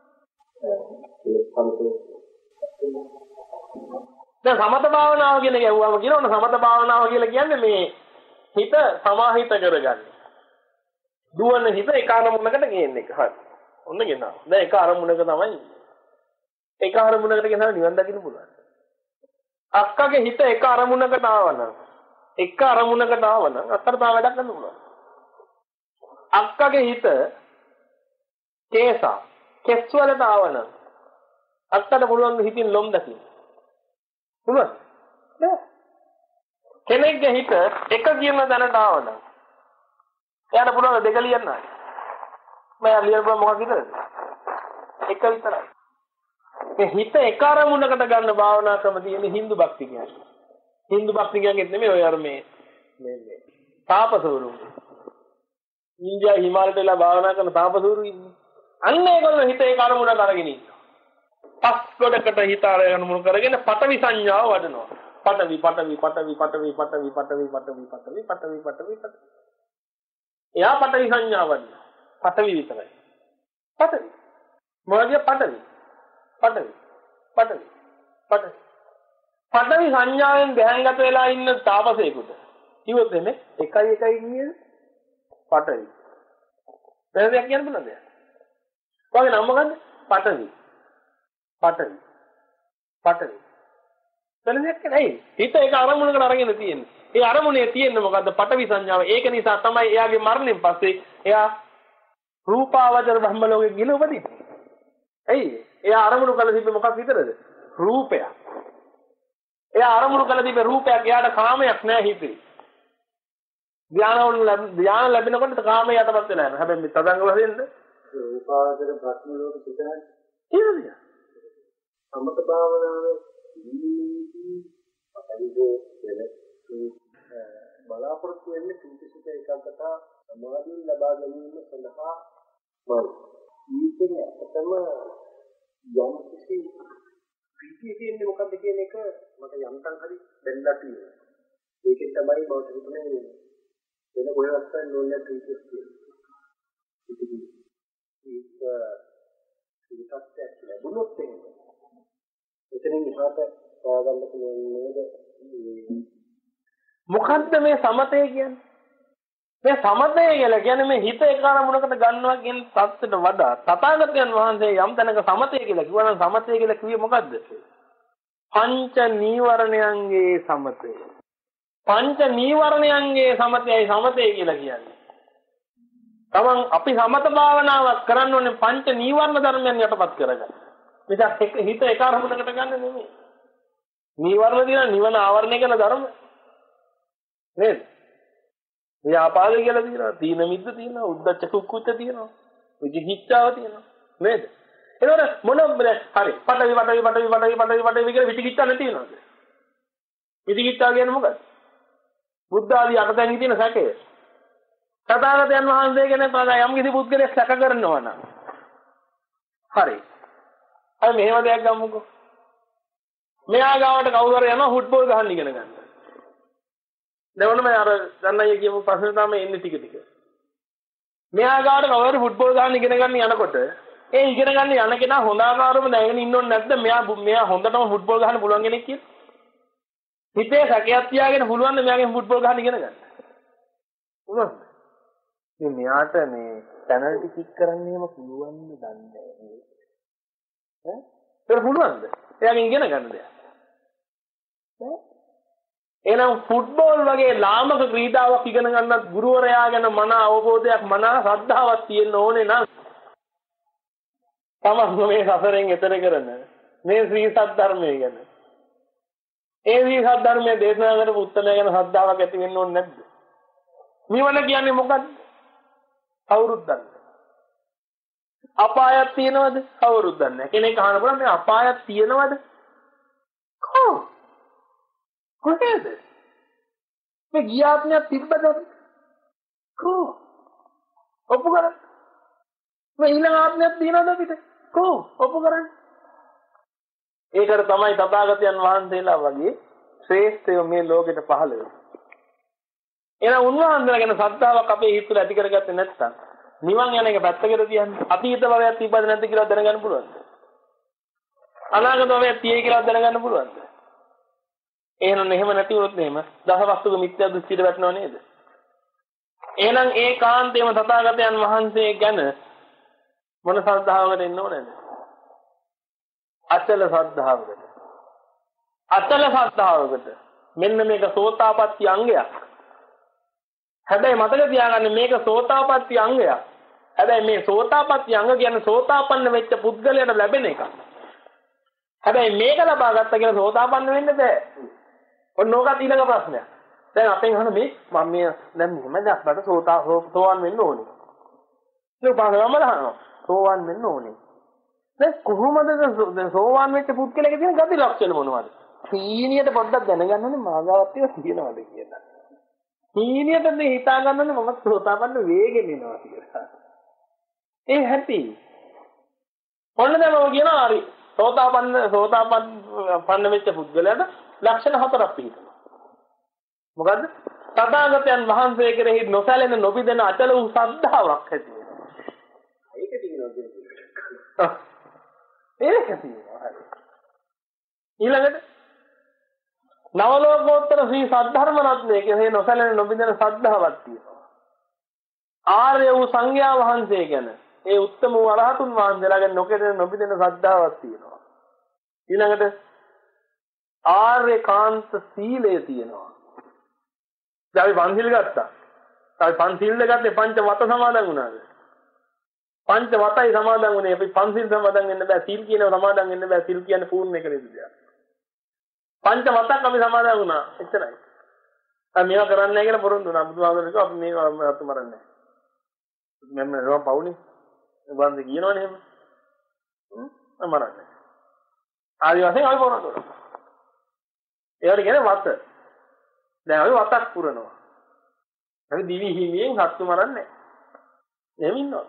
දැන් සමත භාවනාව කියන එක ඇහුවම කියනවනේ සමත භාවනාව කියලා කියන්නේ මේ හිත සමාහිත කරගන්න. දුවන හිත එක අරමුණකට ගේන්න එක. හරි. ඔන්න ගෙනාව. දැන් එක අරමුණක තමයි එක අරමුණකට ගෙනාව නිවන් දකින්න පුළුවන්. අක්කගේ හිත එක අරමුණකට ආවනම් එක අරමුණකට ආවනම් අත්තර තා වැඩක් කරන්න පුළුවන්. අක්කගේ හිත කේසා කෙස් වලට ආවනම් අත්තට පුළුවන් හිතින් ලොම් දකින්න. පුළුවන්. නෑ. කෙනෙක්ගේ හිත එක කියන දැනට ආවනම් එයාට පුළුවන් දෙක ලියන්න. මම ලියපුවා මොකක්ද විතරද? එක විතරයි. මේ හිත එක අරමුණකට ගන්න භාවනා ක්‍රම තියෙන හින්දු භක්ති කියන්නේ. හින්දු භක්ති කියන්නේ නෙමෙයි ඔය අර මේ මේ මේ තාපසවරු. ඉන්දියා හිමාලයට වෙලා භාවනා කරන තාපසවරු ඉන්නේ. අන්න ඒගොල්ලෝ හිත එක අරමුණකට අරගෙන ඉන්නවා. පස් ගොඩකට හිත අරගෙන කරගෙන පටවි සංඥාව වඩනවා. පටවි පටවි පටවි පටවි පටවි පටවි පටවි පටවි පටවි පටවි පටවි. එයා පටවි සංඥාව වඩනවා. පටවි විතරයි. පටවි. මොකද පටවි? පටවි. පටවි. පටවි. පටවි සංඥාවෙන් දැහැන්ගත වෙලා ඉන්න තාපසයෙකුට කිව්වොත් එන්නේ එකයි එකයි කියන්නේ පටවි. දැන් දෙයක් කියන්න බලන්න. ඔයගේ නම මොකද්ද? පටවි. පටවි. පටවි. දැන් දෙයක් නෑ. හිත ඒක අරමුණකට අරගෙන තියෙන්නේ. ඒ අරමුණේ තියෙන්නේ මොකද්ද? පටවි සංඥාව. ඒක නිසා තමයි එයාගේ මරණයෙන් පස්සේ එයා රූපාවචර බ්‍රහ්ම ලෝකෙ ගිල උපදින්නේ. ඇයි? එයා අරමුණු කළ තිබ්බේ මොකක් විතරද? රූපයක්. එයා අරමුණු කළ තිබ්බේ රූපයක්. එයාට කාමයක් නෑ හිතේ. ධානවල ධාන ලැබෙනකොට කාමය යටපත් වෙලා යනවා. හැබැයි මේ තදංග වශයෙන්ද රූපාවචර බ්‍රහ්ම ලෝකෙ පිටරයි. කියනද? සමත භාවනාවේ පරිදෝ වෙන බලාපොරොත්තු වෙන්නේ පිටිසිත එකකට සමාධිය ලබා ගැනීම සඳහා මම ඊටෙන් ඇත්තම යම් කිසි ප්‍රීතිය කියන්නේ මොකක්ද කියන එක මට යම්තම් හරි දැනලා තියෙනවා. ඒකෙන් තමයි මම හිතන්නේ වෙන කොහෙවත් ගන්න ඕනේ ප්‍රීතියක් තියෙනවා. ඒක ඒක ලැබුණොත් එන්නේ. එතනින් ඉහාට හොයාගන්න පුළුවන් නේද? මොකද්ද මේ සමතය කියන්නේ? මේ සමතය කියලා කියන්නේ මේ හිත එක අරමුණකට ගන්නවා කියන தත්ත්වයට වඩා තථාගතයන් වහන්සේ යම් තැනක සමතය කියලා කිව්වා නම් සමතය කියලා කිව්වේ මොකද්ද? පංච නීවරණයන්ගේ සමතය. පංච නීවරණයන්ගේ සමතයයි සමතය කියලා කියන්නේ. තමන් අපි සමත භාවනාවක් කරන්න ඕනේ පංච නීවරණ ධර්මයන් යටපත් කරගන්න. මිසක් හිත එක අරමුණකට ගන්න නෙමෙයි. නීවරණ දින නිවන ආවරණය කරන ධර්ම නේද? ව්‍යාපාද කියලා තියෙනවා, තීන මිද්ද තියෙනවා, උද්ධච්ච කුක්කුච්ච තියෙනවා, විචිකිච්ඡාව තියෙනවා නේද? ඒතකොට මොන හරි පටවි පටවි පටවි පටවි පටවි පටවි කියලා විචිකිච්ඡා නැති වෙනවද? විචිකිච්ඡා කියන්නේ මොකක්ද? බුද්ධ ආදී අටතැන්හි තියෙන සැකය. තථාගතයන් වහන්සේ කියන්නේ යම් කිසි පුද්ගලයෙක් සැක කරනවා නම් හරි. අය මෙහෙම දෙයක් ගමුකෝ. මෙයා ගාවට කවුරු හරි යනවා ෆුට්බෝල් ගහන්න ඉගෙන ගන්න. දැන් මම අර දන්නයි කියමු ප්‍රශ්නේ තමයි එන්නේ ටික ටික. මෙයා ගාවට කවුරු හරි ෆුට්බෝල් ගහන්න ඉගෙන ගන්න යනකොට ඒ ඉගෙන ගන්න යන කෙනා හොඳ ආකාරව දැනගෙන ඉන්න ඕනේ නැද්ද? මෙයා මෙයා හොඳටම ෆුට්බෝල් ගහන්න පුළුවන් කෙනෙක් කියලා. හිතේ සැකයක් තියාගෙන පුළුවන් ද මෙයාගෙන් ෆුට්බෝල් ගහන්න ඉගෙන ගන්න? පුළුවන්. මේ මෙයාට මේ පැනල්ටි කික් කරන්නේම පුළුවන් ද දන්නේ නැහැ. ඈ? ඒක පුළුවන්ද? එයාගෙන් ඉගෙන ගන්න දෙයක්. ඈ? එහෙනම් ෆුට්බෝල් වගේ ලාමක ක්‍රීඩාවක් ඉගෙන ගන්නත් ගුරුවරයා ගැන මන අවබෝධයක් මන ශ්‍රද්ධාවක් තියෙන්න ඕනේ නම් තමන් මේ සසරෙන් එතර කරන මේ ශ්‍රී සද්ධර්මය ගැන ඒ ශ්‍රී සද්ධර්මයේ දේශනා කරපු උත්තරය ගැන ශ්‍රද්ධාවක් ඇති වෙන්න ඕනේ නැද්ද? නිවන කියන්නේ මොකක්ද? කවුරුත් දන්නේ. අපායක් තියෙනවද? කවුරුත් දන්නේ නැහැ. කෙනෙක් අහන්න පුළුවන් මේ අපායක් තියෙනවද? කොහොම? කොහෙද? මේ ගියාත්මයක් තිබ්බද? කොහොම? ඔප්පු කරන්න. මේ ඊළඟ ආත්මයක් තියෙනවද අපිට? කොහොම? ඔප්පු කරන්න. ඒකට තමයි තථාගතයන් වහන්සේලා වගේ ශ්‍රේෂ්ඨයෝ මේ ලෝකෙට පහළ වෙන්නේ. එහෙනම් උන්වහන්සේලා ගැන ශ්‍රද්ධාවක් අපේ හිත තුළ ඇති කරගත්තේ නැත්නම් නිවන් යන එක පැත්තකට තියන්නේ. අතීත භවයක් තිබ්බද නැද්ද කියලා දැනගන්න පුළුවන්ද? අනාගත භවයක් තියෙයි කියලා දැනගන්න පුළුවන්ද? එහෙනම් එහෙම නැති වුණොත් එහෙම දසවස්තුක මිත්‍යා දෘෂ්ටියට වැටෙනව නේද? එහෙනම් ඒ කාන්තේම තථාගතයන් වහන්සේ ගැන මොන ශ්‍රද්ධාවකට එන්න ඕනේද? අචල ශ්‍රද්ධාවකට. අචල ශ්‍රද්ධාවකට. මෙන්න මේක සෝතාපට්ටි අංගයක්. හැබැයි මතක තියාගන්න මේක සෝතාපට්ටි අංගයක්. හැබැයි මේ සෝතාපට්ටි අංග කියන්නේ සෝතාපන්න වෙච්ච පුද්ගලයාට ලැබෙන එකක්. හැබැයි මේක ලබා ගත්ත කියලා සෝතාපන්න වෙන්න බෑ. ඔන්න ඕකත් ඊළඟ ප්‍රශ්නයක්. දැන් අපෙන් අහන මේ මම මේ දැන් මෙහෙම දැක්කට සෝතා සෝවන් වෙන්න ඕනේ. ඒක පාරවම අහනවා. සෝවන් වෙන්න ඕනේ. දැන් කොහොමද දැන් සෝවන් වෙච්ච පුද්ගලයාගේ තියෙන ගති ලක්ෂණ මොනවද? සීනියට පොඩ්ඩක් දැනගන්න ඕනේ මාගාවත් ඒක තියෙනවද කියලා. සීනියට මේ හිතා ගන්න ඕනේ මම සෝතාපන්න වේගෙන් එනවා කියලා. ඒ හැටි. ඔන්න දැන් මම කියනවා හරි. සෝතාපන්න සෝතාපන්න වෙච්ච පුද්ගලයාට ලක්ෂණ හතරක් පිළිතුරු. මොකද්ද? තථාගතයන් වහන්සේ කෙරෙහි නොසැලෙන නොබිදෙන අචල වූ ශ්‍රද්ධාවක් ඇති වෙනවා. ඒක තියෙනවා කියන්නේ. ඒක තියෙනවා. හරි. ඊළඟට නවලෝකෝත්තර ශ්‍රී සද්ධර්ම රත්නයේ කෙරෙහි නොසැලෙන නොබිදෙන ශ්‍රද්ධාවක් තියෙනවා. ආර්ය වූ සංඝයා වහන්සේ ගැන ඒ උත්තම වූ අරහතුන් වහන්සේලා ගැන නොකෙදෙන නොබිදෙන ශ්‍රද්ධාවක් තියෙනවා. ඊළඟට ආර්ය කාන්ත සීලය තියෙනවා. දැන් අපි පන්සිල් ගත්තා. අපි පන්සිල් ගත්තේ පංච වත සමාදන් වුණාද? පංච වතයි සමාදන් වුණේ. අපි පන්සිල් සමාදන් වෙන්න බෑ. සීල් කියනව සමාදන් වෙන්න බෑ. සීල් කියන්නේ පූර්ණ කළ යුතු දෙයක්. පංච වතක් අපි සමාදන් වුණා. එච්චරයි. අපි මේවා කරන්නේ නැහැ කියලා පොරොන්දු වුණා. බුදුහාමුදුරුවෝ කිව්වා අපි මේවා අතු මරන්නේ නැහැ. මම නෝ පවුනේ. වන්ද කියනවනේ එහෙම. හ්ම් අමරන්නේ. ආදි වශයෙන් අපි පොරොන්දු වුණා. ඒවට කියන්නේ වත. දැන් අපි වතක් පුරනවා. අපි දිවි හිමියෙන් සත්තු මරන්නේ නැහැ. එහෙම ඉන්නවා.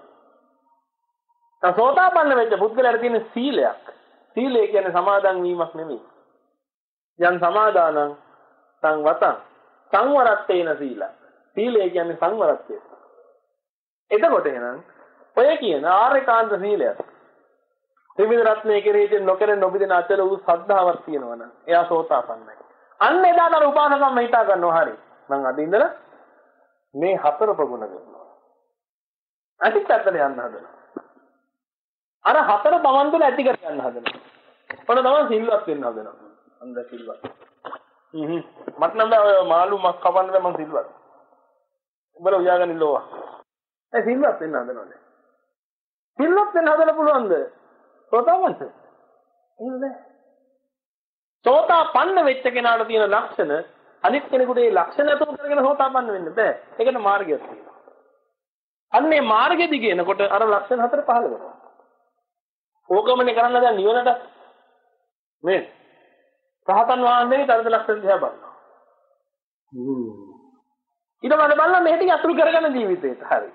සෝතාපන්න වෙච්ච පුද්ගලයාට තියෙන සීලයක්. සීලය කියන්නේ සමාදන් වීමක් නෙමෙයි. යම් සමාදානං සංවතං සංවරත්තේන සීල. සීලය කියන්නේ සංවරත්වය. එතකොට එහෙනම් ඔය කියන ආර්යකාන්ත සීලය ත්‍රිවිධ රත්නයේ කෙරෙහි නොකරන නොබිදෙන අචල වූ ශ්‍රද්ධාවක් තියෙනවා නම් එයා සෝතාපන්නයි. අන්න එදාට අර උපාසකම්ම හිතා ගන්නවා හරි. මං අද ඉඳලා මේ හතර ප්‍රගුණ කරනවා. අනිත් පැත්තට යන්න හදනවා. අර හතර තමන් තුළ ඇති කර ගන්න හදනවා. ඔන්න තමන් සිල්වත් වෙන්න හදනවා. අන්ද සිල්වත්. හ්ම් මට නම් බෑ ඔය මාළු මස් කපන්න බෑ මං සිල්වත්. උඹලා උයාගෙන ඉල්ලෝවා. ඒ සිල්වත් වෙන්න හදනවනේ. සිල්වත් වෙන්න හදලා පුළුවන්ද? සෝතාපන්නද? එහෙම නෑ. සෝතාපන්න වෙච්ච කෙනාට තියෙන ලක්ෂණ අනිත් කෙනෙකුට ඒ ලක්ෂණ අතුරු කරගෙන සෝතාපන්න වෙන්න බෑ. ඒකට මාර්ගයක් තියෙනවා. අන්නේ මාර්ගෙ දිගේ එනකොට අර ලක්ෂණ හතර පහළ වෙනවා. ඕකමනේ කරන්න දැන් නිවනට මේ රහතන් වහන්සේගේ චරිත ලක්ෂණ දිහා බලනවා. හ්ම්. ඊට පස්සේ බලන්න මේ ටික අතුරු කරගෙන ජීවිතේට හරි.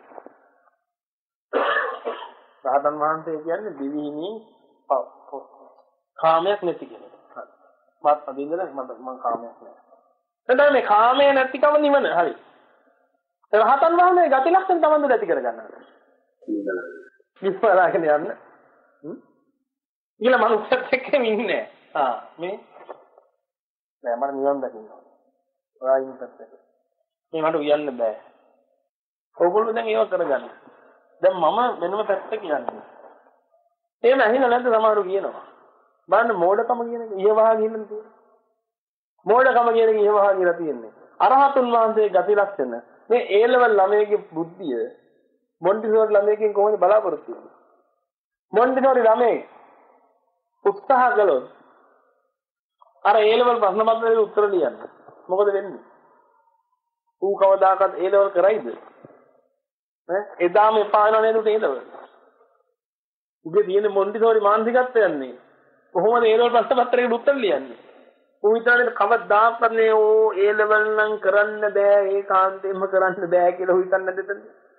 රහතන් වහන්සේ කියන්නේ දිවිහිමින් කාමයක් නැති කෙනෙක්. හරි. මාත් අදින්දල මම මම කාමයක් නැහැ. එතන මේ කාමයේ නැතිකම නිවන හරි. රහතන් වහන්සේ ගති ලක්ෂණ තමන්ද ඇති කරගන්නවා. විශ්වාසයෙන් යන්න. හ්ම්. ඊළ මනුස්සයෙක් එක්කම ඉන්නේ. ආ මේ නෑ මට නිවන් දකින්න ඕනේ. ඔයා ඉන්න පැත්තට. මේ මට උයන්න බෑ. ඕගොල්ලෝ දැන් ඒව කරගන්න. දැන් මම වෙනම පැත්ත කියන්නේ. එහෙම ඇහිලා නැද්ද සමහරු කියනවා. බලන්න මෝඩකම කියන එක ඊවහා ගිහින් තියෙනවා. මෝඩකම කියන එක ඊවහා කියලා තියෙන්නේ. අරහතුන් වහන්සේ ගති ලක්ෂණ මේ ඒ ලෙවල් ළමයේගේ බුද්ධිය මොන්ටිසෝරි ළමයකින් කොහොමද බලාපොරොත්තු වෙන්නේ? මොන්ටිසෝරි ළමයේ උත්සාහ කළොත් අර ඒ ලෙවල් ප්‍රශ්න පත්‍රයේ උත්තර ලියන්න. මොකද වෙන්නේ? ඌ කවදාකවත් ඒ ලෙවල් කරයිද? ඈ එදාම එපා වෙනව නේද ඒ ලෙවල්? උගේ තියෙන මොන්ටිසෝරි මානසිකත්වයන්නේ. කොහොමද ඒ ලෙවල් ප්‍රශ්න පත්‍රයකට උත්තර ලියන්නේ? ඌ හිතන්නේ කවදාකවත් නේ ඕ ඒ ලෙවල් නම් කරන්න බෑ ඒකාන්තයෙන්ම කරන්න බෑ කියලා ඌ හිතන්නේ නැද්ද?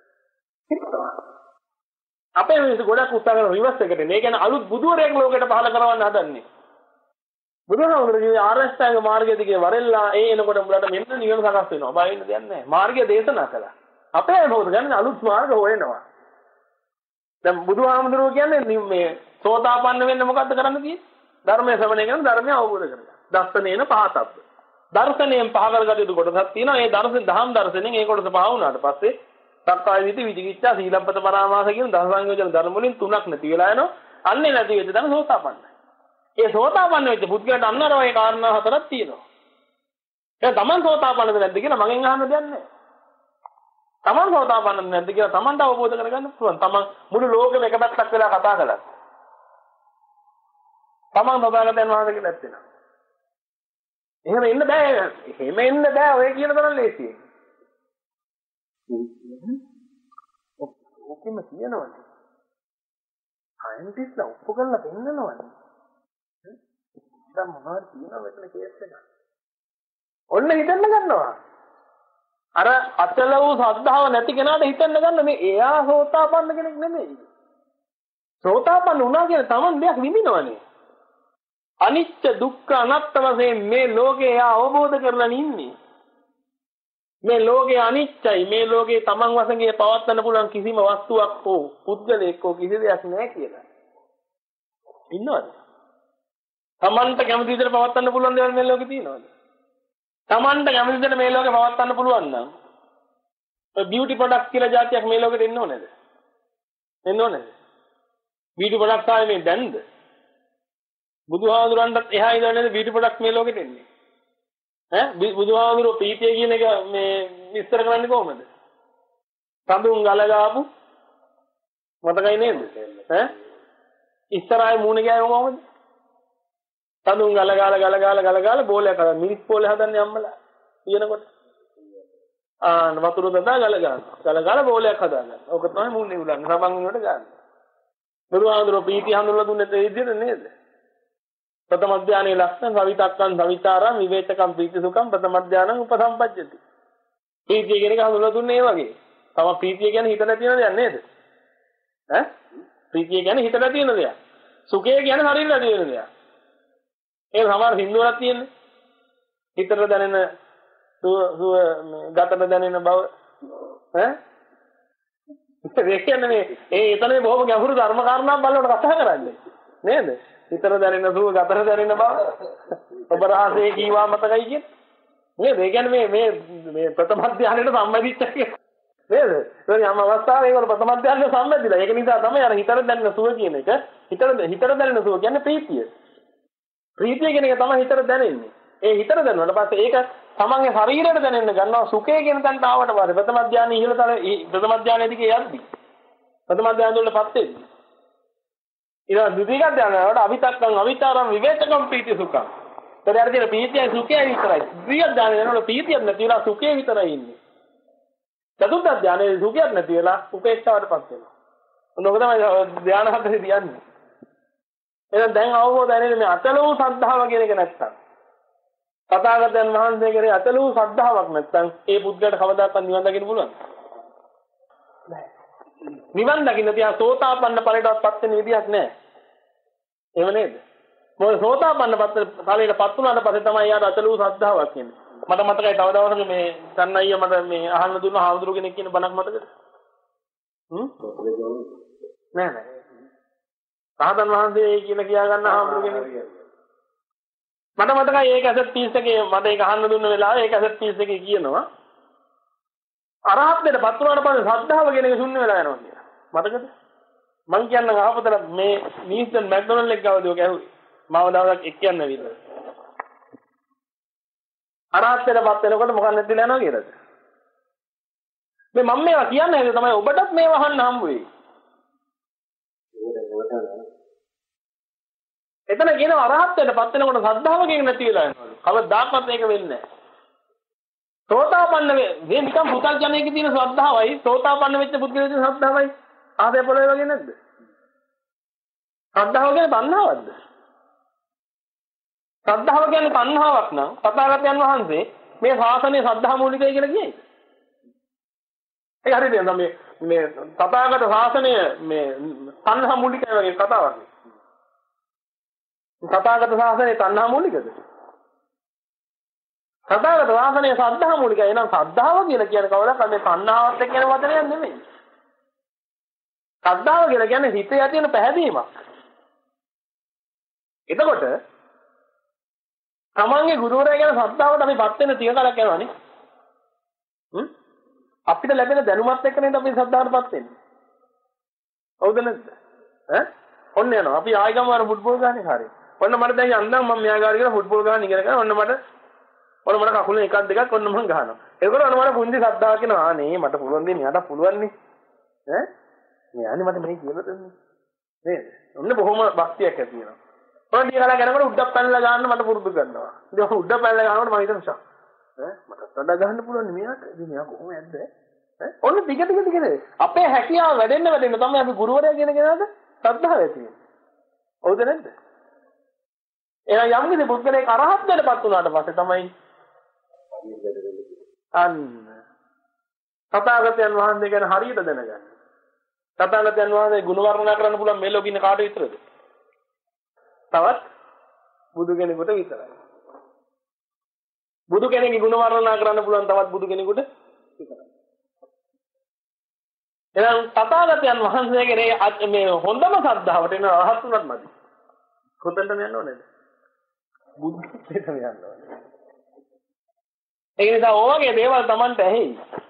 අපේ මිනිස්සු ගොඩක් උත්සාහ කරන රිවර්ස් එකට නේ. ඒ කියන්නේ අලුත් බුදුවරයෙක් ලෝකෙට පහල කරවන්න හදන්නේ. බුදුහාමුදුරුවෝ කිව්වේ ආරෂ්ඨාංග මාර්ගය දිගේ වරෙල්ලා ඒ එනකොට උඹලට මෙන්න නිවන සකස් වෙනවා. බය වෙන්න දෙයක් නැහැ. මාර්ගය දේශනා කළා. අපේ මොකද ගන්න අලුත් මාර්ග හොයනවා. දැන් බුදුහාමුදුරුවෝ කියන්නේ මේ සෝතාපන්න වෙන්න මොකද්ද කරන්න තියෙන්නේ? ධර්මයේ ශ්‍රවණය කරන ධර්මය අවබෝධ කරගන්න. දර්ශනේන පහතබ්බ. දර්ශනයෙන් පහ කරගත යුතු කොටසක් තියෙනවා. ඒ දර්ශන දහම් දර්ශනෙන් ඒ කොටස පහ වුණාට පස්සේ සක්කාය විති විචිකිච්ඡා සීලබ්බත පරාමාස කියන දස සංයෝජන ධර්ම වලින් තුනක් නැති වෙලා යනවා. අන්නේ නැති වෙද්දී තමයි සෝතාපන්නයි. ඒ සෝතාපන්න වෙච්ච පුද්ගලයාට අන්න අර වගේ කාරණා හතරක් තියෙනවා. ඒ තමන් සෝතාපන්නද නැද්ද කියලා මගෙන් අහන්න දෙයක් නැහැ. තමන් සෝතාපන්නද නැද්ද කියලා තමන්ට අවබෝධ කරගන්න පුළුවන්. තමන් මුළු ලෝකෙම එක පැත්තක් වෙලා කතා කළා. තමන් සෝතාපන්න වෙනවා කියලා නැත්නම්. එහෙම ඉන්න බෑ. එහෙම ඉන්න බෑ ඔය කියන තරම් ලේසියි. ඔක්කොම කියනවනේ. සයන්ටිස්ලා ඔප්පු කරලා පෙන්නනවනේ. දැන් මොනවද කියනවද කියලා කේස් එක. ඔන්න හිතන්න ගන්නවා. අර අචල වූ ශ්‍රද්ධාව නැති කෙනාට හිතන්න ගන්න මේ එයා සෝතාපන්න කෙනෙක් නෙමෙයි. සෝතාපන්න වුණා කියන තමන් දෙයක් විඳිනවනේ. අනිච්ච දුක්ඛ අනාත්ම වශයෙන් මේ ලෝකේ එයා අවබෝධ කරලා ඉන්නේ. මේ ලෝකේ අනිච්චයි මේ ලෝකේ තමන් වශයෙන් පවත්වන්න පුළුවන් කිසිම වස්තුවක් හෝ පුද්ගලයෙක් හෝ කිසි දෙයක් නැහැ කියලා. ඉන්නවද? තමන්ට කැමති විදිහට පවත්වන්න පුළුවන් දේවල් මේ ලෝකේ තියෙනවද? තමන්ට කැමති විදිහට මේ ලෝකේ පවත්වන්න පුළුවන් නම් ඔය බියුටි ප්‍රොඩක්ට් කියලා જાතියක් මේ ලෝකෙට එන්න ඕනේද? එන්න ඕනේද? බියුටි ප්‍රොඩක්ට් ආවේ මේ දැන්ද? බුදුහාමුදුරන්ටත් එහා ඉඳලා නේද බියුටි ප්‍රොඩක්ට් මේ ලෝකෙට එන්නේ? ඈ බුදුහාමුදුරුවෝ ප්‍රීතිය කියන එක මේ විස්තර කරන්නේ කොහොමද? සඳුන් ගල ගාපු මතකයි නේද? ඈ ඉස්සරහේ මූණ ගෑවම කොහොමද? සඳුන් ගල ගාලා ගල ගාලා ගල ගාලා බෝලයක් හදන මිරිස් බෝලේ හදන්නේ අම්මලා කියනකොට ආ වතුර දදා ගල ගන්නවා. ගල ගාලා බෝලයක් හදාගන්න. ඕක තමයි මූණේ උලන්නේ. සමන් වෙනකොට ගන්න. බුදුහාමුදුරුවෝ ප්‍රීතිය හඳුන්වලා දුන්නේ ඒ විදිහට නේද? ප්‍රථම ඥානයේ ලක්ෂණ සවිතක්කං සවිතාරං විවේචකං ප්‍රීති සුඛං ප්‍රථම ඥානං උපසම්පජ්ජති. ප්‍රීතිය කියන එක හඳුන්වලා දුන්නේ ඒ වගේ. තම ප්‍රීතිය කියන්නේ හිතලා තියෙන දෙයක් නේද? ඈ? ප්‍රීතිය කියන්නේ හිතලා තියෙන දෙයක්. සුඛය කියන්නේ ශරීරලා තියෙන දෙයක්. ඒ සමහර හින්දුවලක් තියෙන්නේ. හිතට දැනෙන සුව සුව ගතට දැනෙන බව ඈ ඒ කියන්නේ මේ ඒ එතනේ බොහොම ගැඹුරු ධර්ම කාරණා බලනකොට කතා කරන්නේ නේද? හිතට දැනෙන සුව ගතට දැනෙන බව ඔබ රහසේ කීවා මතකයි කියන්නේ නේද? ඒ කියන්නේ මේ මේ මේ ප්‍රථම ධානයට සම්බන්ධිච්ච එක නේද? ඒ යම් අවස්ථාවක ඒගොල්ලෝ ප්‍රථම ධානයට සම්බන්ධිලා. ඒක නිසා තමයි අර හිතට දැනෙන සුව කියන එක හිතට හිතට දැනෙන සුව කියන්නේ ප්‍රීතිය. ප්‍රීතිය කියන එක තමයි හිතට දැනෙන්නේ. ඒ හිතට දැනුණාට පස්සේ ඒක තමන්ගේ ශරීරයට දැනෙන්න ගන්නවා සුඛය කියන තැනට ආවට පස්සේ ප්‍රථම ධානයේ ඉහළ තල ප්‍රථම ධානයේ දිගේ යද්දි ප්‍රථම ධානය වලටපත් වෙද්දි ඊළඟ ද්විතීක ධානයට අවිතක්කම් අවිචාරම් විවේචකම් ප්‍රීති සුඛං. ඒතර අර කියන ප්‍රීතියයි සුඛයයි විතරයි. ද්විතීක ධානයේ නේද ප්‍රීතියක් නැතිලා සුඛය විතරයි ඉන්නේ. චතුර්ථ ධානයේ සුඛයක් නැතිලා උපේක්ෂාවටපත් වෙනවා. මොනක තමයි ධානය හතරේ කියන්නේ. එහෙනම් දැන් අවබෝධ වෙන්නේ මේ අතල වූ සද්ධාව කියන එක නැත්තම්. තථාගතයන් වහන්සේ කෙරේ අතල වූ ශ්‍රද්ධාවක් නැත්නම් ඒ පුද්ගලයාට කවදාකවත් නිවන් දකින්න පුළුවන්ද? නැහැ. නිවන් දකින්න තියා සෝතාපන්න ඵලයටපත් වෙන විදියක් නැහැ. එහෙම නේද? මොකද සෝතාපන්න ඵලයටපත් වුණාට පස්සේ තමයි යාට අතල වූ ශ්‍රද්ධාවක් කියන්නේ. මට මතකයි තව දවසක මේ සන්න අයියා මට මේ අහන්න දුන්න හාමුදුරු කෙනෙක් කියන බණක් මතකද? හ්ම්? නෑ නෑ. රහතන් වහන්සේ කියලා කියා ගන්න හාමුදුරු කෙනෙක්. මට මතකයි ඒ කැසට් පීස් එකේ මට ඒක අහන්න දුන්න වෙලාවේ ඒ කැසට් පීස් එකේ කියනවා අරහත්ත්වයට පත් වුණාට පස්සේ ශ්‍රද්ධාව කියන එක ශුන්‍ය වෙලා යනවා කියලා. මතකද? මං කියන්න ආපතර මේ නීස්ටන් මැක්ඩොනල්ඩ් එක ගාවදී ඔක ඇහුවේ. මාව දවසක් එක් කියන්න විතර. අරහත්ත්වයට පත් වෙනකොට මොකක්ද නැතිලා යනවා කියලාද? මේ මම මේවා කියන්නේ ඒක තමයි ඔබටත් මේව අහන්න හම්බ වෙයි. එතන කියන අරහත්ත්වයට පත් වෙනකොට ශ්‍රද්ධාව කියන නැති වෙලා යනවා. කවදාකවත් ඒක වෙන්නේ නැහැ. සෝතාපන්න වේ නිකම් පුතල් ජනේකේ තියෙන ශ්‍රද්ධාවයි සෝතාපන්න වෙච්ච පුද්ගලයාගේ තියෙන ශ්‍රද්ධාවයි ආදේ පොළොවේ වගේ නැද්ද? ශ්‍රද්ධාව කියන්නේ තණ්හාවක්ද? ශ්‍රද්ධාව කියන්නේ තණ්හාවක් නම් තථාගතයන් වහන්සේ මේ ශාසනයේ ශ්‍රද්ධා මූලිකයි කියලා කියයි. ඒක හරියද? මේ මේ තථාගත ශාසනය මේ තණ්හා මූලිකයි වගේ කතාවක්. තථාගත ශාසනයේ තණ්හා මූලිකද? තථාගත ශාසනයේ ශ්‍රද්ධා මූලිකයි. එහෙනම් ශ්‍රද්ධාව කියලා කියන්නේ කවදාවත් මේ තණ්හාවත් එක්ක යන වචනයක් නෙමෙයි. ශ්‍රද්ධාව කියලා කියන්නේ හිතේ ඇති වෙන පැහැදීමක්. එතකොට තමන්ගේ ගුරුවරයා ගැන ශ්‍රද්ධාවට අපිපත් වෙන තිය කාලයක් යනවානේ. හ්ම්? අපිට ලැබෙන දැනුමත් එක්ක නේද අපි ශ්‍රද්ධාවටපත් වෙන්නේ. හවුද නැද්ද? ඈ? ඔන්න යනවා. අපි ආයෙගම අර ෆුට්බෝල් ගහන්නේ හරියට. ඔන්න මට දැන් යන්නම් මම මෙයා ගාවට ගිහලා ෆුට්බෝල් ගහන්න ඉගෙන ගන්න. ඔන්න මට ඔන්න මට කකුලෙන් එකක් දෙකක් ඔන්න මම ගහනවා. ඒකවල ඔන්න මට පුංචි ශ්‍රද්ධාවක් එනවා. ආ නේ මට පුළුවන් දෙන්නේ මෙයාට පුළුවන් නේ. ඈ? මෙයානේ මට මේ කියලා දෙන්නේ. නේද? ඔන්න බොහොම භක්තියක් ඇති වෙනවා. ඔන්න දී කාලයක් යනකොට උඩක් පැනලා ගන්න මට පුරුදු කරනවා. ඉතින් උඩ පැනලා ගන්නකොට මම හිතනවා ෂා. ඈ මට වඩා ගහන්න පුළුවන් මෙයාට. ඉතින් මෙයා කොහොම ඇද්ද? ඈ ඔන්න ටික ටික ටික අපේ හැකියාව වැඩෙන්න වැඩෙන්න තමයි අපි ගුරුවරයා කියන කෙනාට ශ්‍රද්ධාව ඇති වෙන්නේ. හවුද නැද්ද? එහෙනම් යම් කිසි පුද්ගලයෙක් අරහත්ත්වයටපත් වුණාට පස්සේ තමයි අන්න තථාගතයන් වහන්සේ ගැන හරියට දැනගන්නේ. තථාගතයන් වහන්සේ ගුණ වර්ණනා කරන්න පුළුවන් මේ ලෝකෙ ඉන්න කාට විතරද? තවත් බුදු කෙනෙකුට විතරයි. බුදු කෙනෙක්ගේ ගුණ වර්ණනා කරන්න පුළුවන් තවත් බුදු කෙනෙකුට විතරයි. එහෙනම් තථාගතයන් වහන්සේගේ මේ හොඳම ශ්‍රද්ධාවට එන රහත් උනත් මදි. කොතනද යන්න ඕනේද? බුද්ධත්වයට යන්න ඕනේ. ඒ නිසා ඕවගේ දේවල් Tamanට ඇහෙයි.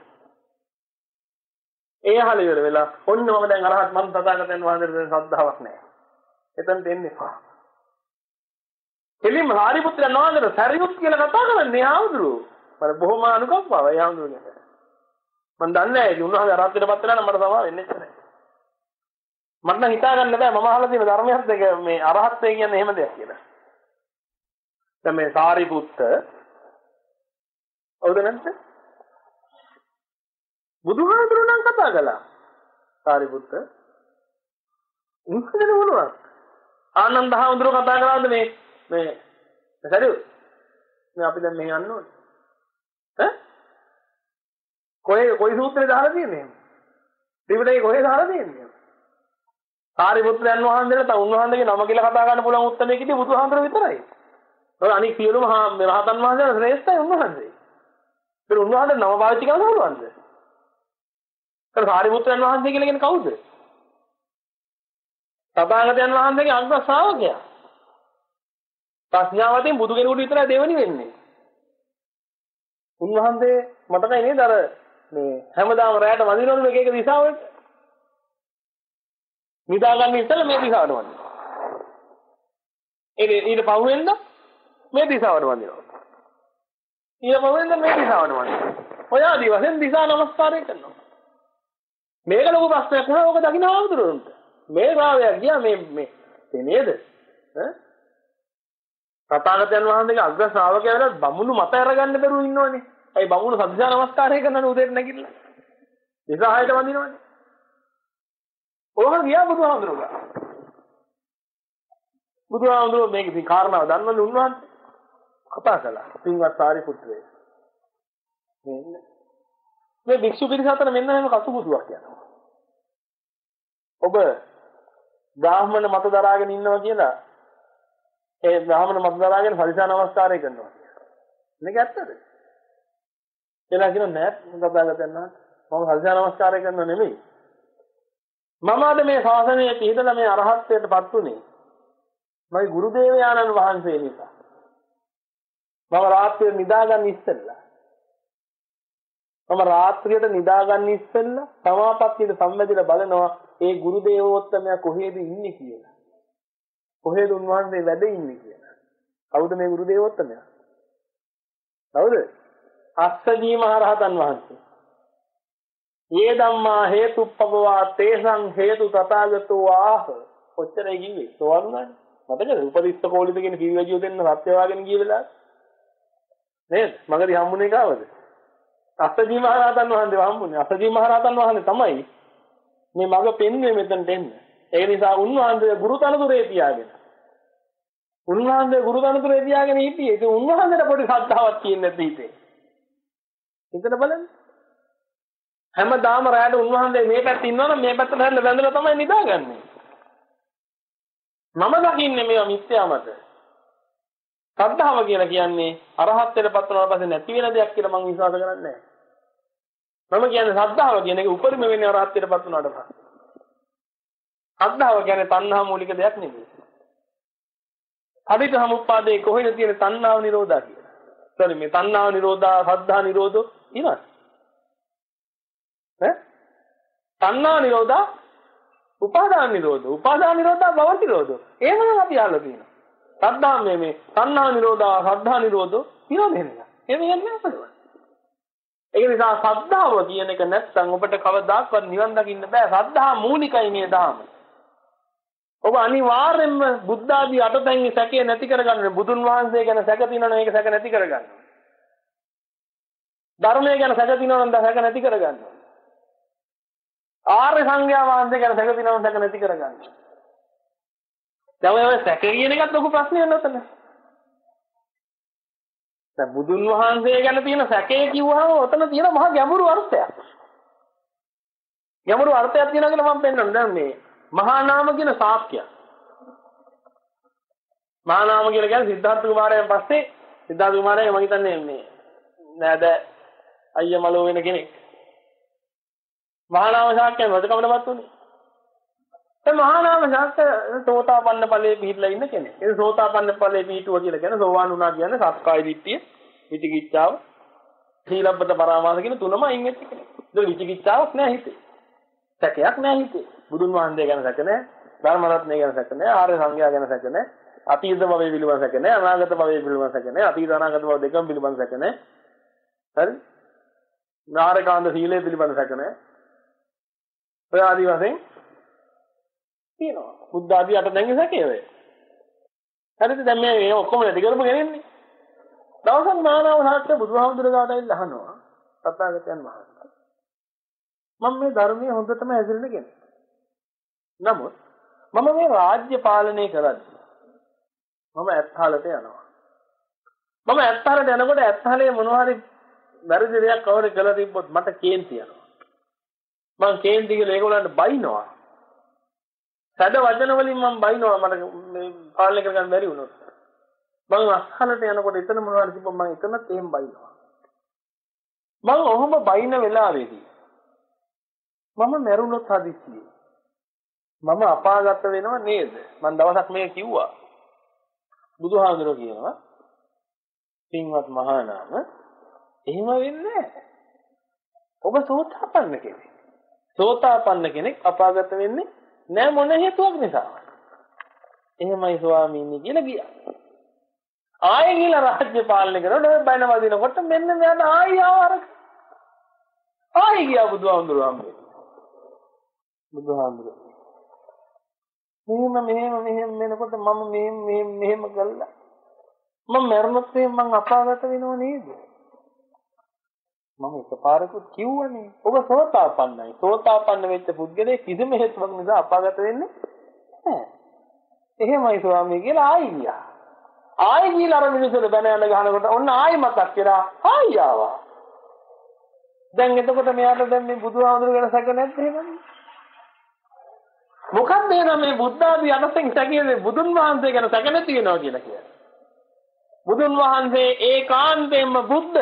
ඒ අහල ඉවර වෙලා ඔන්න මම දැන් අරහත් මන් තථාගතයන් වහන්සේට ශ්‍රද්ධාවක් නැහැ. එතනට එන්නේ පහ. එලිම හාරිපුත්‍රයන් වහන්සේට සරියුත් කියලා කතා කරන්නේ ආවුදුරු. මම බොහොම අනුකම්පාවයි ආවුදුරුනේ. මම දන්නේ නැහැ ඒ උන්වහන්සේ අරහත්ත්වයටපත් වෙනා නම් මට සමා වෙන්නේ නැහැ. මට නම් හිතා ගන්න බෑ මම අහලා තියෙන ධර්මයත් දෙක මේ අරහත්ත්වය කියන්නේ එහෙම දෙයක් කියලා. දැන් මේ සාරිපුත්ත ඔව්ද නැත්ද? බුදුහාමුදුරුවෝ නම් කතා කළා. සාරිපුත්ත උන්වහන්සේ මොනවද? ආනන්ද හාමුදුරුවෝ කතා කරාද මේ මේ සරියුත් මේ අපි දැන් මෙහෙ යන්න ඕනේ. ඈ? කොයි කොයි සූත්‍රේ දාලා තියෙන්නේ? ත්‍රිපිටකේ කොහෙද දාලා තියෙන්නේ? සාරිපුත්‍රයන් වහන්සේලා තව උන්වහන්සේගේ නම කියලා කතා ගන්න පුළුවන් උත්තරයකදී බුදුහාමුදුරුවෝ විතරයි. ඔය අනික සියලුම රහතන් වහන්සේලා ශ්‍රේෂ්ඨයි උන්වහන්සේ. ඒක උන්වහන්සේ නම පාවිච්චි කරන්න ඕනවද? ඒක සාරිපුත්‍රයන් වහන්සේ කියලා කියන්නේ කවුද? තථාගතයන් වහන්සේගේ අංග ශ්‍රාවකයා. ප්‍රඥාවතෙන් බුදු කෙනෙකුට විතරයි දෙවෙනි වෙන්නේ. උන්වහන්සේ මතකයි නේද අර මේ හැමදාම රැයට වඳිනවලු එක එක දිශාවලට. නිදා ගන්න ඉස්සෙල්ලා මේ දිශාවට වඳිනවා. ඒ ඊට පහුවෙන්ද මේ දිශාවට වඳිනවා. ඊට පහුවෙන්ද මේ දිශාවට වඳිනවා. ඔය ආදි වශයෙන් දිශා නමස්කාරය කරනවා. මේක ලොකු ප්‍රශ්නයක් වුණා ඕක දකින්න ආවුදුරුන්ට. මේ රාවයක් ගියා මේ මේ මේ නේද? ඈ තථාගතයන් වහන්සේගේ අග්‍ර ශ්‍රාවකයා වෙලා බමුණු මත අරගන්න බැරුව ඉන්නවනේ. ඇයි බමුණු සද්දා නමස්කාරය කරනවනේ උදේට නැගිටලා. විසහායට වඳිනවනේ. ඕක ගියා බුදුහාමුදුරුවෝ. බුදුහාමුදුරුවෝ මේක ඉතින් කාරණාව දන්නවනේ උන්වහන්සේ. කතා කළා. පින්වත් සාරිපුත්‍රය. මේ මේ භික්ෂු පිරිස අතර මෙන්න එහෙම කසුබුදුවක් යනවා. ඔබ බ්‍රාහ්මණ මත දරාගෙන ඉන්නවා කියලා ඒ බ්‍රාහ්මණ මත දරාගෙන සරිසා නමස්කාරය කරනවා. මේක ඇත්තද? එලා කියන නෑ තථාගතයන් වහන්සේ මම සරිසා නමස්කාරය කරනව නෙමෙයි. මම අද මේ ශාසනයේ පිළිදලා මේ අරහත්ත්වයටපත් උනේ මගේ ගුරු දේවයාණන් වහන්සේ නිසා. මම රාත්‍රියේ නිදාගන්න ඉස්සෙල්ලා මම රාත්‍රියට නිදාගන්න ඉස්සෙල්ලා සමාපත්තියට සම්බන්ධිලා බලනවා ඒ ගුරු දේවෝත්තමයා කොහෙද ඉන්නේ කියලා. කොහෙද උන්වහන්සේ වැඩ ඉන්නේ කියලා. කවුද මේ ගුරු දේවෝත්තමයා? කවුද? අස්සජී මහ රහතන් වහන්සේ. "යේ ධම්මා හේතුප්පවවා තේසං හේතු තථාගතෝ ආහ." ඔච්චරයි කිව්වේ. සෝවරුණානේ. මතකද? උපදිස්ස කෝලිත කියන කිවිවැජිය දෙන්න සත්‍ය වාගෙන ගිය වෙලාව. නේද? මගදී හම්බුනේ කාවද? අස්සජී මහ රහතන් වහන්සේ හම්බුනේ. අස්සජී මහ රහතන් වහන්සේ තමයි මේ මග පෙන්වන්නේ මෙතනට එන්න. ඒ නිසා උන්වහන්සේ ගුරු තනතුරේ තියාගෙන. උන්වහන්සේ ගුරු තනතුරේ තියාගෙන හිටියේ. ඒක උන්වහන්සේට පොඩි ශ්‍රද්ධාවක් තියෙන්නේ නැති හිතේ. හිතට බලන්න. හැමදාම රැයට උන්වහන්සේ මේ පැත්තේ ඉන්නවනම් මේ පැත්තට හැරිලා වැඳලා තමයි නිදාගන්නේ. මම දකින්නේ මේවා මිත්‍යා මත. ශ්‍රද්ධාව කියලා කියන්නේ අරහත්ත්වයට පත් වුණාට පස්සේ නැති වෙන දෙයක් කියලා මම විශ්වාස කරන්නේ නැහැ. මම කියන්නේ ශ්‍රද්ධාව කියන එක උපරිම වෙන්නේ අරහත්ත්වයට පත් වුණාට පස්සේ. ශ්‍රද්ධාව කියන්නේ තණ්හා මූලික දෙයක් නෙමෙයි. අභිධ සමුප්පාදේ කොහෙද තියෙන තණ්හාව නිරෝධා කියලා. sorry මේ තණ්හාව නිරෝධා ශ්‍රද්ධා නිරෝධෝ ඉනවද? ඈ? තණ්හා නිරෝධා උපාදාන නිරෝධෝ උපාදාන නිරෝධා භව නිරෝධෝ. එහෙමනම් අපි අහලා තියෙනවා. ශ්‍රද්ධා මේ මේ තණ්හා නිරෝධා ශ්‍රද්ධා නිරෝධෝ නිරෝධ වෙනවා. එහෙම යන්නේ අපලව. ඒක නිසා ශ්‍රද්ධාව කියන එක නැත්නම් ඔබට කවදාකවත් නිවන් දකින්න බෑ. ශ්‍රද්ධා මූලිකයි මේ ධර්ම. ඔබ අනිවාර්යෙන්ම බුද්ධ ආදී අටතැන්ගේ සැකය නැති කරගන්න. බුදුන් වහන්සේ ගැන සැක තියෙනවනම් ඒක සැක නැති කරගන්න. ධර්මය ගැන සැක තියෙනවනම් සැක නැති කරගන්න. ආර්ය සංඝයා වහන්සේ ගැන සැක තියෙනවනම් සැක නැති කරගන්න. දැන් ඔය සැක කියන එකත් ලොකු ප්‍රශ්නයක් නේද? දැන් බුදුන් වහන්සේ ගැන තියෙන සැකය කිව්වහම ඔතන තියෙන මහා ගැඹුරු අර්ථයක්. ගැඹුරු අර්ථයක් තියෙනවා කියලා මම පෙන්නනවා. දැන් මේ මහා නාම කියන සාක්ෂිය. මහා නාම කියලා කියන්නේ සිද්ධාර්ථ කුමාරයන් පස්සේ සිද්ධාර්ථ කුමාරයා මම හිතන්නේ මේ නේද අයියා මලෝ වෙන කෙනෙක්. මහා නාම සාක්ෂියන් රජකමටපත් උනේ. ඒ මහා නාම සාක්ෂිය සෝතාපන්න ඵලයේ පිහිටලා ඉන්න කෙනෙක්. ඒ සෝතාපන්න ඵලයේ පිහිටුව කියලා කියන්නේ සෝවාන් වුණා කියන්නේ සක්කාය දිට්ඨිය, විචිකිච්ඡාව, සීලබ්බත පරාමාස කියන තුනම අයින් වෙච්ච කෙනෙක්. ඒක විචිකිච්ඡාවක් නෑ හිතේ. සැකයක් නෑ හිතේ. බුදුන් වහන්සේ ගැන සැක නෑ, ධර්ම රත්නය ගැන සැක නෑ, ආර්ය සංඝයා ගැන සැක නෑ, අතීත භවයේ පිළිබඳ සැක නෑ, අනාගත භවයේ පිළිබඳ සැක නෑ, අතීත අනාගත භව දෙකම පිළිබඳ සැක නෑ. හරි? නාරකාන්ත සීලය පිළිබඳ සැක නෑ. ඔය ආදි වශයෙන් තියෙනවා. බුද්ධ ආදී අට දැන් සැකේ ඔය. හරිද? දැන් මේ ඔක්කොම නැති කරපු ගෙනෙන්නේ. දවසක් මානව සාක්ෂ්‍ය බුදුහාමුදුරුවෝ ගාවට අහනවා. තථාගතයන් වහන්සේ. මම මේ ධර්මයේ හොඳටම ඇදෙන්න කෙනෙක්. නමුත් මම මේ රාජ්‍ය පාලනය කරද්දී මම ඇත්හලට යනවා. මම ඇත්හලට යනකොට ඇත්හලේ මොනවා හරි වැරදි දෙයක් කවුරු කළා තිබ්බොත් මට කේන්ති යනවා. මං කේන්ති කියලා ඒගොල්ලන්ට බයිනවා. සැද වචන වලින් මම බයිනවා මට මේ පාලනය කරගන්න බැරි වුණොත්. මම අස්හලට යනකොට එතන මොනවා හරි තිබ්බොත් මම එතනත් එහෙම බයිනවා. මම ඔහොම බයින වෙලාවේදී මම මැරුණොත් හදිස්සියේ මම අපාගත වෙනව නේද? මම දවසක් මේක කිව්වා. බුදුහාමුදුරුවෝ කියනවා පින්වත් මහානාම එහෙම වෙන්නේ නැහැ. ඔබ සෝතාපන්න කෙනෙක්. සෝතාපන්න කෙනෙක් අපාගත වෙන්නේ නැහැ මොන හේතුවක් නිසා. එහෙමයි ස්වාමීනි කියලා ගියා. ආයෙ ගිහලා රාජ්‍ය පාලනය කරනකොට බයන වදිනකොට මෙන්න මෙයාට ආයෙ ආවරක. ආයෙ ගියා බුදුහාමුදුරුවෝ හම්බෙන්න. බුදුහාමුදුරුවෝ මෙහෙම මෙහෙම මෙහෙම වෙනකොට මම මෙහෙම මෙහෙම මෙහෙම කළා. මම මරණත් මම අපාගත වෙනව නේද? මම එකපාරකුත් කිව්වනේ. ඔබ සෝතාපන්නයි. සෝතාපන්න වෙච්ච පුද්ගලයෙක් කිසිම හේතුවක් නිසා අපාගත වෙන්නේ නැහැ. එහෙමයි ස්වාමී කියලා ආයි ගියා. ආයි ගිහලා අර මිනිස්සුන්ට බැන යන ගහනකොට ඔන්න ආයි මතක් කරා. ආයි ආවා. දැන් එතකොට මෙයාට දැන් මේ බුදුහාමුදුරුවෝ ගැන සැක නැද්ද එහෙනම්? මොකක්ද එහෙනම් මේ බුද්ධ ආදී අනසෙන් සැකයේ බුදුන් වහන්සේ ගැන සැක නැති වෙනවා කියලා කියන්නේ? බුදුන් වහන්සේ ඒකාන්තයෙන්ම බුද්ධ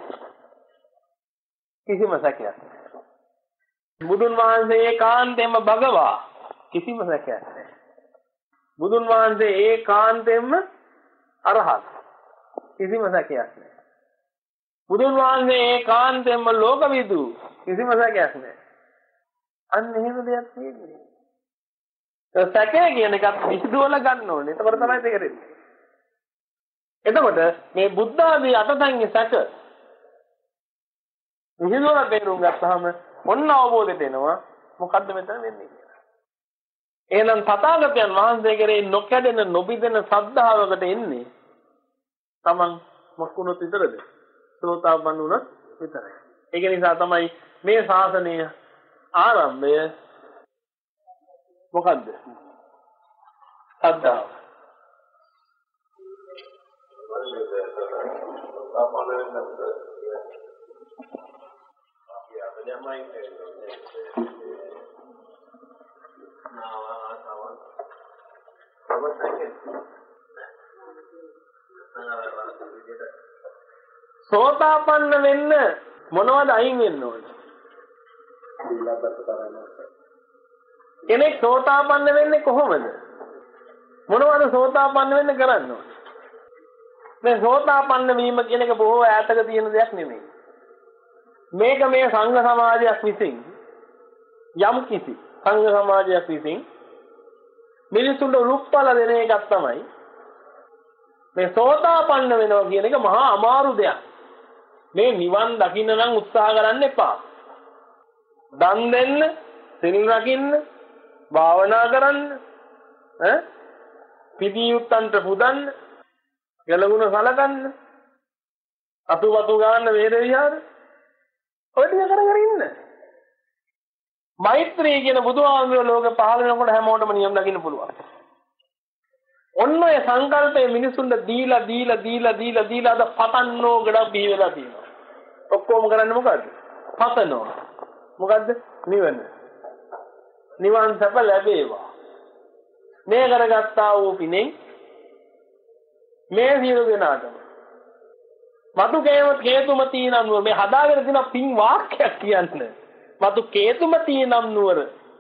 කිසිම සැකයක් නැහැ. බුදුන් වහන්සේ ඒකාන්තයෙන්ම භගවා කිසිම සැකයක් නැහැ. බුදුන් වහන්සේ ඒකාන්තයෙන්ම අරහත් කිසිම සැකයක් නැහැ. බුදුන් වහන්සේ ඒකාන්තයෙන්ම ලෝකවිදු කිසිම සැකයක් නැහැ. අන්න එහෙම දෙයක් තියෙන්නේ. ඒ සැකය කියන එකත් විසඳවල ගන්න ඕනේ. එතකොට තමයි තේරෙන්නේ. එතකොට මේ බුද්ධ ආදී අටතන්ගේ සැක විහිදුවන තේරුම් ගත්තාම මොන අවබෝධයට එනවා මොකද්ද මෙතන වෙන්නේ කියලා. එහෙනම් තථාගතයන් වහන්සේ කෙරේ නොකැඩෙන නොබිදෙන ශ්‍රද්ධාවකට එන්නේ තමන් මොකුණොත් විතරද? සෝතාපන්න වුණොත් විතරයි. ඒක නිසා තමයි මේ ශාසනය ආරම්භය මොකද්ද? ශ්‍රද්ධාව. සෝතාපන්න වෙන්න මොනවද අයින් වෙන්න ඕනේ? කෙනෙක් සෝතාපන්න වෙන්නේ කොහොමද? මොනවද සෝතාපන්න වෙන්න කරන්න ඕනේ? මේ සෝතාපන්න වීම කියන එක බොහෝ ඈතක තියෙන දෙයක් නෙමෙයි. මේක මේ සංඝ සමාජයක් විසින් යම් කිසි සංඝ සමාජයක් විසින් මිනිසුන්ට රුප්පල දෙන එකක් තමයි මේ සෝතාපන්න වෙනවා කියන එක මහා අමාරු දෙයක්. මේ නිවන් දකින්න නම් උත්සාහ කරන්න එපා. දන් දෙන්න, සිල් රකින්න, භාවනා කරන්න, ඈ පිටියුත්තන්ට පුදන්න, ගලගුණ සලකන්න, අතුවතු ගන්න වේද විහාර ඔය ටික කර කර ඉන්න. මෛත්‍රී කියන බුදුහාමුදුරුවෝ ලෝකෙ පහළ වෙනකොට හැමෝටම නියම දකින්න පුළුවන්. ඔන්න ඔය සංකල්පයේ මිනිසුන්ට දීලා දීලා දීලා දීලා දීලා අද පතන්නෝ ගඩක් බිහි වෙලා තියෙනවා. ඔක්කොම කරන්නේ මොකද්ද? පතනවා. මොකද්ද? නිවන. නිවන් සැප ලැබේවා. මේ කරගත්තා වූ පිනෙන් මේ සියලු දෙනාටම මතු කේතුමති නම් නුවර මේ හදාගෙන තියෙන පින් වාක්‍යයක් කියන්නේ. මතු කේතුමති නම් නුවර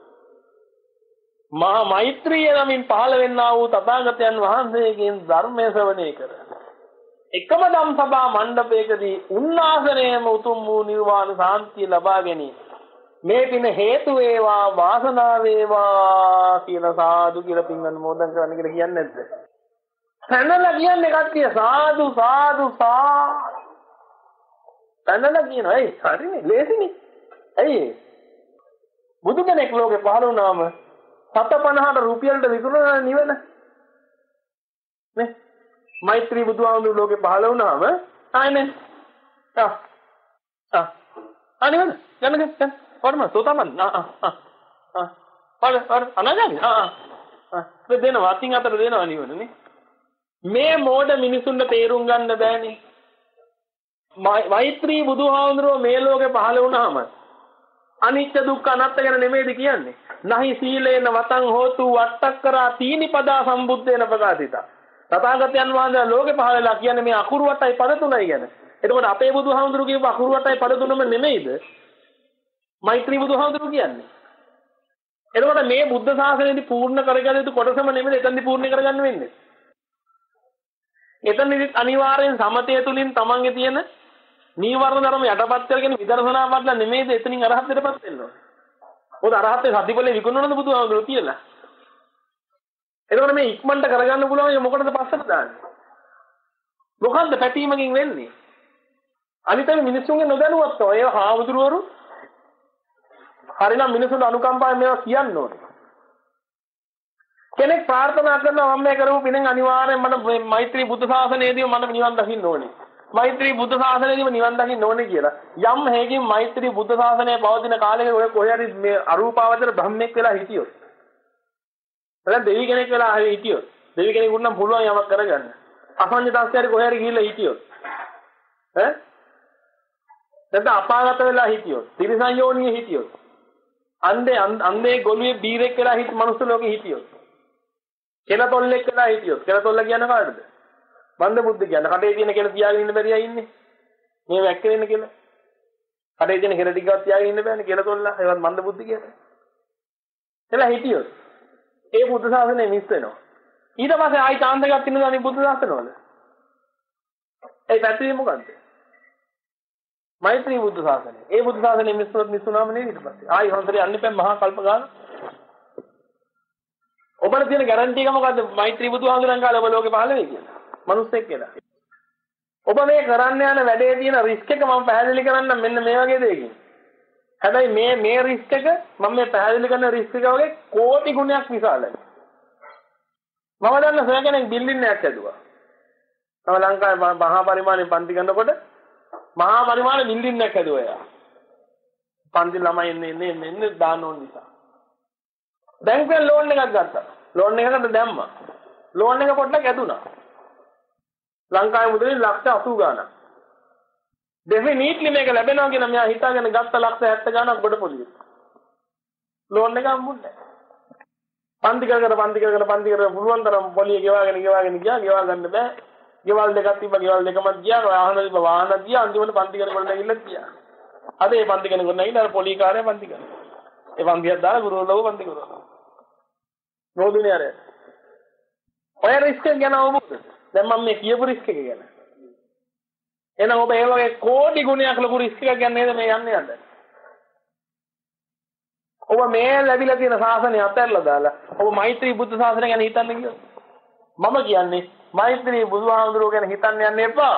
මහා මෛත්‍රිය නමින් පහළ වෙන්නා වූ තථාගතයන් වහන්සේගෙන් ධර්මය ශ්‍රවණය කර එකම ධම් සභා මණ්ඩපයකදී උන්නාසනයේම උතුම් වූ නිර්වාණ සාන්තිය ලබා ගැනීම මේ පින හේතු වේවා වාසනාව වේවා කියලා සාදු කියලා පින් අනුමෝදන් කරන්න කියලා කියන්නේ නැද්ද? පැනලා කියන්නේ කට්ටිය සාදු සාදු සාදු පැනලා කියනවා. ඒ හරිනේ ලේසිනේ. ඇයි බුදු කෙනෙක් ලෝකේ පහළ වුණාම සත පනහට රුපියල්ට විකුණන නිවන නේ. මෛත්‍රී බුදුහාමුදුරුවෝ ලෝකේ පහළ වුණාම ආයනේ ආ ආ අනිවන යන්න ගන්න වරම සෝතමන් ආ ආ ආ වර වර අනගන්නේ ආ ආ දෙනවා අතින් අතට දෙනවා නිවනනේ. මේ මෝඩ මිනිසුන්ට තේරුම් ගන්න බෑනේ. මෛත්‍රී බුදුහාමුදුරුවෝ මේ ලෝකේ පහළ වුණාම අනිත්‍ය දුක්ඛ අනාත්ම ගැන නෙමෙයිද කියන්නේ? නහි සීලේන වතං හෝතු වට්ටක්කරා තීනිපදා සම්බුද්දේන ප්‍රකාශිතා. තථාගතයන් වහන්සේ ලෝකේ පහළ වෙලා කියන්නේ මේ අකුරු වටයි පද තුනයි ගැන. එතකොට අපේ බුදුහාමුදුරු කියපු අකුරු අටයි පද තුනම නෙමෙයිද මෛත්‍රී බුදුහාමුදුරු කියන්නේ? එතකොට මේ බුද්ධ ශාසනයේදී පූර්ණ කරගන්න යුතු කොටසම නෙමෙයි එතනදී පූර්ණ කරගන්න වෙන්නේ. එතනදී අනිවාර්යෙන් සමතය තුලින් තමන්ගේ තියෙන නීවරණ ධර්ම යටපත් කරගෙන විදර්ශනා වඩලා නෙමෙයිද එතනින් අරහත්ත්වයටපත් වෙන්න ඕනේ. මොකද අරහත්ත්වේ සතිපලේ විකුණනවද බුදුහාමුදුරු කියලා? එතකොට මේ ඉක්මනට කරගන්න පුළුවන් මොකටද පස්සට දාන්නේ? මොකන්ද පැටීමකින් වෙන්නේ? අනිතම මිනිස්සුන්ගේ නොදැනුවත්ව ඒ හාමුදුරුවරු හරිනම් මිනිසුන්ට අනුකම්පාවෙන් මේවා කියන්න ඕනේ. කෙනෙක් ප්‍රාර්ථනා කරනවා මම මේ කරපු පිනෙන් අනිවාර්යෙන් මට මෛත්‍රී බුද්ධ ශාසනයේදී මට නිවන් දකින්න ඕනේ. මෛත්‍රී බුද්ධ ශාසනයේදීම නිවන් දකින්න ඕනේ කියලා. යම් හේකින් මෛත්‍රී බුද්ධ ශාසනය පවතින කාලෙක ඔය කොහේ හරි මේ අරූපාවචර බ්‍රහ්මෙක් වෙලා හිටියොත්. නැත්නම් දෙවි කෙනෙක් වෙලා හිටියොත්. දෙවි කෙනෙකුට නම් පුළුවන් යමක් කරගන්න. අසංජ දාස්කාරී කොහේ හරි ගිහිල්ලා හිටියොත්. ඈ? නැත්නම් අපාගත වෙලා හිටියොත්. තිරිසන් යෝනියේ හිටියොත්. අන්දේ අන්දේ ගොළුවේ බීරෙක් වෙලා හිට මනුස්ස ලෝකෙ හිටියොත්. කෙලතොල්ලෙක් වෙලා හිටියොත්. කෙලතොල්ල කියන්නේ කාටද? මන්ද බුද්ධ කියන්නේ. කටේ තියෙන කෙල තියාගෙන ඉන්න බැරියා ඉන්නේ. මේ වැක්කේ ඉන්න කෙල. කටේ තියෙන කෙල ටිකක් තියාගෙන ඉන්න බෑනේ කෙලතොල්ල. ඒවත් මන්ද බුද්ධ කියන්නේ. එලා හිටියොත්. ඒ බුද්ධ ශාසනය මිස් වෙනවා. ඊට පස්සේ ආයි chance එකක් තියෙනවා අනිත් බුද්ධ ශාසනවල. ඒ පැත්තේ මොකද්ද? මෛත්‍රී බුද්ධ ශාසනය. ඒ බුද්ධ ශාසනය මිස් වුණොත් මිස් වුණාම නේද ඊට පස්සේ. ආයි හොන්තරේ යන්න එපා මහා කල්ප ගන්න. ඔබට තියෙන ගැරන්ටි එක මොකද්ද? මෛත්‍රී බුදුහාමුදුරන් කාලේ ඔබ ලෝකේ පහළ වෙයි කියලා. මිනිස්සෙක් කියලා. ඔබ මේ කරන්න යන වැඩේ තියෙන රිස්ක් එක මම පැහැදිලි කරන්නම් මෙන්න මේ වගේ දෙයකින්. හැබැයි මේ මේ රිස්ක් එක මම මේ පැහැදිලි කරන රිස්ක් එක වගේ කෝටි ගුණයක් විශාලයි. මම දන්න සොය කෙනෙක් බිල්ඩින් එකක් හදුවා. තව ලංකාවේ මහා පරිමාණයෙන් පන්ති ගන්නකොට මහා පරිමාණ බිල්ඩින් එකක් හදුවා එයා. පන්ති ළමයි එන්නේ එන්නේ එන්නේ දාන්න ඕන නිසා. බැංකුවෙන් ලෝන් එකක් ගත්තා. ලෝන් එකකට දැම්මා. ලෝන් එක පොඩ්ඩක් ඇදුනා. ලංකාවේ මුදලින් ලක්ෂ අසූ ගාණක්. ඩෙෆිනිට්ලි මේක ලැබෙනවා කියන මෙයා හිතාගෙන ගත්ත ලක්ෂ හැත්තෑ ගාණක් ගොඩ පොලිය. ලෝන් එක හම්බුන්නේ නැහැ. පන්ති කර කර පන්ති කර කර පන්ති කර පුළුවන් තරම් පොලිය ගෙවාගෙන ගෙවාගෙන ගියා. ගෙවා ගන්න බෑ. ගෙවල් දෙකක් තිබ්බා. ගෙවල් දෙකම ගියා. වාහන තිබ්බා. වාහන ගියා. අන්තිමට පන්ති කර කර නැගිල්ල ගියා. අද මේ පන්ති කෙනෙකුට නැගිලා අර පොලිය කාර්යය පන්ති කරනවා. ඒ පන්තියක් දාලා ගුරුවරලව පන්ති කරනවා. නෝදුනේ අර. ඔය රිස්ක් එක ගැන අවබෝධ. දැන් මම මේ කියපු රිස්ක් එක ගැන. එහෙනම් ඔබ ඒ වගේ කෝටි ගුණයක් ලොකු රිස්ක් එකක් ගන්න නේද මේ යන්නේ යන්න. ඔබ මේ ලැබිලා තියෙන ශාසනය අතහැරලා දාලා ඔබ මෛත්‍රී බුද්ධ ශාසනය ගැන හිතන්න කියොත් මම කියන්නේ මෛත්‍රී බුදුහාමුදුරුවෝ ගැන හිතන්න යන්න එපා.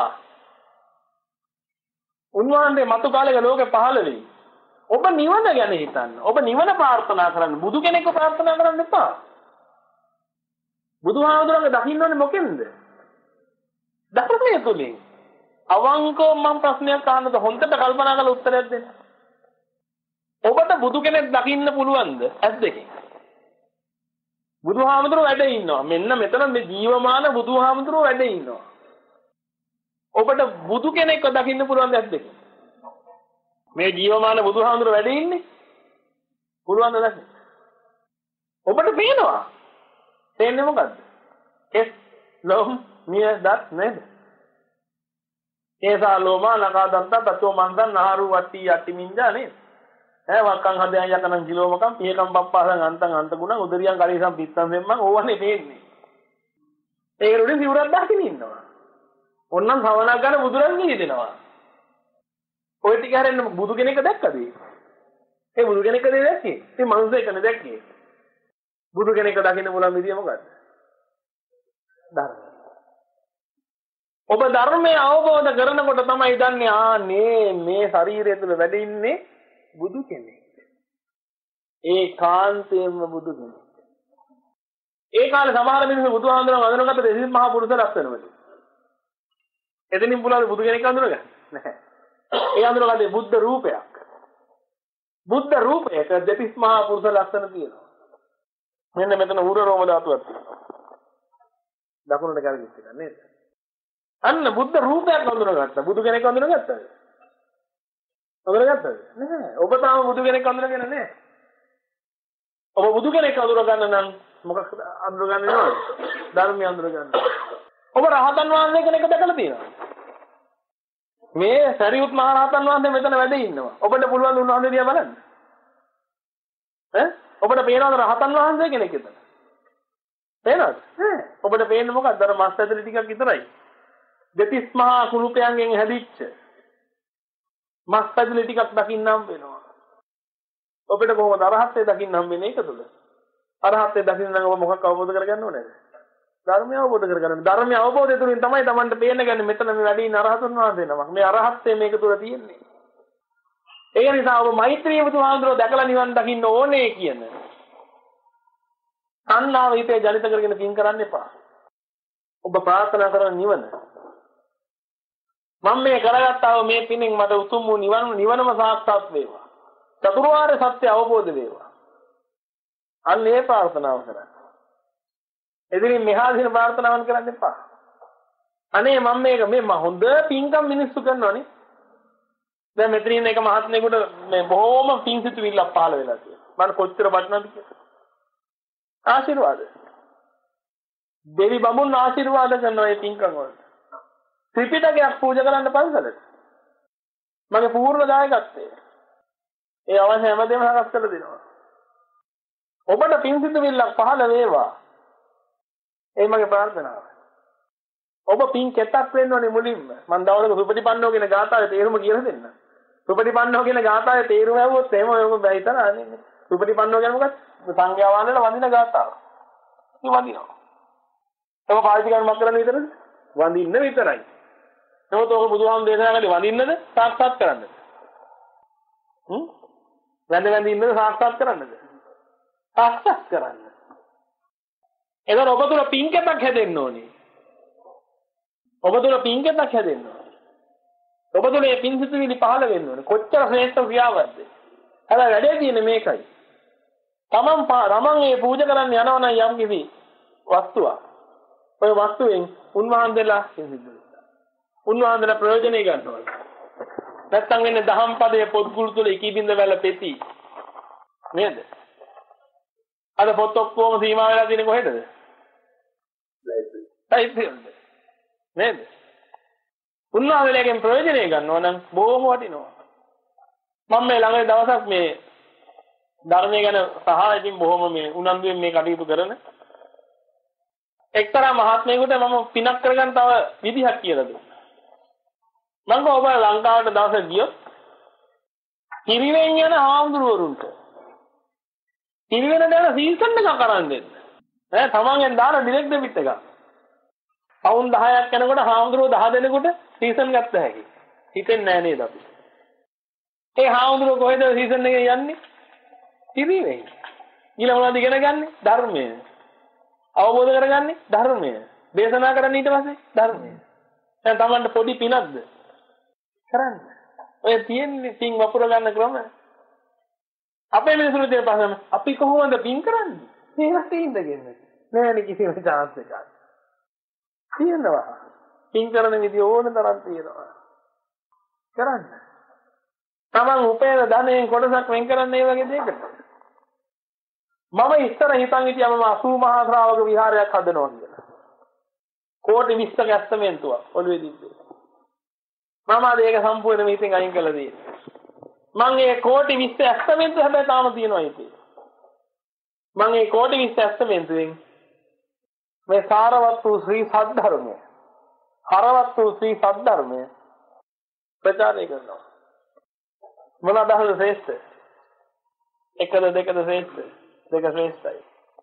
උන්වහන්සේ මතු කාලේක ලෝකේ පහළ වෙයි. ඔබ නිවන ගැන හිතන්න. ඔබ නිවන ප්‍රාර්ථනා කරන්න. බුදු කෙනෙක්ව ප්‍රාර්ථනා කරන්න එපා. බුදුහාමුදුරන්ගේ දකින්න ඕනේ මොකෙන්ද? ධර්මයේ තුලින්. අවංකව මම ප්‍රශ්නයක් අහන්නද හොන්දට කල්පනා කරලා උත්තරයක් දෙන්න. ඔබට බුදු කෙනෙක් දකින්න පුළුවන්ද? ඇස් දෙකෙන්. බුදුහාමුදුරුවෝ වැඩ ඉන්නවා. මෙන්න මෙතන මේ ජීවමාන බුදුහාමුදුරුවෝ වැඩ ඉන්නවා. ඔබට බුදු කෙනෙක්ව දකින්න පුළුවන්ද ඇස් දෙකෙන්? මේ ජීවමාන බුදුහාමුදුරුවෝ වැඩ ඉන්නේ? පුළුවන්ද දකින්න? ඔබට පේනවා. තේන්නේ මොකද්ද? කෙස් ලොම් නිය දත් නේද? ඒසා ලෝමා නගා දන්ත තතෝ මන්දන් නහරු වට්ටි යටි මින්ජා නේද? ඈ වක්කන් හදයන් යකනම් කිලෝමකම් පියකම් පප්පාසන් අන්තං අන්ත ගුණ උදරියන් කරීසම් පිත්තන් දෙම්මන් ඕවනේ පේන්නේ. ඒක උඩින් සිවුරක් දාගෙන ඉන්නවා. ඕන්නම් සවනා ගන්න බුදුරන් කියනවා. ඔය ටික හැරෙන්න බුදු කෙනෙක් දැක්කද? ඒ බුදු කෙනෙක්ද දැක්කේ? මේ මනුස්සයෙක්ද දැක්කේ? බුදු කෙනෙක් දකින්න පුළුවන් විදිය මොකද්ද? ධර්මය. ඔබ ධර්මය අවබෝධ කරනකොට තමයි දන්නේ ආ මේ මේ ශරීරය තුළ වැඩ ඉන්නේ බුදු කෙනෙක්. ඒ කාන්තේම බුදු කෙනෙක්. ඒ කාලේ සමහර මිනිස්සු බුදුහාමුදුරුවෝ වඳිනකොට දෙසිස් මහා පුරුෂ ලක්ෂණවලු. එතනින් පුළුවන් බුදු කෙනෙක් අඳුරගන්න. නැහැ. ඒ අඳුරගන්නේ බුද්ධ රූපයක්. බුද්ධ රූපයක දෙතිස් මහා පුරුෂ ලක්ෂණ තියෙනවා. මෙන්න මෙතන උර රෝම ධාතුවක් තියෙනවා. දකුණට කරගිච්ච එක නේද? අන්න බුද්ධ රූපයක් අඳුරගත්තා. බුදු කෙනෙක් අඳුරගත්තද? අඳුරගත්තද? නෑ. ඔබ තාම බුදු කෙනෙක් අඳුරගෙන නෑ. ඔබ බුදු කෙනෙක් අඳුර ගන්න නම් මොකක්ද අඳුර ගන්න ඕනේ? ධර්මය අඳුර ගන්න. ඔබ රහතන් වහන්සේ කෙනෙක් දැකලා තියෙනවද? මේ සරියුත් මහ රහතන් වහන්සේ මෙතන වැඩ ඉන්නවා. ඔබට පුළුවන් උන්වහන්සේ දිහා බලන්න. ඈ ඔබට පේනවද රහතන් වහන්සේ කෙනෙක් එතන? පේනවද? ඈ ඔබට පේන්නේ මොකක්ද? අර මස් ඇතුලේ ටිකක් විතරයි. දෙතිස් මහා කුරුපයන්ගෙන් හැදිච්ච මස් ඇතුලේ ටිකක් දකින්න හම්බ වෙනවා. ඔබට කොහොමද අරහත්ත්වය දකින්න හම්බ වෙන්නේ ඒක තුල? අරහත්ත්වය දකින්න නම් ඔබ මොකක් අවබෝධ කරගන්න ඕනේද? ධර්මය අවබෝධ කරගන්න. ධර්මය අවබෝධය තුලින් තමයි Tamanට පේන්න ගන්නේ මෙතන මේ වැඩි ඉන්න අරහතුන් වහන්සේ නමක්. මේ අරහත්ත්වය මේක තුල තියෙන්නේ. ඒ නිසා ඔබ මෛත්‍රී බුදුහාමුදුරුවෝ දැකලා නිවන් දකින්න ඕනේ කියන තණ්හාව හිතේ ජනිත කරගෙන පින් කරන්න එපා. ඔබ ප්‍රාර්ථනා කරන නිවන. මම මේ කරගත්තා වූ මේ පිනෙන් මට උතුම් වූ නිවන නිවනම සාක්ෂාත් වේවා. චතුරාර්ය සත්‍ය අවබෝධ වේවා. අන්න ඒ ප්‍රාර්ථනාව කරන්න. එදිරින් මෙහා දින ප්‍රාර්ථනාවන් කරන්න එපා. අනේ මම මේක මේ හොඳ පින්කම් මිනිස්සු කරනවනේ. දැන් මෙතනින් එක මහත්මයෙකුට මේ බොහොම පින් සිතුවිල්ලක් පහළ වෙලා තියෙනවා. මම කොච්චර වටිනවද කියලා. ආශිර්වාද. දෙවි බඹුන් ආශිර්වාද කරනවා මේ පින්කම් වලට. ත්‍රිපිටකයක් පූජා කරන්න පන්සලට. මගේ පූර්ණ දායකත්වය. ඒ අවශ්‍ය හැමදේම හරස් කරලා දෙනවා. ඔබට පින් සිතුවිල්ලක් පහළ වේවා. ඒ මගේ ප්‍රාර්ථනාව. ඔබ පින් කෙතක් වෙන්න ඕනේ මුලින්ම. මම දවල්ක සුපටිපන්නෝ කියන ගාථාවේ තේරුම කියලා දෙන්න. සුපටිපන්නෝ කියන ගාථාවේ තේරුම ඇහුවොත් එහෙම ඔයගොල්ලෝ බෑ හිතන්නේ. සුපටිපන්නෝ කියන්නේ මොකක්ද? සංඝයා වහන්සේලා වඳින ගාථාව. ඉතින් වඳිනවා. ඔබ පාවිච්චි කරන මක් කරන්න විතරද? වඳින්න විතරයි. නමුත් ඔක බුදුහාම දේශනා කළේ වඳින්නද සාක්ෂාත් කරන්නද? හ්ම්? වැඳ වැඳ ඉන්නද සාක්ෂාත් කරන්නද? සාක්ෂාත් කරන්න. එතන ඔබ තුල පින්කමක් හැදෙන්න ඕනේ. ඔබ තුල පින්කමක් හැදෙන්න ඕනේ. ඔබ තුල මේ පින්සිතුවිලි පහළ වෙන්න ඕනේ. කොච්චර ශ්‍රේෂ්ඨ ක්‍රියාවක්ද? හැබැයි වැඩේ තියෙන්නේ මේකයි. තමන් රමන් මේ පූජා කරන්න යනවා නම් යම් කිසි වස්තුවක්. ඔය වස්තුවෙන් උන්වහන්සේලා සිද්ධ උන්වහන්සේලා ප්‍රයෝජනෙ ගන්නවා. නැත්තම් වෙන්නේ දහම් පදයේ පොත්ගුළු තුල එකී බින්ද වැල පෙති. නේද? අද පොත් ඔක්කොම සීමා වෙලා තියෙන්නේ කොහෙද? ලයිබ්‍රරි. නේද? උන්වහන්සේලාගෙන් ප්‍රයෝජනෙ ගන්නවා නම් බොහොම වටිනවා. මම මේ ළඟදී දවසක් මේ ධර්මය ගැන සහ ඉතින් බොහොම මේ උනන්දුවෙන් මේ කටයුතු කරන එක්තරා මහත්මයෙකුට මම පිනක් කරගන්න තව විදිහක් කියලා දුන්නා. මම ඔබ ලංකාවට දවසක් ගියොත් කිරිවෙන් යන ආම්දුරුවරුන්ට කිරිවෙන දාන සීසන් එකක් අරන් දෙන්න. ඈ තමන්ගෙන් දාන ඩිරෙක්ට් ඩෙබිට් එකක්. පවුන් දහයක් යනකොට ආම්දුරුවෝ දහ දෙනෙකුට සීසන් ගත්ත හැකි. හිතෙන්නේ නැහැ නේද අපි? ඒ ආම්දුරුවෝ කොහෙද සීසන් එකේ යන්නේ? කිරිවෙන්. ඊළඟ මොනවද ඉගෙන ගන්නේ? ධර්මය. අවබෝධ කරගන්නේ ධර්මය. දේශනා කරන්නේ ඊට පස්සේ ධර්මය. දැන් තමන්ට පොඩි පිනක්ද කරන්න. ඔය තියෙන්නේ පින් වපුර ගන්න ක්‍රම. අපේ මිනිස්සුන්ට තියෙන ප්‍රශ්න අපි කොහොමද පින් කරන්නේ? මේකට ඉඳගෙන. නෑනේ කිසිම chance එකක්. තියෙනවා. පින් කරන විදිය ඕන තරම් තියෙනවා. කරන්න. තමන් උපයන ධනෙන් කොටසක් වෙන් කරන්න ඒ වගේ දෙයකට. මම ඉස්සර හිතන් හිටියා මම අසූ මහා ශ්‍රාවක විහාරයක් හදනවා කියලා. කෝටි විස්සක ඇස්තමෙන්තුවක් ඔළුවේ තිබ්බේ. මම අද ඒක සම්පූර්ණයෙන්ම ඉතින් අයින් කළා දී. මම ඒ කෝටි විස්ස ඇස්තමෙන්තුව හැබැයි තාම තියෙනවා ඉතින්. මම ඒ කෝටි විස්ස ඇස්තමෙන්තුවෙන් මේ සාරවත් වූ ශ්‍රී සද්ධර්මය, හරවත් වූ ශ්‍රී සද්ධර්මය ප්‍රචාරය කරනවා. මොනවාද අහල ශ්‍රේෂ්ඨ? එකද දෙකද ශ්‍රේෂ්ඨ? දෙක ශ්‍රේෂ්ඨයි.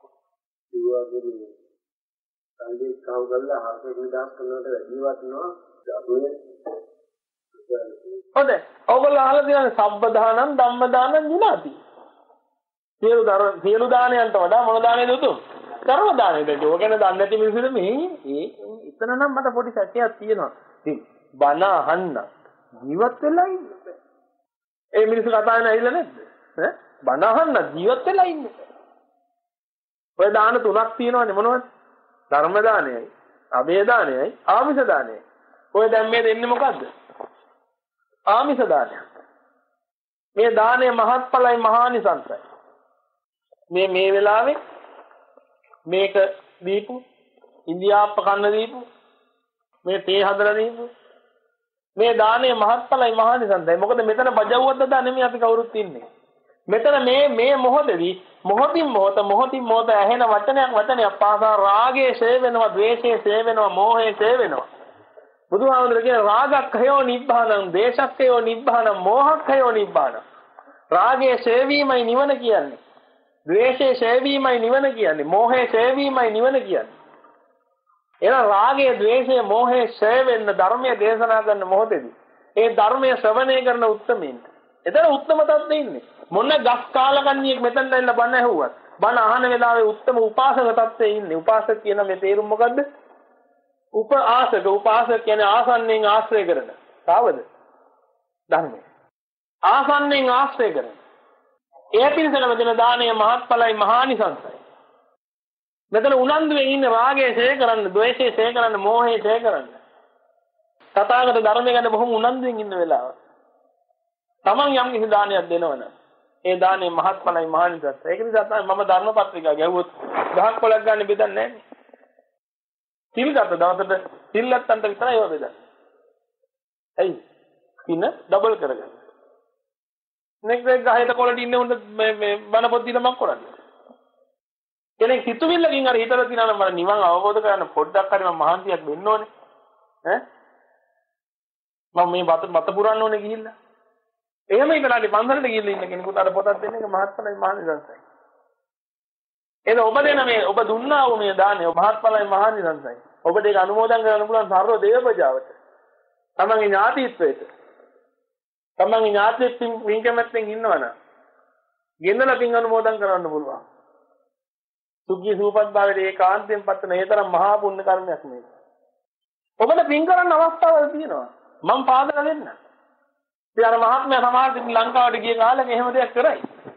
ඊවගේදී සංගීත කාව ගල්ලා හර්ෂ විදාස් කරනකොට වැඩි වටිනවා. අපේ හොඳයි. ඔයගොල්ලෝ අහලා තියෙනවා සබ්බ දානං ධම්ම දානං ජිනාති. සියලු දර සියලු දානයන්ට වඩා මොන දානේද උතුම්? කර්ම දානේද? ඒක ගැන දන්නේ නැති මිනිස්සුන්ට මේ ඒ එතන නම් මට පොඩි සැකයක් තියෙනවා. ඉතින් බණ අහන්න ජීවත් වෙලා ඉන්න. ඒ මිනිස්සු කතා කරන ඇවිල්ලා නැද්ද? ඈ බණ අහන්න ජීවත් වෙලා ඉන්න. ඔය දාන තුනක් තියෙනවනේ මොනවද? ධර්ම දානයයි, අභය දානයයි, ආමිෂ දානයයි. ඔය දැන් මේ දෙන්නේ මොකද්ද? ආමිෂ දානය. මේ දානය මහත්ඵලයි මහානිසංසයි. මේ මේ වෙලාවේ මේක දීපු ඉන්දියාප්ප කන්න දීපු මේ තේ හදලා දීපු මේ දානේ මහත්ඵලයි මහානිසංසයි. මොකද මෙතන බජවුවක් දදා නෙමෙයි අපි කවුරුත් ඉන්නේ. මෙතන මේ මේ මොහොතේදී මොහොතින් මොහොත මොහොතින් මොහොත ඇහෙන වචනයක් වචනයක් පාසා රාගයේ ඡේ වෙනවා, ද්වේෂයේ ඡේ වෙනවා, මෝහයේ ඡේ වෙනවා. බුදුහාමුදුරුවෝ කියන රාගක්ඛයෝ නිබ්බානං, දේශක්ඛයෝ නිබ්බානං, මෝහක්ඛයෝ නිබ්බානං. රාගයේ ඡේ වීමයි නිවන කියන්නේ. ද්වේෂයේ ඡේ වීමයි නිවන කියන්නේ. මෝහයේ ඡේ වීමයි නිවන කියන්නේ. එහෙනම් රාගයේ, ද්වේෂයේ, මෝහයේ ඡේ වෙන්න ධර්මයේ දේශනා කරන මොහොතේදී ඒ ධර්මයේ ශ්‍රවණය කරන උත්තමයින්. එතන උත්තම තත්ත්වෙ ඉන්නේ. මොන ගස් කාලකන්ණියෙක් මෙතනට එන්න බණ ඇහුවත් බණ අහන වෙලාවේ උත්තම උපාසක තත්ත්වෙ ඉන්නේ. උපාසක කියන මේ තේරුම මොකද්ද? උපාසක උපාසක කියන්නේ ආසන්නෙන් ආශ්‍රය කරන. තාවද? ධර්මය. ආසන්නෙන් ආශ්‍රය කරන. ඒ පිළිසකම දෙන දාණය මහත්ඵලයි මහානිසංසයි. මෙතන උනන්දුවෙන් ඉන්න රාගය ඡේ කරන්න, ද්වේෂය ඡේ කරන්න, මෝහය ඡේ කරන්න. තථාගත ධර්මය ගැන බොහොම උනන්දුවෙන් ඉන්න වෙලාව. තමන් යම් කිසි දානයක් දෙනවනම් ඒ දානේ මහත්ඵලයි මහානිසංසයි. ඒක නිසා තමයි මම ධර්ම පත්‍රිකා ගැහුවොත් ගහක් කොලක් ගන්න බෙදන්නේ නැහැ නේ. සිල් ගත්ත දවසට සිල්ලත්තන්ට විතරයි ඒව බෙදන්නේ. ඇයි? පින ඩබල් කරගන්න. නෙක්ස්ට් ගහේට කොලට ඉන්නේ උන්ට මේ මේ බණ පොත් දීලා මක් කරන්නේ. කෙනෙක් හිතුවිල්ලකින් අර හිතලා තියනවා මම නිවන් අවබෝධ කරගන්න පොඩ්ඩක් හරි මම මහන්සියක් වෙන්න ඕනේ. ඈ? මම මේ බත බත පුරන්න ඕනේ ගිහිල්ලා. එහෙම ඉතලානේ පන්සලට ගිහිල්ලා ඉන්න කෙනෙකුට අර පොතක් දෙන්න එක මහත්ඵලයි මහානිසංසයි. ඒක ඔබ දෙන මේ ඔබ දුන්නා වූ මේ දාණය මහත්ඵලයි මහානිසංසයි. ඔබට ඒක අනුමෝදන් කරන්න පුළුවන් සර්ව දේව ප්‍රජාවට. තමන්ගේ ඥාතිත්වයට. තමන්ගේ ඥාතිත්වයෙන් වින්කමෙන් ඉන්නවනම් ගෙන්නලා පින් අනුමෝදන් කරන්න පුළුවන්. සුඛී සූපත් භාවයේ ඒකාන්තයෙන් පත්තන ඒ තරම් මහා පුණ්‍ය කර්මයක් මේක. ඔබට පින් කරන්න අවස්ථාවල් තියෙනවා. මම පාදක දෙන්න. ඉතින් අර මහත්මයා සමහර ලංකාවට ගිය කාලෙක එහෙම දෙයක් කරයි.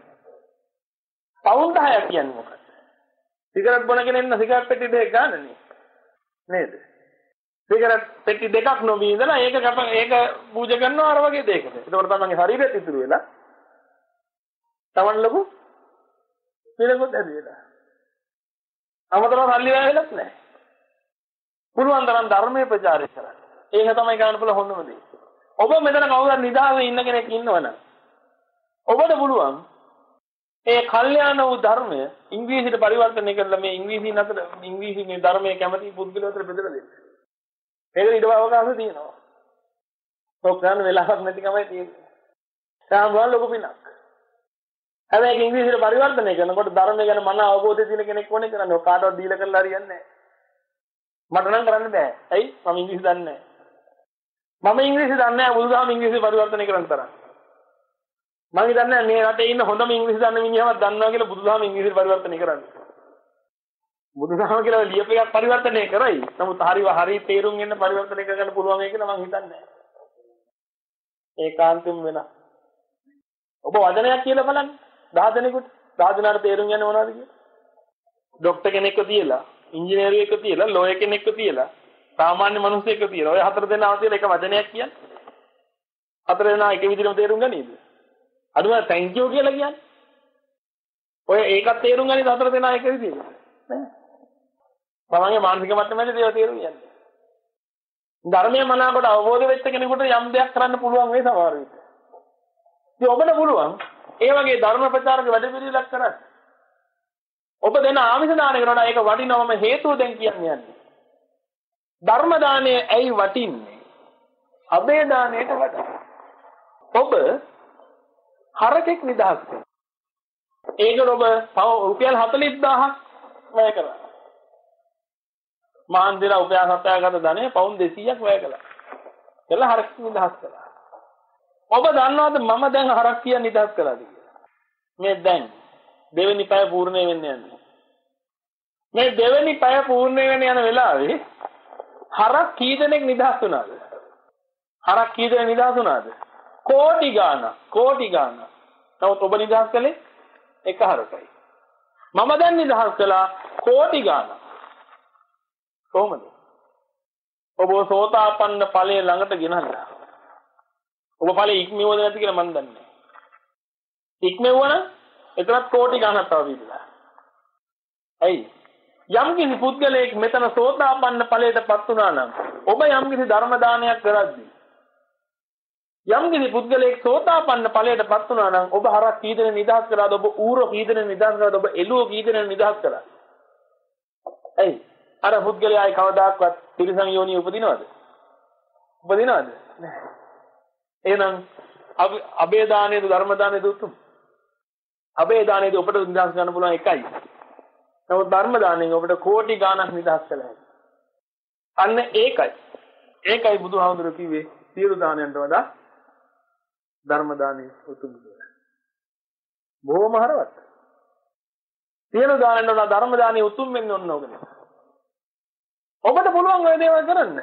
පවුන් දහයක් කියන්නේ මොකක්ද? සිගරට් බොන කෙනෙක් න සිගරට් පෙට්ටි දෙකක් ගන්නනේ. නේද? සිගරට් පෙට්ටි දෙකක් නොබී ඉඳලා ඒක කප ඒක පූජා කරනවා අර වගේ දෙයකට. ඒකෝට තමන්ගේ ශරීරෙත් ඉතුරු වෙලා තමන් ලොකු පිළිගොඩ ඇදලා. අමතරව සල්ලි වැය වෙලත් නැහැ. පුළුවන් තරම් ධර්මයේ ප්‍රචාරය කරන්න. ඒක තමයි ගන්න පුළුවන් හොඳම දේ. ඔබ මෙතන කවුරුත් නිදාගෙන ඉන්න කෙනෙක් ඉන්නවනම් ඔබට පුළුවන් ඒ කල්යාණ වූ ධර්මය ඉංග්‍රීසියට පරිවර්තනය කරලා මේ ඉංග්‍රීසි නතර ඉංග්‍රීසි මේ ධර්මයේ කැමති පුද්ගලයෝ අතර බෙදලා දෙන්න. මේක ඊට අවකාශ තියෙනවා. ඔක් ගන්න වෙලාවක් නැතිකමයි තියෙන්නේ. සාමාන්‍ය ලොකු පිනක්. හැබැයි ඉංග්‍රීසියට පරිවර්තනය කරනකොට ධර්මය ගැන මන අවබෝධය තියෙන කෙනෙක් ඕනේ කරන්නේ. ඔය කාටවත් දීලා කරලා හරියන්නේ නැහැ. මට නම් කරන්න බෑ. ඇයි? මම ඉංග්‍රීසි දන්නේ නැහැ. මම ඉංග්‍රීසි දන්නේ නැහැ බුදුදහම ඉංග්‍රීසි පරිවර්තනය කරන්න තරම්. මම හිතන්නේ මේ රටේ ඉන්න හොඳම ඉංග්‍රීසි දන්න මිනිහවත් දන්නවා කියලා බුදුදහම ඉංග්‍රීසි පරිවර්තනය කරන්නේ. බුදුදහම කියලා ලියප එකක් පරිවර්තනය කරයි. නමුත් හරිව හරි තේරුම් ගන්න පරිවර්තනය කරගන්න පුළුවන් වෙයි කියලා මම හිතන්නේ නැහැ. ඒකාන්තයෙන් වෙන. ඔබ වචනයක් කියලා බලන්න. දහ දෙනෙකුට දහ දෙනාට තේරුම් ගන්න මොනවද කියලා? ડોක්ටර් කෙනෙක්ව තියලා, ඉංජිනේරුවෙක්ව තියලා, ලෝයර් කෙනෙක්ව තියලා, සාමාන්‍ය මිනිහෙක්ව තියලා ඔය හතර දෙනාම තියලා එක වචනයක් කියන්නේ. හතර දෙනා එක විදිහටම තේරුම් ගනීද? අදුම thank you කියලා කියන්නේ. ඔය ඒකත් තේරුම් ගන්නේ හතර දෙනා එක විදිහට. නෑ. තමන්ගේ මානසික මට්ටමේදී ඒවා තේරුම් ගන්න. ධර්මයේ මනාවට අවබෝධ වෙච්ච කෙනෙකුට යම් දෙයක් කරන්න පුළුවන් වෙයි සමහර විට. ඉතින් ඔබට පුළුවන් ඒ වගේ ධර්ම ප්‍රචාරක වැඩ පිළිවෙලක් කරන්න. ඔබ දෙන ආමිෂ දාන කරනවා ඒක වටිනවම හේතුව දැන් කියන්නේ. ධර්ම දාණය ඇයි වටින්නේ? අබේ දාණයට වඩා. ඔබ හරකෙක් නිදහස් කරනවා. ඒකට ඔබ තව රුපියල් හතළිස් දාහක් වැය කරනවා. මාන්දිලා උපයාස සත්‍යගත ධනෙ පවුන් දෙසීයක් වැය කළා. එලා හරක් නිදහස් කළා. ඔබ දන්නවද මම දැන් හරක් කිය නිදහස් කළාද කියලා? මේ දැන් දෙවෙනි පය පූර්ණ වෙන්න යන්නේ. මේ දෙවෙනි පය පූර්ණ වෙන්න යන වෙලාවේ හරක් කී දෙනෙක් නිදහස් වුණාද? හරක් කී දෙනෙක් නිදහස් වුණාද? කෝටි ගාණක් කෝටි ගාණක්. නමුත් ඔබ නිදහස් කළේ එක හරකයි. මම දැන් නිදහස් කළා කෝටි ගාණක්. කොහොමද? ඔබ සෝතාපන්න ඵලයේ ළඟට ගෙනල්ලා. ඔබ ඵලයේ ඉක්මවද නැති කියලා මම දන්නේ නැහැ. ඉක්මවුවා නම් එතරම් කෝටි ගාණක් තව දීලා. ඇයි? යම් කිසි පුද්ගලයෙක් මෙතන සෝතාපන්න ඵලයටපත් වුණා නම් ඔබ යම් කිසි ධර්ම දානයක් කරද්දී යම් කිසි පුද්ගලයෙක් සෝතාපන්න ඵලයටපත් වුණා නම් ඔබ හරක් කී දෙනෙක් නිදහස් කරාද? ඔබ ඌර කී දෙනෙක් නිදහස් කරාද? ඔබ එළුව කී දෙනෙක් නිදහස් කරාද? ඇයි? අර පුද්ගලයායි කවදාක්වත් තිරිසන් යෝනිය උපදිනවද? උපදිනවද? නැහැ. එහෙනම් අබේ දානයේද ධර්ම දානයේද උතුම්? අබේ දානයේද ඔබට නිදහස් ගන්න පුළුවන් එකයි. නමුත් ධර්ම දාණයෙන් ඔබට කෝටි ගාණක් නිදහස් කළ හැකියි. අන්න ඒකයි. ඒකයි බුදුහාමුදුරුවෝ කිව්වේ සියලු දානයන්ට වඩා ධර්ම දානය උතුම් කියලා. බොහොම හරවත්. සියලු දානයන්ට වඩා ධර්ම දානය උතුම් වෙන්නේ ඔන්න ඔක නිසා. ඔබට පුළුවන් ඔය දේවල් කරන්න.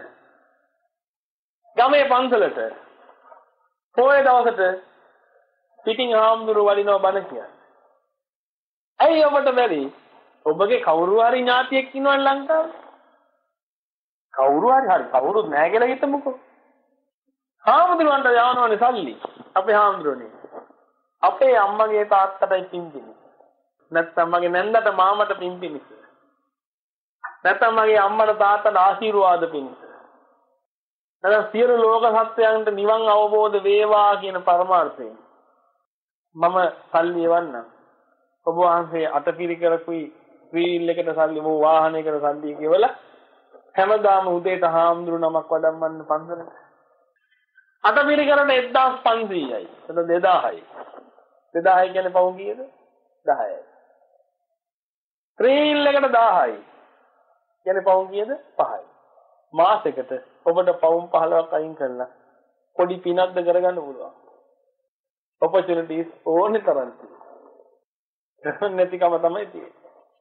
ගමේ පන්සලට පොයේ දවසට පිටින් හාමුදුරුවෝ වඩිනවා බණ කියන්නේ. ඇයි ඔබට බැරි? ඔබගේ කවුරු හරි ඥාතියෙක් ඉන්නවනේ ලංකාවේ. කවුරු හරි හරි කවුරුත් නැහැ කියලා හිතමුකෝ. හාමුදුරුවන්ට යවනවනේ සල්ලි. අපේ හාමුදුරුවනේ. අපේ අම්මගේ තාත්තටයි පින්පිනි. නැත්නම් මගේ නැන්දට මාමට පින්පිනි. නැත්නම් මගේ අම්මට තාත්තට ආශිර්වාද පිණිස. නැත්නම් සියලු ලෝක සත්‍යයන්ට නිවන් අවබෝධ වේවා කියන පරමාර්ථයෙන් මම සල්ලි එවන්නම්. ඔබ වහන්සේ අටපිරිකරකුයි ක්‍රීල් එකට සල්ලි මො වාහනයකට සල්ලි කියවලා හැමදාම උදේට හාමුදුරු නමක් වඩම්මන්න පන්සලට. අටපිරිකරට එක්දාස් පන්සීයයි. එතන දෙදාහයි. දෙදාහයි කියන්නේ පවු කීයද? දහයයි. ක්‍රීල් එකට දාහයි. කියන්නේ පවු කීයද? පහයි. මාසෙකට ඔබට පවුම් පහළොවක් අයින් කරලා පොඩි පිනක්ද කරගන්න පුළුවන්. opportunities ඕනේ තරම් තියෙනවා. නැතිකම තමයි තියෙන්නේ.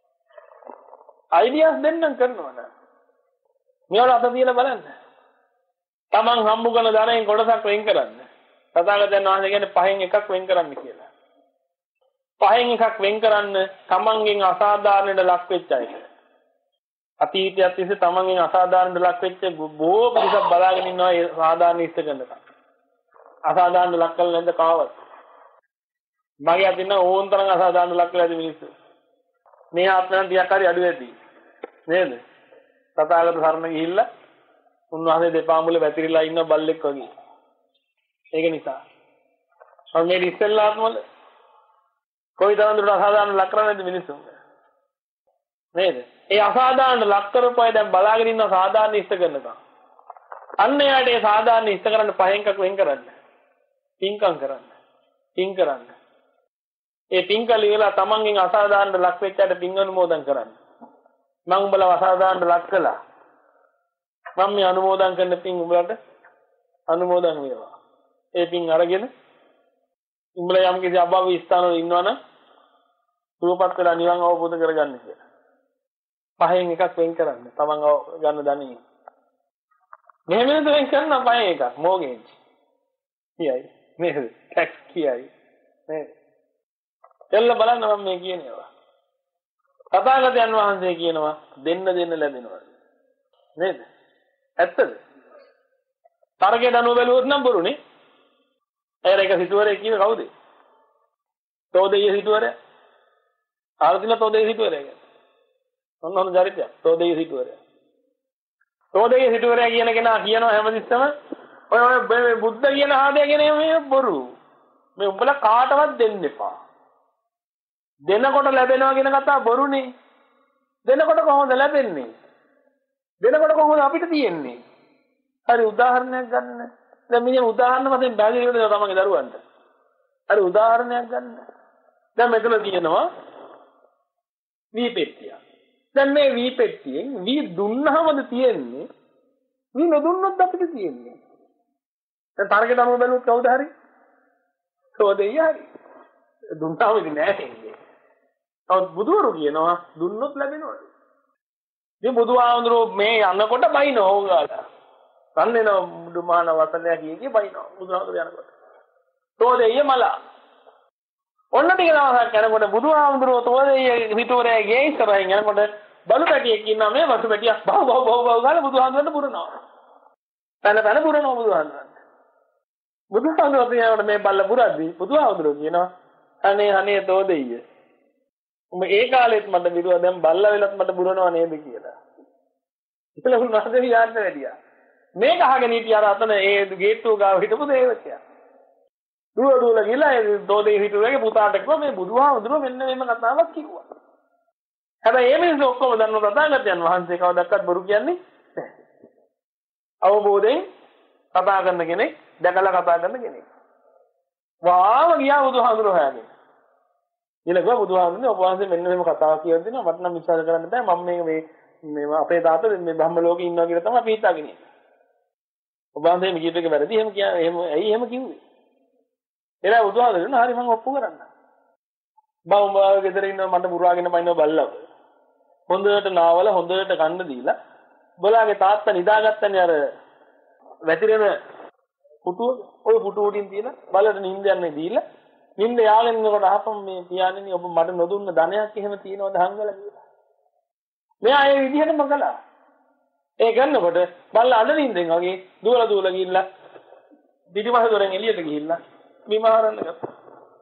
ideas දෙන්නම් කරනවා නේද? මේවල අත තියලා බලන්න. Taman හම්බ කරන ධනෙන් කොටසක් වෙන් කරන්න. තථාගතයන් වහන්සේ කියන්නේ පහෙන් එකක් වෙන් කරන්න කියලා. පහෙන් එකක් වෙන් කරන්න Tamanගෙන් අසාධාරණයට ලක් වෙච්ච අය. අතීතයත් ඉස්සේ Tamanගෙන් අසාධාරණයට ලක් වෙච්ච බොහෝ පිරිසක් බලාගෙන ඉන්නවා ඒ සාධාරණ ඉස්ස කරනකම්. අසාධාරණ ලක් කළ නැද්ද කාවත්? මගේ අතින් ඕන් තරම් අසාධාරණ ලක් කළාද මිනිස්සු. මේ ආත්මයන් ටිකක් හරි අඩු වෙදී. නේද? තථාගත සරණ ගිහිල්ලා උන්වහන්සේ දෙපා මුල වැතිරිලා ඉන්න බල්ලෙක් වගේ. ඒක නිසා. මම මේ ඉස්සෙල්ලාම වල කොයිතරම් දුරට අසාධාරණ ලක් කරන්නේ නැද්ද මිනිස්සු? නේද? ඒ අසාධාරණ ලක් කරපුවා දැන් බලාගෙන ඉන්න සාධාරණ ඉෂ්ට කරනකම්. අන්න එයාට ඒ සාධාරණ ඉෂ්ට කරන්න පහෙන් එකක් වෙන් කරන්න. පින්කම් කරන්න. පින් කරන්න. ඒ පින්කල ඉවලා තමන්ගෙන් අසාධාරණ ලක් වෙච්චාට පින් අනුමෝදන් කරන්න. මම උඹලා අසාධාරණ ලක් කළා. මම මේ අනුමෝදන් කරන පින් උඹලට අනුමෝදන් වේවා. ඒ පින් අරගෙන උඹලා යම් කිසි අභව්‍ය ස්ථානවල ඉන්නවනම් සුවපත් වෙලා නිවන් අවබෝධ කරගන්න කියලා. පහෙන් එකක් වෙන් කරන්න. තමන් ගන්න ධනෙ. මෙහෙම නේද වෙන් කරන්න පහෙන් එකක්. මොගේජ්. කියයි. නේද? ටැක්ස් කියයි. නේද? එල්ල බලන්න මම මේ කියනවා. තථාගතයන් වහන්සේ කියනවා දෙන්න දෙන්න ලැබෙනවා. නේද? ඇත්තද? තරගේ දනුව බැලුවොත් නම් බොරුනේ. අර එක සිටුවරේ කිව්වේ කවුද? තෝදෙය සිටුවරේ. ආරදින තෝදෙය සිටුවරේ. මොන මොන ජරිතය? තෝදෙය සිටුවරේ. තෝදෙය සිටුවරේ කියන කෙනා කියනවා හැමතිස්සම ඔය ඔය මේ බුද්ධ කියන ආදේ කියන මේ බොරු. මේ උඹලා කාටවත් දෙන්න එපා. දෙනකොට ලැබෙනවා කියන කතාව බොරුනේ. දෙනකොට කොහොමද ලැබෙන්නේ? දෙනකොට කොහොමද අපිට තියෙන්නේ? හරි උදාහරණයක් ගන්න. දැන් මිනිහ උදාහරණ වශයෙන් බැලුවේ නේද තමන්ගේ දරුවන්ට? හරි උදාහරණයක් ගන්න. දැන් මෙතන තියෙනවා වී පෙට්ටිය. දැන් මේ වී පෙට්ටියෙන් වී දුන්නහමද තියෙන්නේ? වී නොදුන්නොත් අපිට තියෙන්නේ. දැන් තරගෙට අනුව බැලුවොත් කවුද හරි? සෝදෙය හරි. දුන්නාම ඉතින් නෑ එන්නේ. තවත් බුදුවරු කියනවා දුන්නොත් ලැබෙනවා. ඉතින් බුදුහාමුදුරුවෝ මේ යනකොට බයිනෝ ඕගාට. සම්නෙන බුදුමාන වසලයා කිය කිය බයිනෝ බුදුහාමුදුරුවෝ යනකොට. තෝදෙය මල. ඔන්න ටික දවසක් යනකොට බුදුහාමුදුරුවෝ තෝදෙය හිතුවරේ ගේ ඉස්සරහින් යනකොට බලු පැටියෙක් ඉන්නා මේ වසු පැටියක් බව බව බව බව ගාලා බුදුහාමුදුරන්ට පුරනවා. පැන පැන පුරනවා බුදුහාමුදුරන්ට. බුදුහාමුදුරුවෝ කියනකොට මේ බල්ල පුරද්දී බුදුහාමුදුරුවෝ කියනවා අනේ අනේ තෝදෙය උඹ ඒ කාලෙත් මට බිරුවා දැන් බල්ලා වෙලත් මට බුරනවා නේද කියලා. ඉතල උන්වහන්සේ යාන්න වැඩියා. මේක අහගෙන හිටියා අර අතන ඒ ගේට්ටුව ගාව හිටපු දේවකයා. දුර දුර ගිහලා ඒ දෝදේ හිටුවගේ පුතාට කිව්වා මේ බුදුහාමුදුරුවෝ මෙන්න මෙන්න කතාවක් කිව්වා. හැබැයි මේ මිනිස්සු ඔක්කොම දන්නවා තථාගතයන් වහන්සේ කවදාවත් බොරු කියන්නේ නැහැ. අවබෝධයෙන් කතා කරන කෙනෙක්, දැකලා කතා කරන කෙනෙක්. වාම ගියා බුදුහාමුදුරුවෝ හොයාගෙන. ඊළඟ බුදුහාමුදුරුවෝ ඔබ වහන්සේ මෙන්න මෙහෙම කතාවක් කියලා දෙනවා. මට නම් විශ්වාස කරන්න බෑ. මම මේ මේ මේ අපේ තාත්තා මේ බ්‍රහ්ම ලෝකේ ඉන්නවා කියලා තමයි අපි හිතාගෙන ඉන්නේ. ඔබ වහන්සේ මේ කීප එක වැරදි. එහෙම කියන්නේ එහෙම ඇයි එහෙම කිව්වේ? එලා බුදුහාමුදුරුවෝ හරි මම ඔප්පු කරන්න. බවුම ගෙදර ඉන්න මට පුරාගෙන පයින්ව බල්ලා. හොඳට නාවල හොඳට කන්න දීලා බලාගේ තාත්තා නිදාගත්තනේ අර වැතිරෙන පුටුව ඔය පුටුව උඩින් තියලා බලට නිින්ද යන්නේ දීලා නිින්ද යාගෙන ඉන්නකොට අහපම් මේ පියාණෙනි ඔබ මට නොදුන්න ධනයක් එහෙම තියෙනවද හංගලා කියලා. මෙයා ඒ විදිහටම කළා. ඒ කරනකොට බල්ලා අඬ නිින්දෙන් වගේ දුවලා දුවලා ගිහිල්ලා පිටිපස්ස දොරෙන් එළියට ගිහිල්ලා බිම හරන්න ගත්තා.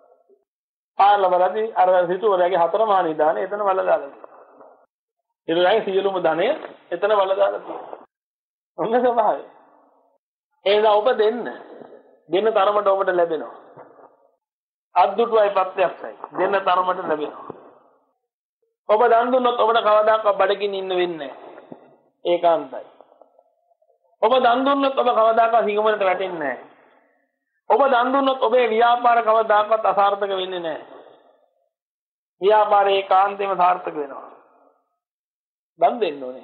පාරලා බලද්දි අර සිටුවරයාගේ හතර මහා නිදානේ එතන වල දාලා තියෙනවා. ඊළඟ සියලුම ධනය එතන වල දාලා තියෙනවා. ඔන්න ස්වභාවය. ඒදා ඔබ දෙන්න. දෙන්න තරමට ඔබට ලැබෙනවා. අද්දුටුවයි ප්‍රත්‍යක්ෂයි. දෙන්න තරමට ලැබෙනවා. ඔබ දන් දුන්නොත් ඔබට කවදාකවත් බඩගින්න ඉන්න වෙන්නේ නැහැ. ඒකාන්තයි. ඔබ දන් දුන්නොත් ඔබ කවදාකවත් හිඟමනට වැටෙන්නේ නැහැ. ඔබ දන් දුන්නොත් ඔබේ ව්‍යාපාර කවදාකවත් අසාර්ථක වෙන්නේ නැහැ. ව්‍යාපාරේ ඒකාන්තයෙන්ම සාර්ථක වෙනවා. දන් දෙන්න ඕනේ.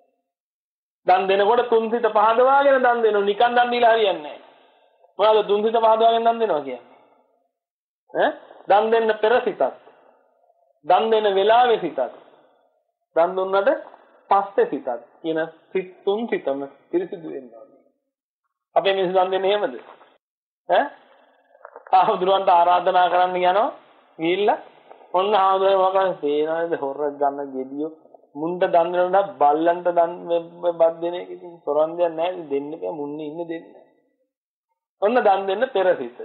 දන් දෙනකොට තුන්සිත පහදවාගෙන දන් දෙනවා. නිකන් දන් දීලා හරියන්නේ නැහැ. මොනවාද තුන්සිත පහදවාගෙන දන් දෙනවා කියන්නේ? ඈ දන් දෙන්න පෙර සිතක්. දන් දෙන වෙලාවේ සිතක්. දන් දුන්නට පස්සේ සිතක්. කියන සිත් තුන් සිතම පිරිසිදු වෙනවා. අපේ මිනිස්සු දන් දෙන්නේ එහෙමද? ඈ ආහුදුරන්ට ආරාධනා කරන්න යනවා. ගිහිල්ලා ඔන්න ආහුදුරේ මොකක්ද තේනවද හොරක් ගන්න ගෙඩියෝ මුන්ට දන් දෙනවා බල්ලන්ට දන් බත් දෙන එක ඉතින් තොරන්දයක් නැහැ දෙන්න බෑ මුන්නේ ඉන්න දෙන්න. ඔන්න දන් දෙන්න පෙරසිත.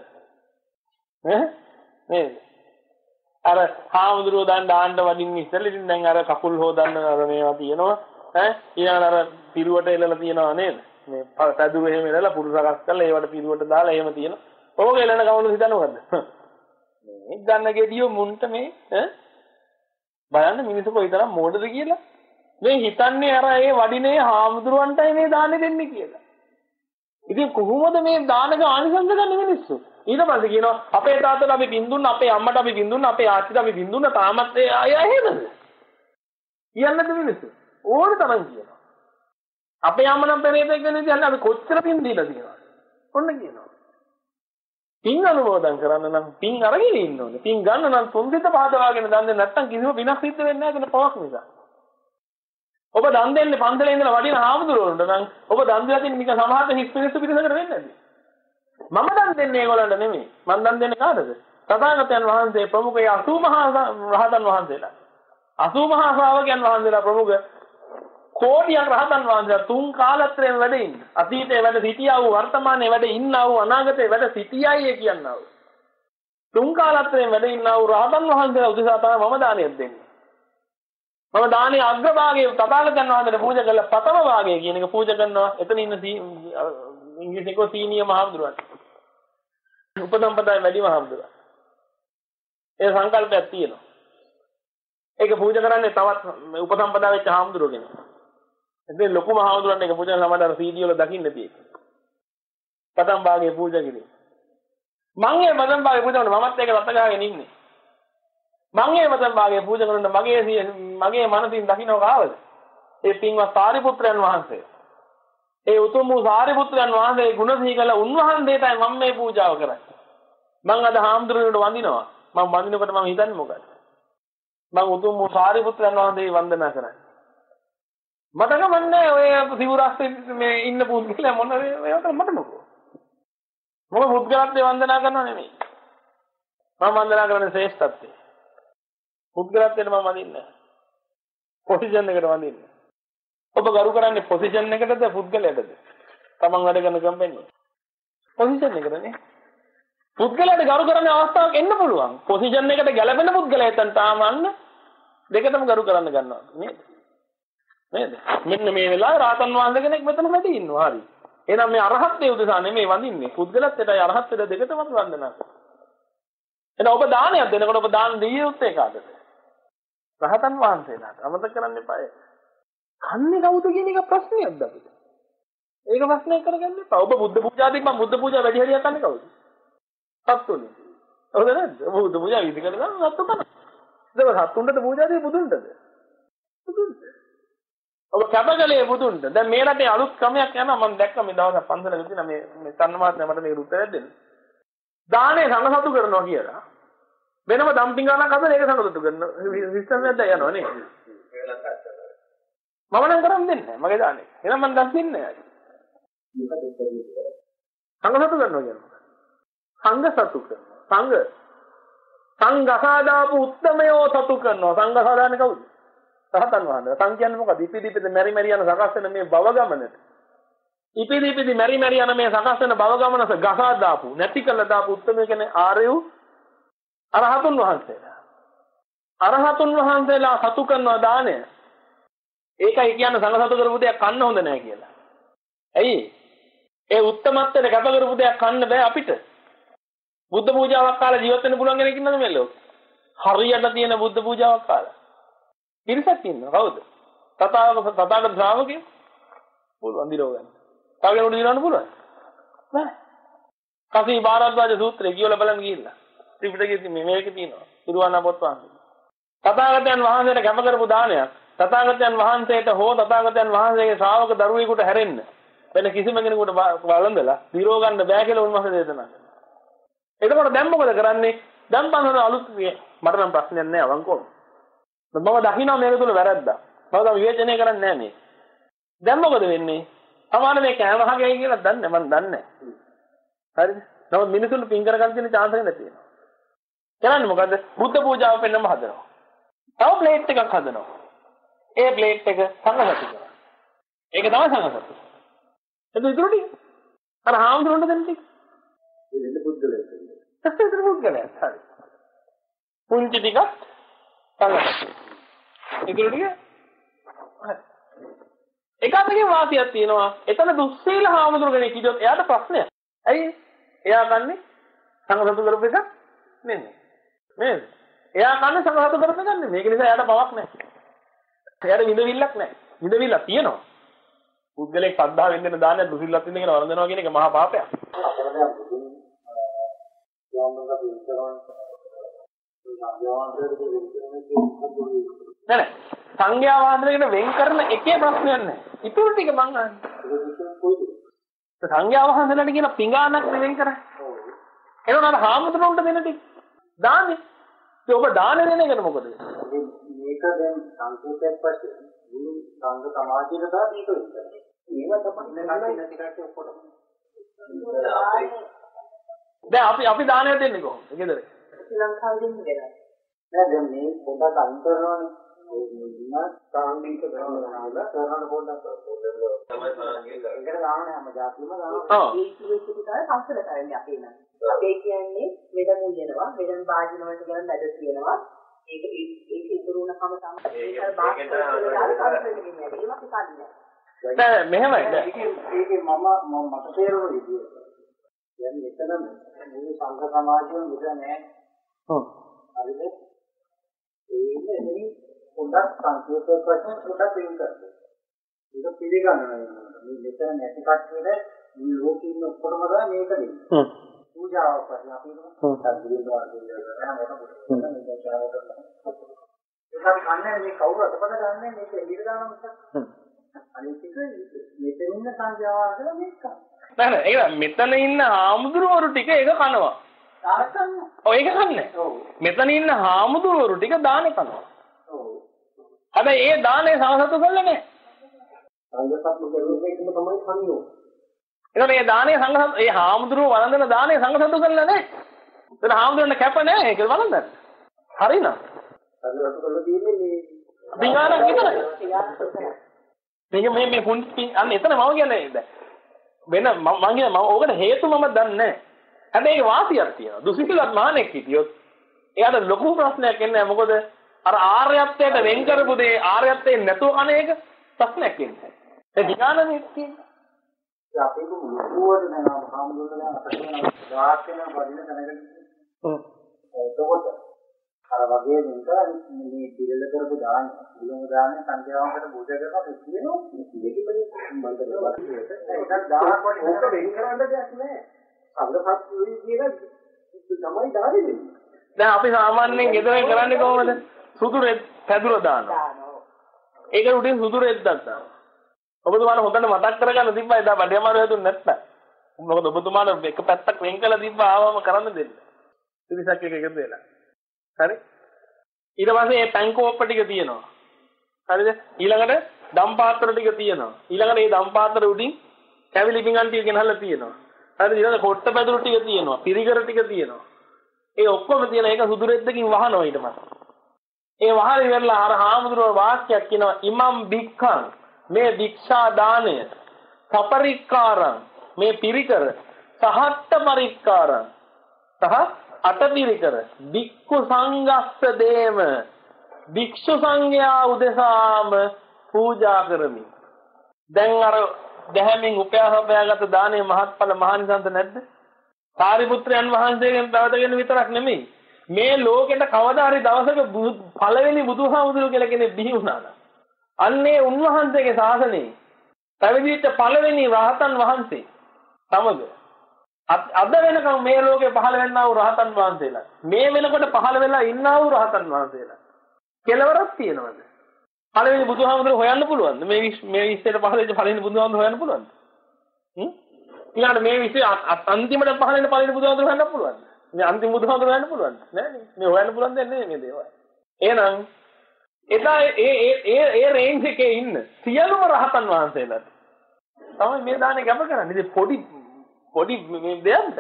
ඈ නේද? අර හාමුදුරුවෝ දැන් දාන්න වඩින්න ඉස්සෙල්ලා ඉතින් දැන් අර කකුල් හොදන්න අර මේවා තියෙනවා. ඈ ඊළඟට අර පිරුවට එලලා තියෙනවා නේද? මේ පැදුර එහෙම එලලා පුරුසකස් කරලා ඒවට පිරුවට දාලා එහෙම තියෙනවා. ඕක එලන කවුරුද හිතනවද? මේ ගන්න ගෙඩියෝ මුන්ට මේ ඈ බලන්න මිනිස්සු කොයිතරම් මෝඩද කියලා. මේ හිතන්නේ අර ඒ වඩිනේ හාමුදුරුවන්ටයි මේ දාන්නේ දෙන්නේ කියලා. ඉතින් කොහොමද මේ දානක ආනිසංස ගන්න මිනිස්සු? ඊට පස්සේ කියනවා අපේ තාත්තට අපි පින් දුන්න, අපේ අම්මට අපි පින් දුන්න, අපේ ආච්චිට අපි පින් දුන්න, තාමත් ඒ අය එහෙමද? කියන්නද මිනිස්සු? ඕන තරම් කියනවා. අපේ අම්ම නම් පෙරේතෙක් වෙන ඉතින් අපි කොච්චර පින් දීලා තියෙනවද? ඔන්න කියනවා. පින් අනුමෝදන් කරන්න නම් පින් අරගෙන ඉන්න ඕනේ. පින් ගන්න නම් තුන්සිත පහදවාගෙන දන් දෙන්න නැත්නම් කිසිම පිනක් සිද්ධ වෙන්නේ නැහැ කියන පවක් නිසා. ඔබ දන් දෙන්නේ පන්සලේ ඉඳලා වඩින හාමුදුරුවන්ට නම් ඔබ දන් දෙලා තියෙන නිකන් සමහරට හිස් පිරිස පිරිසකට වෙන්නේ නැද්ද? මම දන් දෙන්නේ ඒගොල්ලන්ට නෙමෙයි. මම දන් දෙන්නේ කාටද? තථාගතයන් වහන්සේ ප්‍රමුඛ අසූ මහා රහතන් වහන්සේලා. අසූ මහා ශ්‍රාවකයන් වහන්සේලා ප්‍රමුඛ කෝටියක් රහතන් වහන්සේලා තුන් කාලත්‍රයෙන් වැඩ ඉන්න. අතීතයේ වැඩ සිටියා වූ වර්තමානයේ වැඩ ඉන්නා වූ අනාගතයේ වැඩ සිටියයි කියනවා. තුන් කාලත්‍රයෙන් වැඩ ඉන්නා වූ රහතන් වහන්සේලා උදෙසා තමයි මම දානයක් දෙන්නේ. මම දානේ අග්‍රභාගයේ තථාගතයන් වහන්සේට පූජා කළ ප්‍රථම භාගය කියන එක පූජා කරනවා. එතන ඉන්න ඉංග්‍රීසි කෝ සීනියර් මහමුදුරන්. උපසම්පදායේ වැඩි මහමුදුරන්. ඒ සංකල්පයක් තියෙනවා. ඒක පූජා කරන්නේ තවත් උපසම්පදා වෙච්ච හාමුදුරුවෝ කෙනෙක්. ඉතින් ලොකු මහමුදුරන් එක පූජා කරන ළමඩ සීඩී වල දකින්න තියෙන්නේ. පතම් භාගයේ පූජා කිරීම. මම ඒ පතම් භාගයේ පූජා කරන මමත් ඒක රත ගහගෙන ඉන්නේ. මම ඒ පතම් භාගයේ පූජා කරන මගේ මගේ මනසින් දකින්න කාවද? ඒ පින්වත් සාරිපුත්‍රයන් වහන්සේ. ඒ උතුම් වූ සාරිපුත්‍රයන් වහන්සේ ගුණ සිහි කළ උන්වහන්සේටයි මම මේ පූජාව කරන්නේ. මම අද හාමුදුරුවන්ට වඳිනවා. මම වඳිනකොට මම හිතන්නේ මොකද? මම උතුම් වූ සාරිපුත්‍රයන් වහන්සේ වන්දනා කරන්නේ. මට ගමන්නේ ඔය සිවුරස්සේ මේ ඉන්න පුද්ගලයා මොන ඒකට මට මොකෝ. මම පුද්ගලත්වයේ වන්දනා කරනව නෙමෙයි. මම වන්දනා කරන්නේ ශ්‍රේෂ්ඨත්වයේ. පුද්ගලත්වයට මම වඳින්නේ නැහැ. පොසිෂන් එකට වඳින්නේ. ඔබ ගරු කරන්නේ පොසිෂන් එකටද පුද්ගලයාටද? තමන් වැඩ කරන කම්පැනි. පොසිෂන් එකටනේ. පුද්ගලයාට ගරු කරන්න අවස්ථාවක් එන්න පුළුවන්. පොසිෂන් එකට ගැලපෙන පුද්ගලයා එතන තාම අන්න දෙකටම ගරු කරන්න ගන්නවා නේද? නේද? මෙන්න මේ වෙලාවේ රාතන් වහන්සේ කෙනෙක් මෙතන වැඩි ඉන්නවා. හරි. එහෙනම් මේ අරහත්ත්වයේ උදෙසා නෙමෙයි වඳින්නේ. පුද්ගලත්වයටයි අරහත්ත්වයට දෙකටම වන්දනා කරනවා. එහෙනම් ඔබ දානයක් දෙනකොට ඔබ දාන දෙය යුත්තේ කාටද? රහතන් වහන්සේලාට. අමතක කරන්න එපා. කන්නේ කවුද කියන එක ප්‍රශ්නයක්ද අපිට? ඒක ප්‍රශ්නයක් කරගන්න එපා. ඔබ බුද්ධ පූජාදී මම බුද්ධ පූජා වැඩි හරියක් කන්නේ කවුද? සත්තුනේ. හොඳ නැද්ද? ඔබ බුද්ධ පූජා විදි කරනවා සත්තු කන. ඒක සත්තුන්ට පූජාදී බුදුන්ටද? බුදුන්ට. ඔබ කැපකලේ බුදුන්ට. දැන් මේ රටේ අලුත් ක්‍රමයක් යනවා මම දැක්ක මේ දවස් පන්සල විදින මේ මේ සම්මාත්‍ය මට මේක උත්තරයක් දෙන්න. දානේ සංඝසතු කරනවා කියලා. වෙනම ඩම්පින්ගාවක් හදලා ඒක සංඝසතු කරනවා. සිස්ටම් එකක් දැන් යනවා නේ. මම නම් කරන් දෙන්නේ නැහැ. මගේ දානේ. එහෙනම් මම දන් දෙන්නේ නැහැ. සංඝසතු කරනවා කියනවා. සංඝසතු කරනවා. සංඝ සංඝසාදාපු උත්තමයෝ සතු කරනවා. සංඝසාදාන්නේ කවුද? රහතන් වහන්සේ. සංඝ කියන්නේ මොකද? ඉපිදි ඉපිදි මෙරි මෙරි යන සකස් වෙන මේ භව ගමනට. ඉපිදි ඉපිදි මෙරි මෙරි යන මේ සකස් වෙන භව ගමනස ගසා දාපු නැති කළ දාපු උත්තමය කියන්නේ ආර්ය අරහතුන් වහන්සේලා. අරහතුන් වහන්සේලා සතු කරනවා දානය. ඒකයි කියන්නේ සංඝ සතු කරපු දෙයක් කන්න හොඳ නැහැ කියලා. ඇයි? ඒ උත්තමත්වයට කැප කරපු දෙයක් කන්න බෑ අපිට. බුද්ධ පූජාවක් කාලා ජීවත් වෙන්න පුළුවන් කෙනෙක් ඉන්නද මේ ලෝකේ? හරියට තියෙන බුද්ධ පූජාවක් කාලා. පිරිසක් ඉන්නවා කවුද? තථාගත තථාගත ශ්‍රාවකයෝ. පුළුවන් දිරව ගන්න. තව කෙනෙකුට දිරවන්න පුළුවන්? නෑ. කසී භාරද්වාජ සූත්‍රය කියවලා බලන්න ගිහිල්ලා. ත්‍රිපිටකයේ මේ මේකේ තියෙනවා. පිරුවානා පොත් වහන්සේ. තථාගතයන් වහන්සේට කැප කරපු දානයක්. තථාගතයන් වහන්සේට හෝ තථාගතයන් වහන්සේගේ ශ්‍රාවක දරුවෙකුට හැරෙන්න වෙන කිසිම කෙනෙකුට වළඳලා දිරව ගන්න බෑ කියලා උන්වහන්සේ දේශනා කළා. එතකොට දැන් මොකද කරන්නේ? දැන් බලන අලුත් මට නම් ප්‍රශ්නයක් නෑ අවංකවම. මම දකින්නවා මේක තුල වැරද්දක්. මම දැන් විවේචනය කරන්නේ නෑ මේ. දැන් මොකද වෙන්නේ? සමහර මේ කෑම හගයි කියලා දන්නේ මම දන්නේ නෑ. හරිද? නමුත් මිනිසුන්ට පින් කරගන්න තියෙන chance එක නැති වෙනවා. කරන්නේ මොකද්ද? බුද්ධ පූජාව පෙන්නම හදනවා. තව ප්ලේට් එකක් හදනවා. ඒ ප්ලේට් එක සංඝසතු කරනවා. ඒක තමයි සංඝසතු. ඒක ඉතුරු ටික. අර හාමුදුරන්ට දෙන්න ටික. ඒ දෙන්න පුද්ගලයා. සත්‍යතර පුද්ගලයා. හරි. පුංචි ටිකක් සංඝසතු. ඉතුරු ටික. හරි. එකපැත්තකින් වාසියක් තියෙනවා. එතන දුස්සීල හාමුදුර කෙනෙක් හිටියොත් එයාට ප්‍රශ්නයක්. ඇයි? එයා ගන්නේ සංඝසතු කරපු එක නෙමෙයි. නේද? එයා ගන්න සංඝසතු කරපු එක නෙමෙයි. මේක නිසා එයාට පවක් නැහැ. එයාට විඳවිල්ලක් නැහැ. විඳවිල්ලක් තියෙනවා. පුද්ගලෙක් සද්ධාවෙන් දෙන දානය දුසිල්ලක් දෙන්න කියන වරඳනවා කියන එක මහා පාපයක්. නෑ නෑ. සංඝයා වහන්සේකට වෙන් කරන එකේ ප්‍රශ්නයක් නැහැ. ඉතුරු ටික මං අහන්නේ. සංඝයා වහන්සේලාට කියන පිඟානක් වෙන් කරා. එනවා නේද හාමුදුරුවන්ට දෙන ටික. දාන්නේ. ඒ ඔබ දාන දෙන එකට මොකද? මේක දැන් සංකේතයක් වශයෙන් මුළු සංඝ සමාජයට දා මේක විතරයි. මේවා තමයි නැති නැති කට්ටිය ඔක්කොටම. දැන් අපි අපි දානය දෙන්නේ කොහොමද? ගෙදර. ශ්‍රී ලංකාවේ දෙන්නේ නෑ. නෑ දැන් මේ පොඩක් අයින් කරනවානේ. මේ සාංගික කරනවා කරන පොඩක් තමයි සාංගික. ඒකට ගානනේ හැම જાතියම ගානවා. ඒ කිව්වෙත් තමයි පස්සල කරන්නේ අපේ නම්. ඒ කියන්නේ වෙදන් උයනවා, වෙදන් වාජන වලට ගන්න වැඩ තියෙනවා. ඒක ඒක ඉතුරු වුණාම තමයි ඒක බාස්කට් වලට දාලා පස්සලට ගෙනියන්නේ. ඒක පිටන්නේ. නෑ මෙහෙමයි නෑ. ඒකේ ඒකේ මම මට තේරුණු විදිය. දැන් මෙතන මුළු සංඝ සමාජයම විතර නෑ. ඔව්. හරිද? ඒකනේ එනි පොඩක් සංකේතයක් වශයෙන් පොඩක් වෙන කරන්නේ. ඒක පිළිගන්නවා. මේ මෙතන නැති කට්ටියට මේ ලෝකෙ ඉන්න ඔක්කොම දා මේක දෙන්නේ. හ්ම්. පූජාවක් වශයෙන් අපි සම්දිනවා කියනවා මොකද මේක ශාවක ඒක කන්නේ මේ කවුරු අතපත ගන්නෑ මේක එළියට දාන මිසක් අනිත් එක මෙතන ඉන්න සංඛ්‍යාවල මේක නෑ නෑ ඒක මෙතන ඉන්න හාමුදුරුවරු ටික ඒක කනවා තාත්තන් ඔව් ඒක කන්නේ ඔව් මෙතන ඉන්න හාමුදුරුවරු ටික දානේ කනවා ඔව් හැබැයි ඒ දානේ සමසතු කරලා නෑ සංඝසතු කරුවේ එකම තමයි කන්නේ එතකොට මේ දානේ සංඝසතු ඒ හාමුදුරුවෝ වළඳන දානේ සංඝසතු කරලා නෑ එතන හාමුදුරුවන්ට කැප නෑ ඒක වළඳන්න හරිනම සංඝසතු කරලා තියෙන්නේ මේ පිඟානක් විතරයි මේක මේ මේ පුංචි අන්න එතන මම කියන්නේ දැන් වෙන මම කියන්නේ මම ඕකට හේතු මම දන්නේ නැහැ. හැබැයි ඒක වාසියක් තියෙනවා. දුසිතලත් මහණෙක් හිටියොත් එයාට ලොකු ප්‍රශ්නයක් එන්නේ නැහැ. මොකද අර ආර්යත්වයට වෙන් කරපු දේ ආර්යත්වයෙන් නැතුව කණ එක ප්‍රශ්නයක් එන්නේ. ඒ විඥානනේ තියෙන්නේ. අපි මුලුවට දැන් ආම්දුල්ලා අපිට ගාක් වෙන වදින තැනකට හ්ම් එතකොට අර වගේ නිකන් මේ පිළිල කරපු දාන පිළිම දාන්නේ සංඛ්‍යාවකට පූජා කරනවා කියනවා දෙකපරි මන්දරවා ඒකත් දාහක් වගේ ඕක වෙන් කරන්න දෙයක් නැහැ අංගපත් වෙයි කියලා තමයි දාන්නේ වෙන්නේ දැන් අපි සාමාන්‍යයෙන් ගෙදරින් කරන්නේ කොහොමද සුදු රෙද් පැදුර දානවා ඒක උඩින් සුදු රෙද්දක් දානවා ඔබතුමාලා හොඳට මතක් කරගන්න තිබ්බා එදා බඩේ අමාරු හැදුන්නේ නැත්තම් මොකද ඔබතුමාලා එක පැත්තක් වෙන් කළා තිබ්බා ආවම කරන්න දෙන්න ඉතිසක් එක එකද වෙලා හරි ඊට පස්සේ මේ පැන් කෝප්ප ටික තියෙනවා හරිද ඊළඟට දම් පාත්‍ර ටික තියෙනවා ඊළඟට මේ දම් පාත්‍ර උඩින් කැවිලි පිඟන් ටික ගෙනහල්ලා තියෙනවා හරිද ඊළඟ කොට්ට පැදුරු ටික තියෙනවා පිරිකර ටික තියෙනවා ඒ ඔක්කොම තියෙන එක සුදු රෙද්දකින් වහනවා ඊට පස්සේ ඒ වහලා ඉවරලා අර හාමුදුරුවෝ වාක්‍යයක් කියනවා ඉමම් බික්ඛං මේ දීක්ෂා දාණය සපරික්කාරං මේ පිරිකර සහත්ත පරික්කාරං සහ අටපිරිකර භික්ඛු සංඝස්ස දේම භික්ෂු සංඝයා උදෙසාම පූජා කරමි දැන් අර දැහැමින් උපයාසපයාගත දානේ මහත්ඵල මහානිසංස නැද්ද සාරිපුත්‍රයන් වහන්සේගෙන් පැවතගෙන විතරක් නෙමෙයි මේ ලෝකෙට කවදා හරි දවසක පළවෙනි බුදුහාමුදුරුවෝ කියලා කෙනෙක් බිහි වුණා නම් අන්නේ උන්වහන්සේගේ ශාසනයේ පැවිදිච්ච පළවෙනි රහතන් වහන්සේ සමග අද වෙනකම් මේ ලෝකේ පහළ වෙන්නා වූ රහතන් වහන්සේලා මේ වෙනකොට පහළ වෙලා ඉන්නා වූ රහතන් වහන්සේලා කෙලවරක් තියෙනවද? පළවෙනි බුදුහාමුදුරුවෝ හොයන්න පුළුවන්ද? මේ මේ විශ්වයට පහළ වෙච්ච පළවෙනි බුදුහාමුදුරුවෝ හොයන්න පුළුවන්ද? හ්ම්? ඊළඟට මේ විශ්වය අන්තිමට පහළ වෙන පළවෙනි බුදුහාමුදුරුවෝ හොයන්න පුළුවන්ද? මේ අන්තිම බුදුහාමුදුරුවෝ හොයන්න පුළුවන්ද? නෑ නේ. මේ හොයන්න පුළුවන් දෙයක් නෙමෙයි මේ දේවල්. එහෙනම් එදා ඒ ඒ ඒ රේන්ජ් එකේ ඉන්න සියලුම රහතන් වහන්සේලාට තමයි මේ දානේ ගැප කරන්නේ. ඉතින් පොඩි පොඩි මේ දෙයක්ද?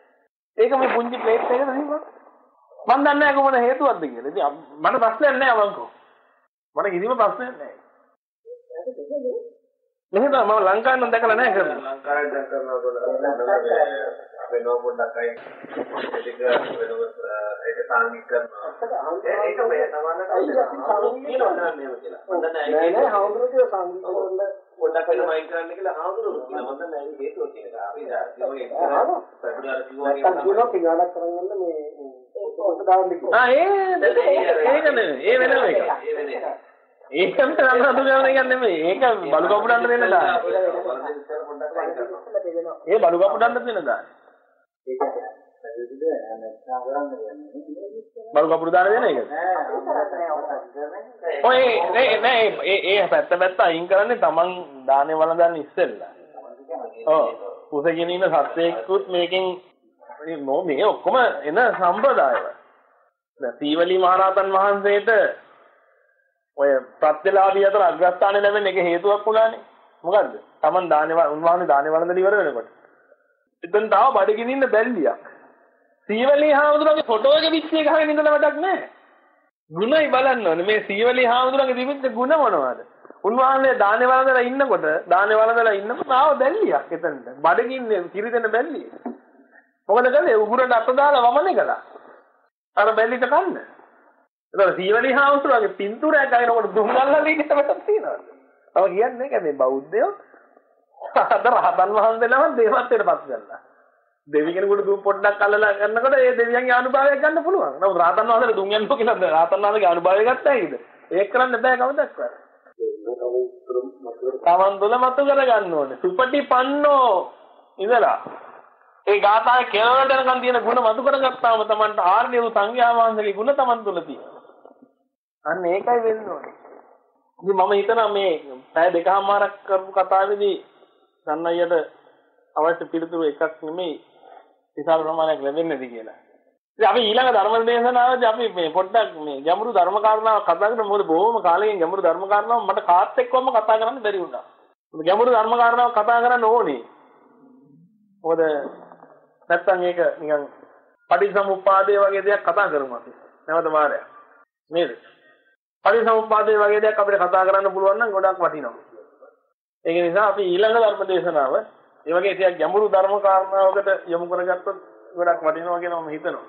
ඒක මේ පුංචි ප්ලේට් එකකට දීපන්. මම දන්නේ නැහැ කොහොමද හේතුවක්ද කියලා. ඉතින් මට ප්‍රශ්නයක් නැහැ අවංකෝ. මට කිසිම ප්‍රශ්නයක් නැහැ. මෙහෙම මම ලංකාවේ නම් දැකලා නැහැ කරන්නේ. ලංකාවේ දැන් කරනවා වෙනව පොඩ්ඩක් අය ඒක වෙනව ඒක සාංගික කරනවා ඒක මේ සමානට අයිති සාංගික කියනවා නේද කියලා මම දන්නේ නැහැ හාමුදුරුවෝ සාංගික කරන්න පොඩ්ඩක් වෙනවයි කරන්න කියලා හාමුදුරුවෝ කියනවා මම දන්නේ නැහැ හේතුව කියලා අපි දාන්නේ පැටුලාර කිව්වා කියලා පියාණක් කරගන්න මේ ඒක දාන්න ආ ඒ ඒක නෙමෙයි ඒ වෙනම එක ඒ වෙන එක ඒකම තමයි අඳු ගන්න එක නෙමෙයි ඒක බලු කපුඩන්න දෙන්න දාන්න ඒ බලු කපුඩන්න දෙන්න දාන්න බලු කපුරු දාන දෙන එකද? ඔය නේ නේ ඒ ඒ පැත්ත පැත්ත අයින් කරන්නේ Taman දානේ වළඳන්න ඉස්සෙල්ලා. ඔව්. කුසගෙන ඉන්න සත්‍යයකුත් මේකෙන් මේ ඔක්කොම එන සම්ප්‍රදායව. දැන් සීවලී මහරහතන් වහන්සේට ඔය ප්‍රත්‍යලාභී අතර අග්‍රස්ථාන ලැබෙන එක හේතුවක් වුණානේ. මොකද්ද? Taman දානේ උන්වහන්සේ දානේ වළඳලා ඉවර වෙනකොට. එතන තාම බඩගිනින්න ඉන්න බැල්ලියක්. සීවලී හාමුදුරන්ගේ ෆොටෝ එක පිටියේ ගහගෙන ඉඳලා වැඩක් නැහැ. ගුණයි බලන්න ඕනේ. මේ සීවලී හාමුදුරන්ගේ තිබිච්ච ගුණ මොනවද? උන්වහන්සේ දානේ වළඳලා ඉන්නකොට දානේ වළඳලා ඉන්නකොට ආව බැල්ලියක් එතනට. බඩගින්නේ කිරි දෙන බැල්ලිය. මොකද කළේ? උගුරට අත දාලා වමනේ කළා. අර බැල්ලිට කන්න. ඒතකොට සීවලී හාමුදුරන්ගේ පින්තූරයක් අයිනකොට දුම්ගල්ලා ලියන්නට වැඩක් තියනවාද? තව කියන්නේ කියන්නේ බෞද්ධයෝ අද රහතන් වහන්සේලාම දේවත්වයට පත් කරලා. දෙවි කෙනෙකුට දුම් පොඩ්ඩක් අල්ලලා ගන්නකොට ඒ දෙවියන්ගේ අනුභවයක් ගන්න පුළුවන්. නමුත් රහතන් වහන්සේලා දුම් යන්නෝ කියලා රහතන් වහන්සේගේ අනුභවය ගත්තා නේද? ඒක කරන්න බෑ කවදාවත්. තමන් තුළ මතු කර ගන්න ඕනේ. සුපටිපන්නෝ ඉඳලා ඒ ගාථාවේ කෙලවරට යනකම් තියෙන ಗುಣ මතු කරගත්තාම තමන්ට ආර්ය වූ සංඝයා වහන්සේගේ ಗುಣ තමන් තුළ තියෙනවා. අන්න ඒකයි වෙන්න ඕනේ. ඉතින් මම හිතනවා මේ පැය දෙකමාරක් කරපු කතාවේදී සන්නයියට අවශ්‍ය පිළිතුරු එකක් නෙමෙයි විශාල ප්‍රමාණයක් ලැබෙන්නේ නැති කියලා. ඉතින් අපි ඊළඟ ධර්ම දේශනාවේදී අපි මේ පොඩ්ඩක් මේ ගැඹුරු ධර්ම කාරණාවක් කතා කරමු. මොකද බොහොම කාලෙකින් ගැඹුරු ධර්ම කාරණාවක් මට කාත් එක්කවම කතා කරන්න බැරි වුණා. මොකද ගැඹුරු ධර්ම කාරණාවක් කතා කරන්න ඕනේ. මොකද නැත්තම් ඒක නිකන් පටිච්චසමුප්පාදේ වගේ දෙයක් කතා කරමු අපි. නැවත වාරයක්. නේද? පටිච්චසමුප්පාදේ වගේ දෙයක් අපිට කතා කරන්න පුළුවන් නම් ගොඩක් වටිනවා. ඒක නිසා අපි ඊළඟ ධර්ම දේශනාව ඒ වගේ ටිකක් ගැඹුරු ධර්ම කාරණාවකට යොමු කරගත්තොත් ගොඩක් වටිනවා කියලා මම හිතනවා.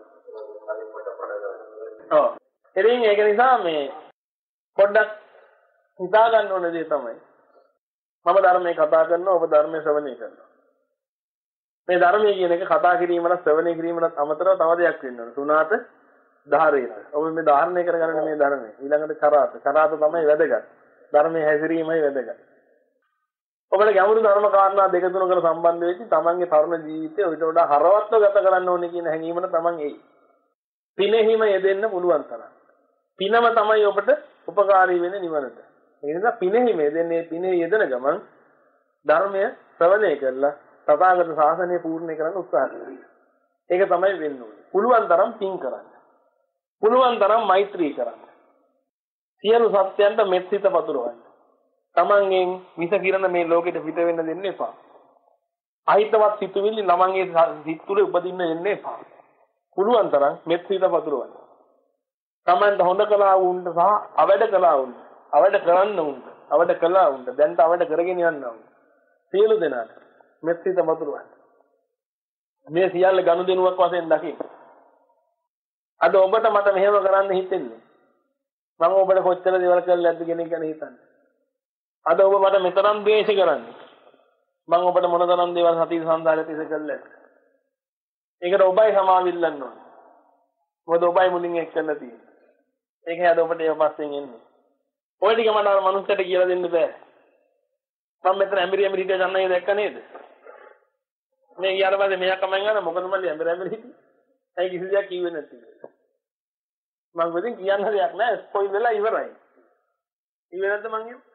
ඔව්. ඉතින් ඒක නිසා මේ පොඩ්ඩක් හිතා ගන්න ඕන දේ තමයි මම ධර්මයේ කතා කරනවා ඔබ ධර්මයේ ශ්‍රවණය කරනවා. මේ ධර්මයේ කියන එක කතා කිරීමකට ශ්‍රවණය කිරීමකට අමතරව තව දෙයක් වෙනවා. තුනාත ධාරේන. ඔබ මේ ධාරණය කරගන්න මේ ධර්මය. ඊළඟට කරාත. කරාත තමයි වැදගත්. ධර්මයේ හැසිරීමයි වැදගත්. ඔබට ගැඹුරු ධර්ම කාරණා දෙක තුනකට සම්බන්ධ වෙච්ච තමන්ගේ තරුණ ජීවිතය ඊට වඩා හරවත්ව ගත කරන්න ඕනේ කියන හැඟීමන තමන් එයි. පිනෙහිම යෙදෙන්න පුළුවන් තරම්. පිනම තමයි ඔබට උපකාරී වෙන්නේ නිවනට. ඒ නිසා පිනෙහිම යෙදෙන්නේ පිනේ යෙදෙන ගමන් ධර්මය ශ්‍රවණය කරලා තථාගත ශාසනය පූර්ණ කරන්න උත්සාහ කරනවා. ඒක තමයි වෙන්න ඕනේ. පුළුවන් තරම් පින් කරන්න. පුළුවන් තරම් මෛත්‍රී කරන්න. සියලු සත්‍යයන්ට මෙත් සිත පතුරවන්න. තමන්ගෙන් විස කිරණ මේ ලෝකෙට පිට වෙන්න දෙන්න එපා. අහිතවත් සිතුවිලි ළමන්ගේ සිත් තුළ උපදින්න දෙන්න එපා. පුළුවන් තරම් මෙත් සිත පතුරවන්න. තමන්ට හොඳ කළා වුන්ට සහ අවඩ කළා වුන්ට, අවඩ කරන්න වුන්ට, අවඩ කළා වුන්ට, දැන්ට අවඩ කරගෙන යන්න වුන්ට සියලු දෙනාට මෙත් සිත පතුරවන්න. මේ සියල්ල ගනුදෙනුවක් වශයෙන් දකින්න. අද ඔබට මට මෙහෙම කරන්න හිතෙන්නේ. මම ඔබට කොච්චර දේවල් කළාද කියන එක ගැන හිතන්න. අද ඔබ මට මෙතරම් ද්වේෂ කරන්නේ. මම ඔබට මොන තරම් දේවල් සතිය සංසාරේ තිස්සේ කළාද? ඒකට ඔබයි සමාවිල්ලන්න ඕනේ. මොකද ඔබයි මුලින් එක් කරලා තියෙන්නේ. ඒකයි අද ඔබට ඒ පස්සෙන් එන්නේ. ඔය ටික මට අර මනුස්සයට කියලා දෙන්න බෑ. මම මෙතන ඇඹරි ඇඹරි හිටිය ගන්නයි දැක්ක නේද? මේ ඊට පස්සේ මෙයා කමෙන් ගන්න මොකද මල්ලි ඇඹරි ඇඹරි හිටියේ. ඇයි කිසි දෙයක් කිව්වේ නැති. මම වෙදින් කියන්න දෙයක් නෑ. ස්පොයිල් වෙලා ඉවරයි. ඉවර නැද්ද මං කියන්නේ?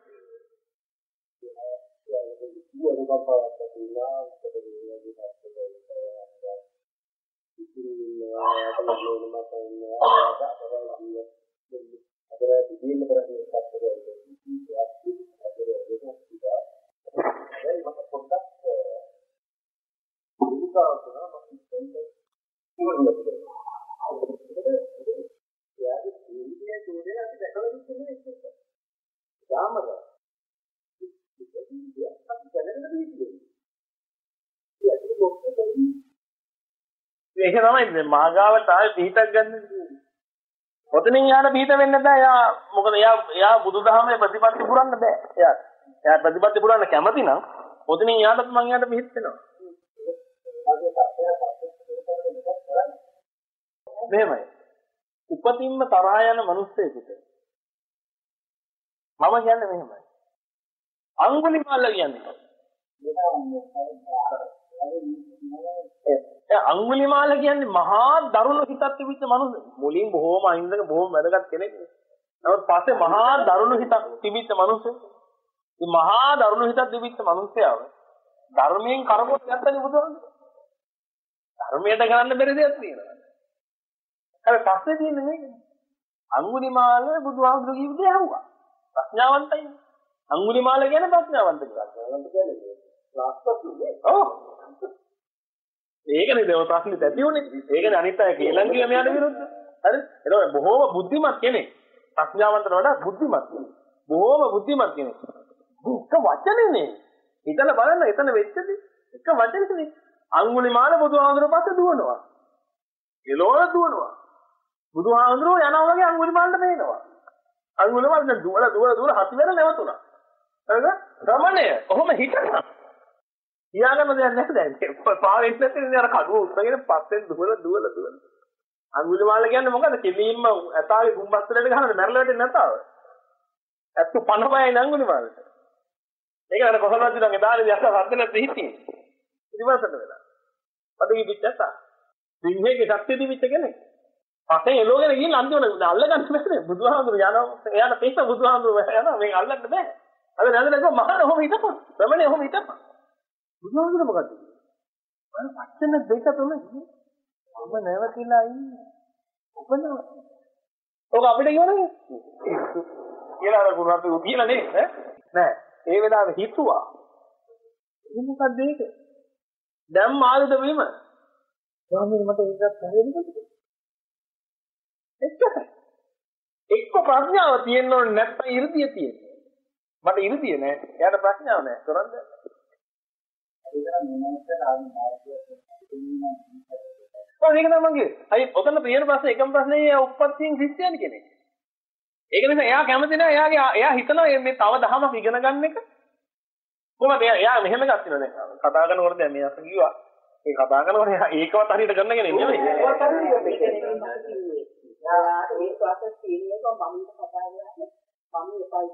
ඒක තමයි මාගාවට ආයේ පිටක් ගන්න තියෙන්නේ. ඔතනින් යාට පිට වෙන්න බෑ. යා මොකද යා යා බුදුදහමේ ප්‍රතිපත්ති පුරන්න බෑ. යා යා ප්‍රතිපත්ති පුරන්න කැමති නම් ඔතනින් යාටත් මං යාට පිට වෙනවා. මෙහෙමයි. උපතින්ම තරහා යන මිනිස්සෙකුට මම කියන්නේ මෙහෙමයි. අඟුලිමාල කියන්නේ. ඒ අඟුලිමාල කියන්නේ මහා දරුණු හිතක් තිබිච්ච මිනිස්සු. මුලින් බොහෝම අහිංසක බොහෝම වැදගත් කෙනෙක්. නමුත් පස්සේ මහා දරුණු හිතක් තිබිච්ච මිනිස්සු. මේ මහා දරුණු හිතක් තිබිච්ච මිනිස්සයව ධර්මයෙන් කරපොත් ගන්නනේ බුදුහාමුදුරුවෝ. ධර්මයට ගන්න බැරි දෙයක් තියෙනවා. අර පස්සේ තියෙන්නේ මේක. අඟුලිමාල බුදුහාමුදුරුවෝ කියපු දේ ඇහුවා. ප්‍රඥාවන්තයි. අඟුලිමාල කියන්නේ ප්‍රඥාවන්ත කියලා. ප්‍රඥාවන්ත කියන්නේ ලාස්ට්පුනේ. ඔව්. ඒකනේ දේව ප්‍රශ්නේ ඇති උනේ. ඒකනේ අනිත් අය කියලා කිව්ව මෙයාට විරුද්ධ. හරි? ඒක බොහෝම බුද්ධිමත් කෙනෙක්. ප්‍රඥාවන්තට වඩා බුද්ධිමත් කෙනෙක්. බොහෝම බුද්ධිමත් කෙනෙක්. දුක්ඛ වචනේනේ. හිතලා බලන්න එතන වෙච්චදී එක වචනේනේ. අඟුලිමාල බුදුහාමුදුරුවෝ පස්සේ දුවනවා. එළවල දුවනවා. බුදුහාමුදුරුවෝ යනවා වගේ අඟුලිමාලට පේනවා. අඟුලිමාල දැන් දුවලා දුවලා දුවලා හති වෙන නැවතුණා. හරිද? ශ්‍රමණය. ඔහොම හිටනවා. කියාගන්න දෙයක් නැහැ දැන්. පාවෙත් නැතිනේ අර කඩුව උස්සගෙන පස්සෙන් දුවලා දුවලා දුවලා. අඟුලිමාල කියන්නේ මොකද? කෙලින්ම ඇතාගේ ගුම්බස්තරයට ගහනද මැරලා වැටෙන්නේ නැතාව. ඇත්ත පනවයි අඟුලිමාලට. ඒක අර කොහොමද ඉතින් දාන්නේ අස හදලා දෙහිතියි. ඉතිවසට වෙලා. අඩුයි පිටත. සිංහේගේ ශක්තිය දිවිච්ච කෙනෙක්. පස්සේ එළෝගෙන ගිහින් අන්තිමට අල්ල ගන්න බැහැ. බුදුහාමුදුරු යනවා. එයාට තේස බුදුහාමුදුරු යනවා. මේක අල්ලන්න බෑ. අද නැන්දලා මහා ඔහොම හිටපන්. ප්‍රමණය ඔහොම හිටපන්. බුදුහාමුදුරු මොකද? මම වචන දෙක තුන ඔබ නැවතිලා ඉන්නේ. ඔබ නෑ. ඔක අපිට කියවනේ. කියලා අර ගුරුවරට උදියලා නේ ඈ. නෑ. ඒ වෙලාවේ හිතුවා. මේ මොකක්ද ඒක? දැන් මාළුද වීම? ස්වාමීන් මට ඒකත් හරියන්නේ. එච්චරයි. එක්ක ප්‍රඥාව තියෙන්න ඕනේ නැත්නම් 이르දිය තියෙන්නේ. මට 이르දිය නෑ. එයාට ප්‍රඥාව නෑ. කරන්ද? ඔව් ඒක තමයි මගේ. අයි ඔතන ප්‍රියන ප්‍රශ්නේ එකම ප්‍රශ්නේ උප්පත්තියෙන් ක්‍රිස්තියානි කෙනෙක්. ඒක නිසා එයා කැමති නෑ එයාගේ එයා හිතනවා මේ තව දහමක් ඉගෙන ගන්න එක කොහොමද එයා මෙහෙම එකක් තියෙනවා දැන් කතා කරනකොට දැන් මේ අත කිව්වා ඒ කතා කරනකොට ඒකවත් හරියට කරන්න කෙනෙක් නෙමෙයි. ඒකවත් හරියට නෙමෙයි. යා ඒ ප්‍රොසෙස් තියෙනක මම කතා කරන්නේ මම එපයි.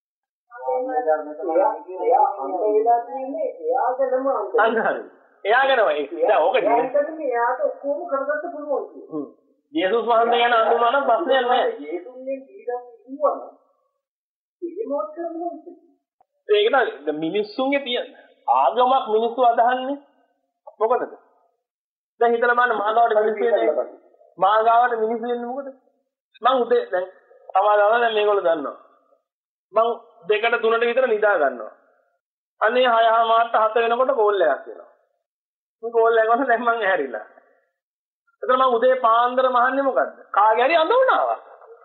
එයා අන්ත වෙලා තියෙන්නේ එයාගෙනම අන්ත. එයාගෙනම දැන් ඕක නෙමෙයි. එයාට ඔක්කොම කරගන්න පුළුවන් කියන්නේ. යේසුස් වහන්සේ ගැන අඳුනනවා නම් ප්‍රශ්නයක් නැහැ. යේසුස්නේ ඊටම කිව්වම ඒකමොත් කරන්නේ. ඒක නේද මිනිස්සුන්ගේ තියෙන ආගමක් මිනිස්සු අදහන්නේ මොකටද? දැන් හිතලා බලන්න මාගාවට මිනිස්සු එන්නේ. මාගාවට මිනිස්සු එන්නේ මොකටද? මං උදේ දැන් සමාදාන දැන් මේගොල්ලෝ දන්නවා. මං දෙකට තුනට විතර නිදා ගන්නවා. අනේ හය මාට හත වෙනකොට කෝල් එකක් එනවා. මේ කෝල් එක වුණා දැන් මං ඇහැරිලා. එතන මං උදේ පාන්දර මහන්නේ මොකද්ද? කාගේ හරි අඳවනාවක්.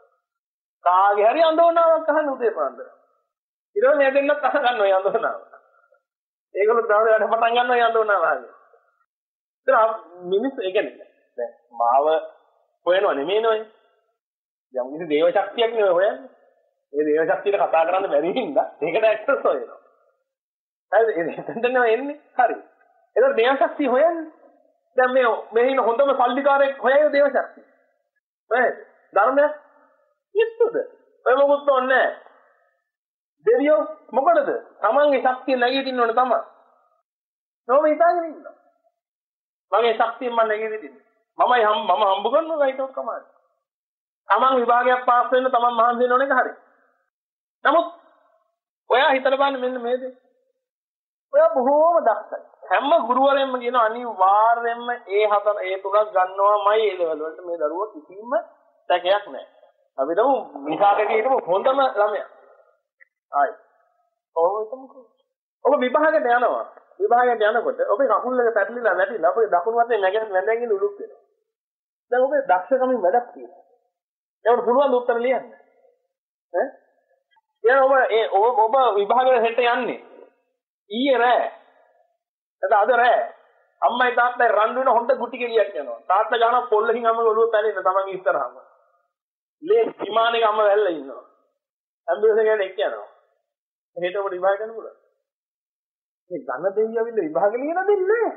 කාගේ හරි අඳවනාවක් අහන්න උදේ පාන්දර. ඊට පස්සේ දෙන්නත් අහ ගන්නවා යන්දෝනාව. ඒගොල්ලෝ දවල් වැඩ පටන් ගන්නවා යන්දෝනාව ආගේ. ඒතර මිනිස්සු ඒ කියන්නේ දැන් මාව හොයනව නෙමෙයි නෝයි. යම් කිසි දේව ශක්තියක් නෙවෙයි හොයන්නේ. ඒ දේව ශක්තියට කතා කරන්න බැරි හින්දා ඒකට ඇක්සස් හොයනවා. හරිද? එතෙන්ට නෙවෙයි එන්නේ. හරි. ඒතර දේව ශක්තිය හොයන්නේ. දැන් මේ මේ ඉන්න හොඳම සල්ලිකාරයෙක් හොයන්නේ දේව ශක්තිය. හරිද? ධර්මයක් කිස්සුද? ඔය මොකුත් ඕනේ නැහැ. දෙවියෝ මොකටද? තමන්ගේ ශක්තිය නැගීටින්න ඕනේ තමයි. නෝම හිතාගෙන ඉන්නවා. මගේ ශක්තිය මම නැගීටින්නේ. මමයි හම් මම හම්බ කරනවා ඒකක් තමයි. තමන් විභාගයක් පාස් වෙන්න තමන් මහන්සි වෙන ඕනේ හරි. නමුත් ඔයා හිතලා බලන්න මෙන්න මේ දේ. ඔයා බොහෝම දක්ෂයි. හැම ගුරුවරයෙක්ම කියන අනිවාර්යයෙන්ම ඒ හතර ඒ තුනක් ගන්නවාමයි ඒ ලෙවල් වලට මේ දරුවා කිසිම තැකයක් නැහැ. අපි දමු විභාගයේ හිටපු හොඳම ළමයා. ආයි. ඔව් එතනකෝ. ඔබ විභාගයට යනවා. විභාගයට යනකොට ඔබේ කකුල් එක පැටලිලා වැටිලා ඔබේ දකුණු අතේ නැගෙන නැඳගෙන ඉන්න උලුක් වෙනවා. දැන් ඔබේ දක්ෂකමින් වැඩක් තියෙනවා. ඒකට පුළුවන් උත්තර ලියන්න. ඈ? දැන් ඔබ ඒ ඔබ ඔබ විභාගයට හෙට යන්නේ. ඊයේ රෑ. එතන අද රෑ. අම්මයි තාත්තයි රණ්ඩු වෙන හොඳ ගුටි කෙලියක් යනවා. තාත්තා ගාන පොල්ලකින් අම්ම ඔළුව පැනෙන්න තමන්ගේ ඉස්සරහම. ලේ විමානයක අම්ම වැල්ලා ඉන්නවා. ඇම්බියුලන්ස් එකෙන් එක්ක යනවා. හෙට ඔබ විභාග කරන්න පුළුවන්. මේ ධන දෙවියෝ විල විභාග ලියන දෙන්නේ නැහැ.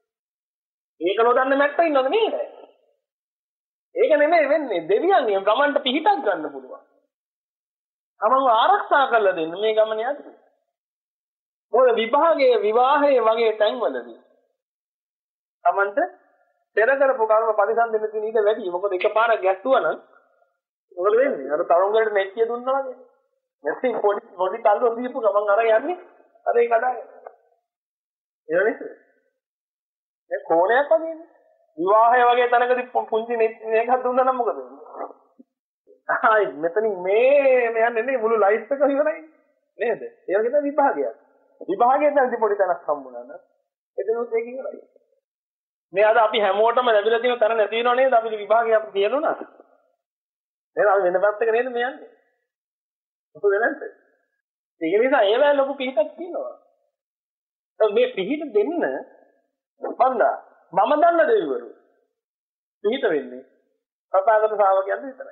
ඒක නොදන්න මැට්ට ඉන්නවද නේද? ඒක නෙමෙයි වෙන්නේ. දෙවියන් නියම ගමන්ට පිහිටක් ගන්න පුළුවන්. තමන්ව ආරක්ෂා කරලා දෙන්න මේ ගමන යද්දී. මොකද විභාගයේ විවාහයේ වගේ තැන්වලදී තමන්ට පෙර කරපු කර්ම පරිසම් දෙන්න තියෙන ඊට වැඩි. මොකද එකපාරක් ගැස්සුවා නම් මොකද වෙන්නේ? අර තරංගවලට නෙට්ටිය දුන්නා වගේ. නැත්නම් පොඩි පොඩි තල්ලුව දීපු ගමන් අර යන්නේ අර ඒක අදාගෙන. ඒ නිසා ඒ කෝණයක් වගේනේ. විවාහය වගේ තැනකදී පුංචි මේකක් දුන්නා නම් මොකද වෙන්නේ? ආයි මෙතනින් මේ මෙයන් එන්නේ මුළු ලයිෆ් එක ඉවරයි නේද? ඒ වගේ තමයි විභාගයක්. විභාගයෙන් දැන් පොඩි තැනක් හම්බුණා නම් එතනොත් ඒක ඉවරයි. මේ අද අපි හැමෝටම ලැබිලා තියෙන තැන නැති වෙනව නේද? අපිට විභාගයක් අපි තියනවා. නේද? අපි වෙන පැත්තක නේද මේ යන්නේ? මොකද නැන්ද? ඒක නිසා ඒ වෙලාව ලොකු පිහිටක් තියෙනවා. මේ පිහිට දෙන්න බණ්ඩා මම දන්න දෙවිවරු පිහිට වෙන්නේ තථාගත ශ්‍රාවකයන්ට විතරයි.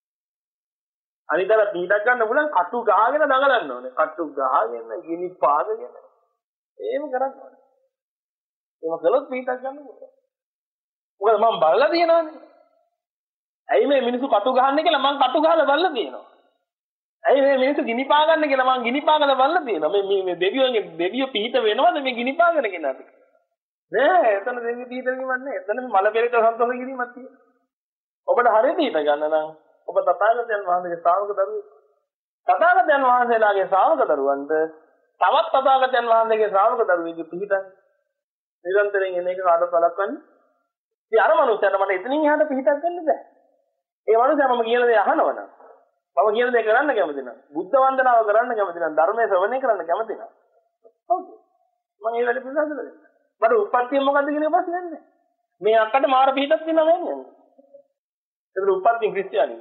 අනිතර පිහිටක් ගන්න පුළුවන් කටු ගහගෙන දඟලන්න ඕනේ. කටු ගහගෙන ගිනි පාදගෙන එහෙම කරන්න ඕනේ. ඒක කළොත් පිහිටක් ගන්න පුළුවන්. මොකද මම බලලා තියෙනවානේ. ඇයි මේ මිනිස්සු කටු ගහන්නේ කියලා මම කටු ගහලා බලලා තියෙනවා. ඇයි මේ මිනිස්සු ගිනි පා ගන්න කියලා මම ගිනි පාගලා බලලා තියෙනවා. මේ මේ දෙවියන්ගේ දෙවියෝ පිහිට වෙනවද මේ ගිනි පාගන කෙනාට? නෑ එතන දෙවියෝ පිහිට වෙන්නේ නැහැ. එතන මල පෙරේත සන්තෝෂ කිරීමක් තියෙනවා. ඔබට හරිය පිහිට ගන්න නම් ඔබ තථාගතයන් වහන්සේගේ ශ්‍රාවක දරුවෙක්. තථාගතයන් වහන්සේලාගේ ශ්‍රාවක දරුවන්ට තවත් තථාගතයන් වහන්සේගේ ශ්‍රාවක දරුවෙක්ගේ පිහිටන් නිරන්තරයෙන් එන එක කාටවත් බලක්වන්නේ. ඉතින් අර මනුස්සයාට මට එතනින් එහාට පිහිටක් ගන්න බෑ. ඒ මනුස්සයා මම කියන දේ අහනවනම් මම කියන දේ කරන්න කැමති නම් බුද්ධ වන්දනාව කරන්න කැමති නම් ධර්මයේ ශ්‍රවණය කරන්න කැමති නම් ඔව් මම ඒ වැඩ පිළිසඳ දෙන්න. මට උප්පත්තිය මොකද්ද කියන එක ප්‍රශ්නේ නැහැ. මේ අක්කට මාර පිහිටක් තියෙනවා වෙන්නේ. ඒක උප්පත්තිය ක්‍රිස්තියානි.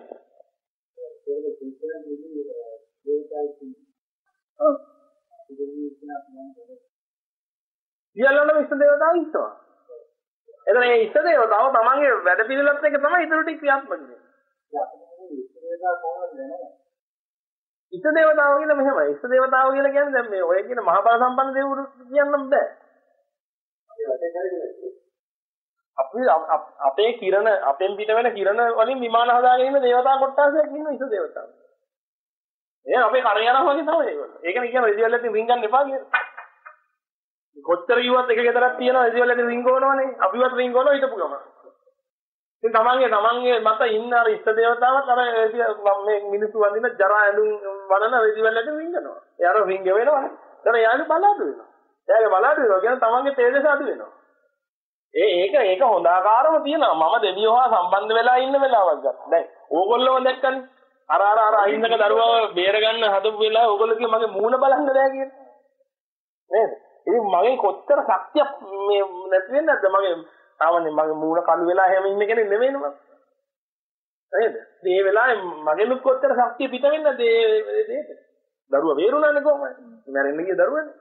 ඔව්. ඊළඟට ඉස්ත දේවතාව ඉන්නවා. එතන මේ ඉස්ත දේවතාව තමන්ගේ වැඩ පිළිවෙලත් එක තමයි ඉදිරියට ක්‍රියාත්මක වෙන්නේ. ඉෂ්ට දේවතාවෝ කියලා මෙහෙමයි. ඉෂ්ට දේවතාවෝ කියලා කියන්නේ දැන් මේ ඔය කියන මහා බල සම්පන්න දේවරු කියන්නම් බෑ. අපි අපේ කිරණ අපෙන් පිට වෙන කිරණ වලින් විමාන හදාගෙන ඉන්න දේවතා කොටසක් ඉන්න ඉෂ්ට දේවතාවෝ. ඒ අපේ කරයනවා වගේ තමයි ඒගොල්ලෝ. ඒකනේ කියන රෙදිවලට රින් ගන්න එපා කියන්නේ. කොච්චර කිව්වත් එක ගෙදරක් තියෙනවා රෙදිවලට රින් ගෝනවනේ. අපිවත් රින් ගෝනවා හිටපු ගම. ඉතින් තමන්ගේ තමන්ගේ මත ඉන්න අර ඉෂ්ට දේවතාවත් අර මේ මිනිස්සු වඳින ජරා ඇඳුම් වඩන රෙදිවලට රින් කරනවා. එයාර රින් ගෙවෙනවනේ. එතන යාළුව බලාදු වෙනවා. එයාගේ බලාදු වෙනවා කියන්නේ තමන්ගේ තේජස අඩු වෙනවා. ඒ ඒක ඒක හොඳ ආකාරව තියෙනවා. මම දෙවියෝ හා සම්බන්ධ වෙලා ඉන්න වෙලාවක් ගන්න. දැන් ඕගොල්ලෝම දැක්කනේ. අර අර අර අහිංසක දරුවව බේර ගන්න හදපු වෙලාව ඕගොල්ලෝ කිය මගේ මූණ බලන්න බෑ කියලා. නේද? ඉතින් මගෙන් කොච්චර ශක්තියක් මේ නැති වෙන්නේ නැද්ද මගේ තාවනේ මගේ මූණ කළු වෙලා හැම ඉන්න කෙනෙක් නෙමෙයි නම. නේද? මේ වෙලාවේ මගෙන් කොච්චර ශක්තිය පිට වෙන්නේ නැද්ද මේ දෙයට? දරුවා වේරුණානේ කොහොමද? මැරෙන්න ගිය දරුවානේ.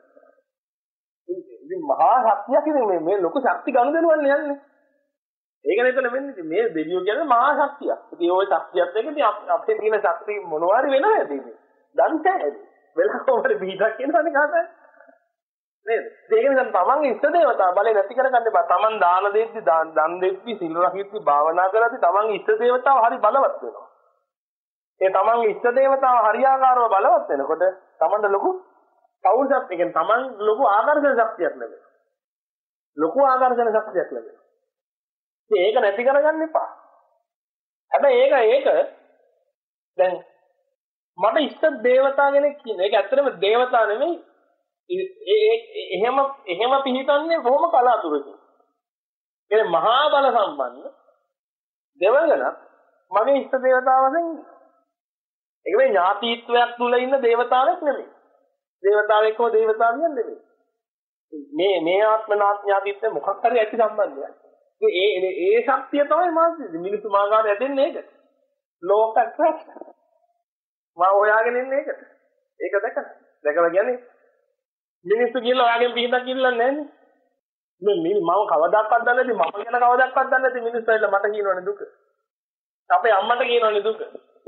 ඉතින් මහා ශක්තියක් ඉතින් මේ මේ ලොකු ශක්ති ගනුදෙනුවන්නේ යන්නේ. ඒක නේද වෙන්නේ මේ දෙවියෝ කියන්නේ මහා ශක්තියක්. ඉතින් ওই ශක්තියත් එක්ක ඉතින් අපේ තියෙන ශක්තිය මොනවාරි වෙනවද ඉතින්? දන්තයි. වෙලකෝමර බීජක් කියනවනේ කාටද? නේද? ඒක නිසා තමන්ගේ ඉෂ්ට දේවතා බලේ නැති කරගන්න බෑ. තමන් දාන දෙද්දි දන් දෙද්දි සිල් රකිද්දි භාවනා කරද්දි තමන්ගේ ඉෂ්ට දේවතාව හරි බලවත් වෙනවා. ඒ තමන්ගේ ඉෂ්ට දේවතාව හරියාකාරව බලවත් වෙනකොට තමන්ට ලොකු පෞරුෂත්වයක් කියන්නේ තමන් ලොකු ආකර්ෂණ ශක්තියක් ලැබෙනවා. ලොකු ආකර්ෂණ ශක්තියක් ලැබෙනවා. ඒක නැති කරගන්න එපා. හැබැයි ඒක ඒක දැන් මට ඉෂ්ට දේවතා කෙනෙක් කියන එක ඇත්තටම දේවතා නෙමෙයි. ඒ එහෙම එහෙම පිළිතන්නේ බොහොම කලාතුරකින්. ඒ මහා බල සම්පන්න දෙවගණ මගේ ඉෂ්ට දේවතාව වශයෙන් ඒක මේ ඥාතිත්වයක් තුල ඉන්න දේවතාවෙක් නෙමෙයි. දේවතාවෙක් හෝ දේවතාවියක් නෙමෙයි. මේ මේ ආත්ම ඥාතිත්වය මොකක් හරි ඇති සම්බන්ධයක්. ඒ ඒ ඒ ශක්තිය තමයි මානසික මිනිස්සු මාගාට ඇදෙන්නේ ඒකට. ලෝක ඇට්‍රැක්ෂන්. මම හොයාගෙන ඉන්නේ ඒකට. ඒක දැකලා. දැකලා කියන්නේ මිනිස්සු කියලා ඔයාගෙන් පිටක් කිල්ලන්නේ නැන්නේ. මේ මම කවදාවත් දන්නේ නැති මම ගැන කවදාවත් දන්නේ නැති මිනිස්සු ඇවිල්ලා මට කියනවනේ දුක. අපේ අම්මට කියනවනේ දුක.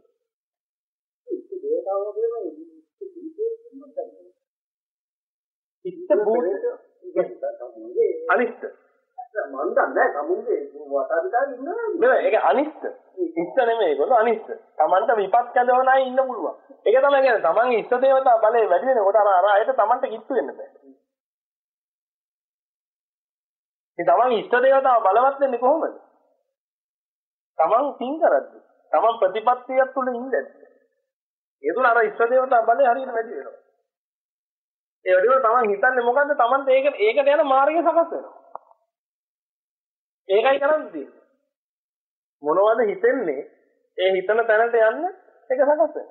ඉත්ත භූත අනිත්‍ය මන් දන්නේ කමුගේ වටාවිතාවේ ඉන්නවා නේද? ඒක අනිත්‍ය. ඉෂ්ට නෙමෙයි ඒගොල්ලෝ අනිත්‍ය. Tamanta විපත් කැදවන අය ඉන්න පුළුවන්. ඒක තමයි කියන්නේ තමන්ගේ ඉෂ්ට දේවතා බලය වැඩි වෙනකොට අර අර අයට Tamanta කිට්ටු වෙන්න බෑ. ඉතින් තමන් ඉෂ්ට දේවතාව බලවත් වෙන්නේ කොහොමද? තමන් පින් කරද්දි. තමන් ප්‍රතිපත්තියක් තුල ඉඳද්දි. ඒ තුල අර ඉෂ්ට දේවතා බලය හරියට වැඩි වෙනවා. ඒ වැඩි වෙනකොට තමන් හිතන්නේ මොකද්ද? තමන්ට ඒක ඒකට යන මාර්ගය සකස් වෙනවා. ඒකයි කරන්නේ. මොනවද හිතෙන්නේ? ඒ හිතන තැනට යන්න ඒක සකස් වෙනවා.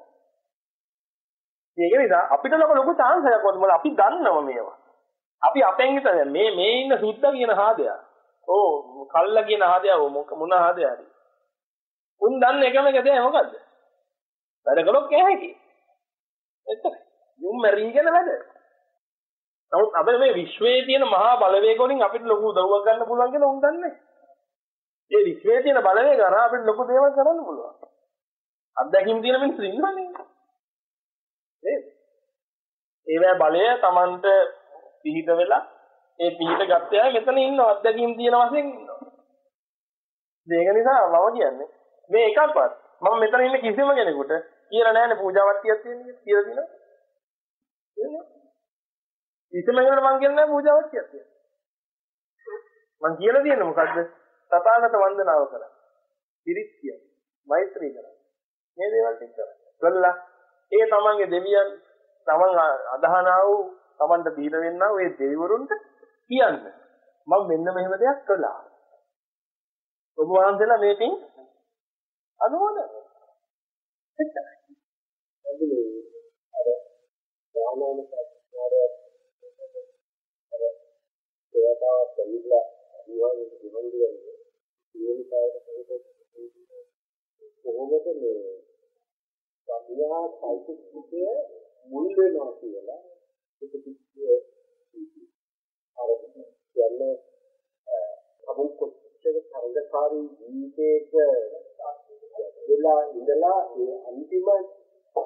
ඒක නිසා අපිට ලොකු ලොකු chance එකක් වුණා. මොකද අපි දන්නවා මේවා. අපි අපෙන් හිතන්නේ මේ මේ ඉන්න සුද්ධ කියන හාදයා. ඕ කල්ල කියන හාදයා මොන හාදයා හරි. උන් දන්නේ එකම එක දෙයක් මොකද්ද? වැඩ කළොත් කෑහකි. එතන. උන් මරීගෙන වැඩ. නමුත් අපේ මේ විශ්වයේ තියෙන මහා බලවේග වලින් අපිට ලොකු උදව්වක් ගන්න පුළුවන් කියලා උන් දන්නේ. ඒ විශ්වයේ තියෙන බලවේග අර අපිට ලොකු දේවල් කරන්න පුළුවන්. අත්දැකීම් තියෙන මිනිස්සු ඉන්නවනේ. නේද? ඒවැ බලය Tamanට පිහිට වෙලා ඒ පිහිට ගත්තේ අය මෙතන ඉන්නවා අත්දැකීම් තියෙන වශයෙන් ඉන්නවා. ඒක නිසා මම කියන්නේ මේ එකක්වත් මම මෙතන ඉන්න කිසිම කෙනෙකුට කියලා නෑනේ පූජාවක් තියක් තියෙන්නේ කියලා දිනවා. කිසිම කෙනෙකුට මම කියන්නේ නෑ පූජාවක් තියක් තියෙනවා. මම කියලා දෙන්නේ මොකද්ද? තථාගත වන්දනාව කරා. පිරිත් කියන මෛත්‍රී කරා. මේ දේවල් ටික කරා. කළා ඒ තමන්ගේ දෙවියන් තමන් අදහනා වූ තමන්ට දීන වෙන්නා වූ ඒ දෙවිවරුන්ට කියන්න මම මෙන්න මෙහෙම දෙයක් කළා. ඔබ වහන්සේලා මේකෙන් අනුමೋದන. එච්චරයි. අර සාමාන්‍ය සත්‍යය අර ඒවා තමයි විවාහ විවන්දියන්නේ මේ කාර්යයට කොහොමද මේ සම්‍යා සයිකිකය මුල් වෙනවා කියලා ඒක පිටියේ අර කියන්නේ අපෝ කොච්චර තරඟකාරී ජීවිතයක වෙලා ඉඳලා ඒ අන්තිම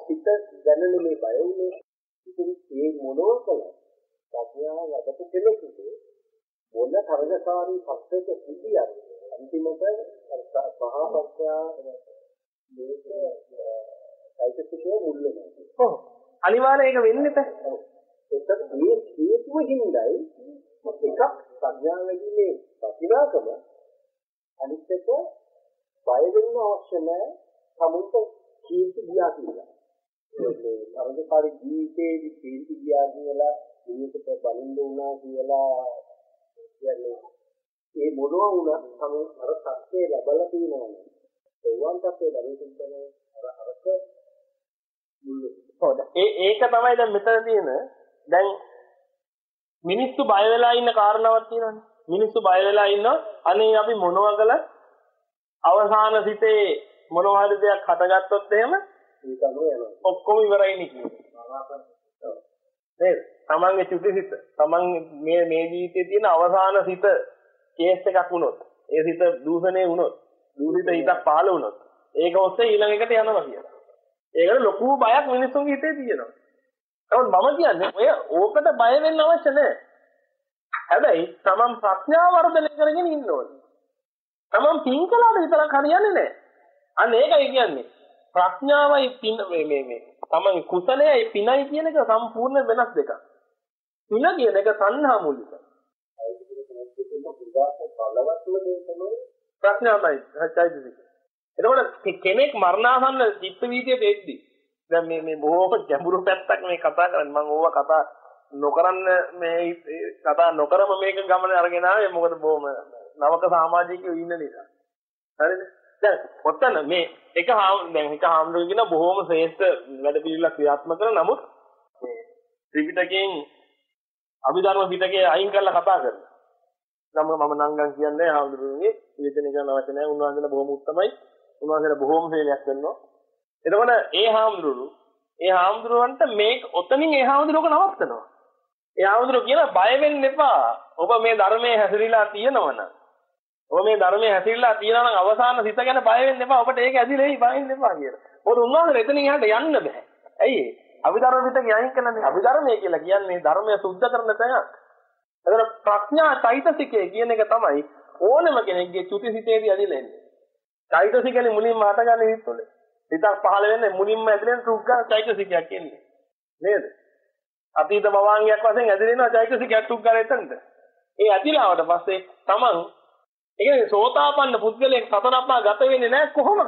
අපිට දැනෙන මේ බය උනේ ඉතින් ඒ මොනවා කළා ප්‍රඥාව වැඩට කෙලෙකුට මොන තරගකාරී පක්ෂයක සිටියත් අන්තිමට මහා ප්‍රඥා මේ සයිකසිකේ මුල් වෙනවා. ඔව්. අනිවාර්යයෙන් ඒක වෙන්නේ නැහැ. ඒක මේ හේතුව හින්දායි එකක් ප්‍රඥාව වැඩිමේ ප්‍රතිලාකම අනිත් එක බය වෙන්න අවශ්‍ය නැහැ සමුත කීර්ති ගියා කියලා. මේ අරගපාරි ජීවිතේදී කීර්ති ගියා කියලා ජීවිතේ බලින්න උනා කියලා කියන්නේ ඒ මොනවා වුණත් සමු අර සත්‍යය ලැබලා තියෙනවා. ඒවන් සත්‍යය ලැබෙන්න තමයි අර අරක මුල්. හොඳ. ඒ ඒක තමයි දැන් මෙතන තියෙන දැන් මිනිස්සු බය වෙලා ඉන්න කාරණාවක් තියෙනවානේ. මිනිස්සු බය වෙලා ඉන්නවා අනේ අපි මොනවා කළත් අවසාන සිතේ මොනවා හරි දෙයක් හටගත්තොත් එහෙම ඒක තමයි යනවා. ඔක්කොම ඉවරයි නේ කියන්නේ. නේද? තමන්ගේ චුතිසිත තමන් මේ මේ ජීවිතයේ තියෙන අවසාන සිත කේස් එකක් වුණොත් ඒ සිත දූෂණය වුණොත් දූෂිත හිතක් පහළ වුණොත් ඒක ඔස්සේ ඊළඟ එකට යනවා කියලා. ඒකට ලොකු බයක් මිනිස්සුන්ගේ හිතේ තියෙනවා. නමුත් මම කියන්නේ ඔය ඕකට බය වෙන්න අවශ්‍ය නැහැ. හැබැයි තමන් ප්‍රඥාව වර්ධනය කරගෙන ඉන්න ඕනේ. තමන් පින් කළාට විතරක් හරියන්නේ නැහැ. අන්න ඒකයි කියන්නේ. ප්‍රඥාවයි පින මේ මේ මේ තමන් කුසලයයි පිනයි කියන එක සම්පූර්ණ වෙනස් දෙකක්. පින කියන එක සංහා මූලිකයි. ප්‍රඥාවයි චෛතසික. එතකොට කෙනෙක් මරණාසන්න චිත්ත වීදියේ දෙද්දි දැන් මේ මේ බොහෝම ගැඹුරු පැත්තක් මේ කතා කරන්නේ මම ඕවා කතා නොකරන්න මේ කතා නොකරම මේක ගමන අරගෙන ආවේ මොකද බොහොම නවක සමාජිකයෝ ඉන්න නිසා. හරිද? දැන් ඔතන මේ එක දැන් එක හාමුදුරුවෝ කියන බොහොම ශ්‍රේෂ්ඨ වැඩ පිළිවෙලක් ක්‍රියාත්මක කරන නමුත් මේ ත්‍රිපිටකයෙන් අභිධර්ම පිටකේ අයින් කරලා කතා කරනවා. නම් මම නංගන් කියන්නේ හාමුදුරුවෝගේ විචින කරන වචනය උන්වහන්සේලා බොහොම උත්තමයි. උන්වහන්සේලා බොහොම සේවයක් කරනවා. එතකොට ඒ හාමුදුරුවෝ ඒ හාමුදුරුවන්ට මේක ඔතනින් ඒ හාමුදුරුවෝක නවත්තනවා. ඒ හාමුදුරුවෝ කියන බය වෙන්න එපා. ඔබ මේ ධර්මයේ හැසිරීලා තියෙනවනම් ඔබ මේ ධර්මයේ හැසිරීලා තියෙනවා නම් අවසාන සිත ගැන බය වෙන්න එපා. ඔබට ඒක ඇදිලෙයි බය වෙන්න එපා කියලා. මොකද උන්වහන්සේ එතනින් එහාට යන්න බෑ. ඇයි ඒ? අභිධර්ම පිටකේ අයින් කළානේ. අභිධර්මය කියලා කියන්නේ ධර්මය සුද්ධ කරන තැනක්. එතන ප්‍රඥා චෛතසිකය කියන එක තමයි ඕනම කෙනෙක්ගේ චුතිසිතේදී ඇදිලෙන්නේ. චෛතසිකනේ මුලින්ම හටගන්නේ හිත තුළ. හිතක් පහළ වෙන්නේ මුලින්ම ඇදිලෙන තුග්ගා චෛතසිකයක් කියන්නේ. නේද? අතීත භවංගයක් වශයෙන් ඇදිලෙනවා චෛතසිකයක් තුග්ගා එතනද. ඒ ඇදිලාවට පස්සේ තමන් ඒ කියන්නේ සෝතාපන්න පුද්ගලයෙක් සතර අපා ගත වෙන්නේ නැහැ කොහොමද?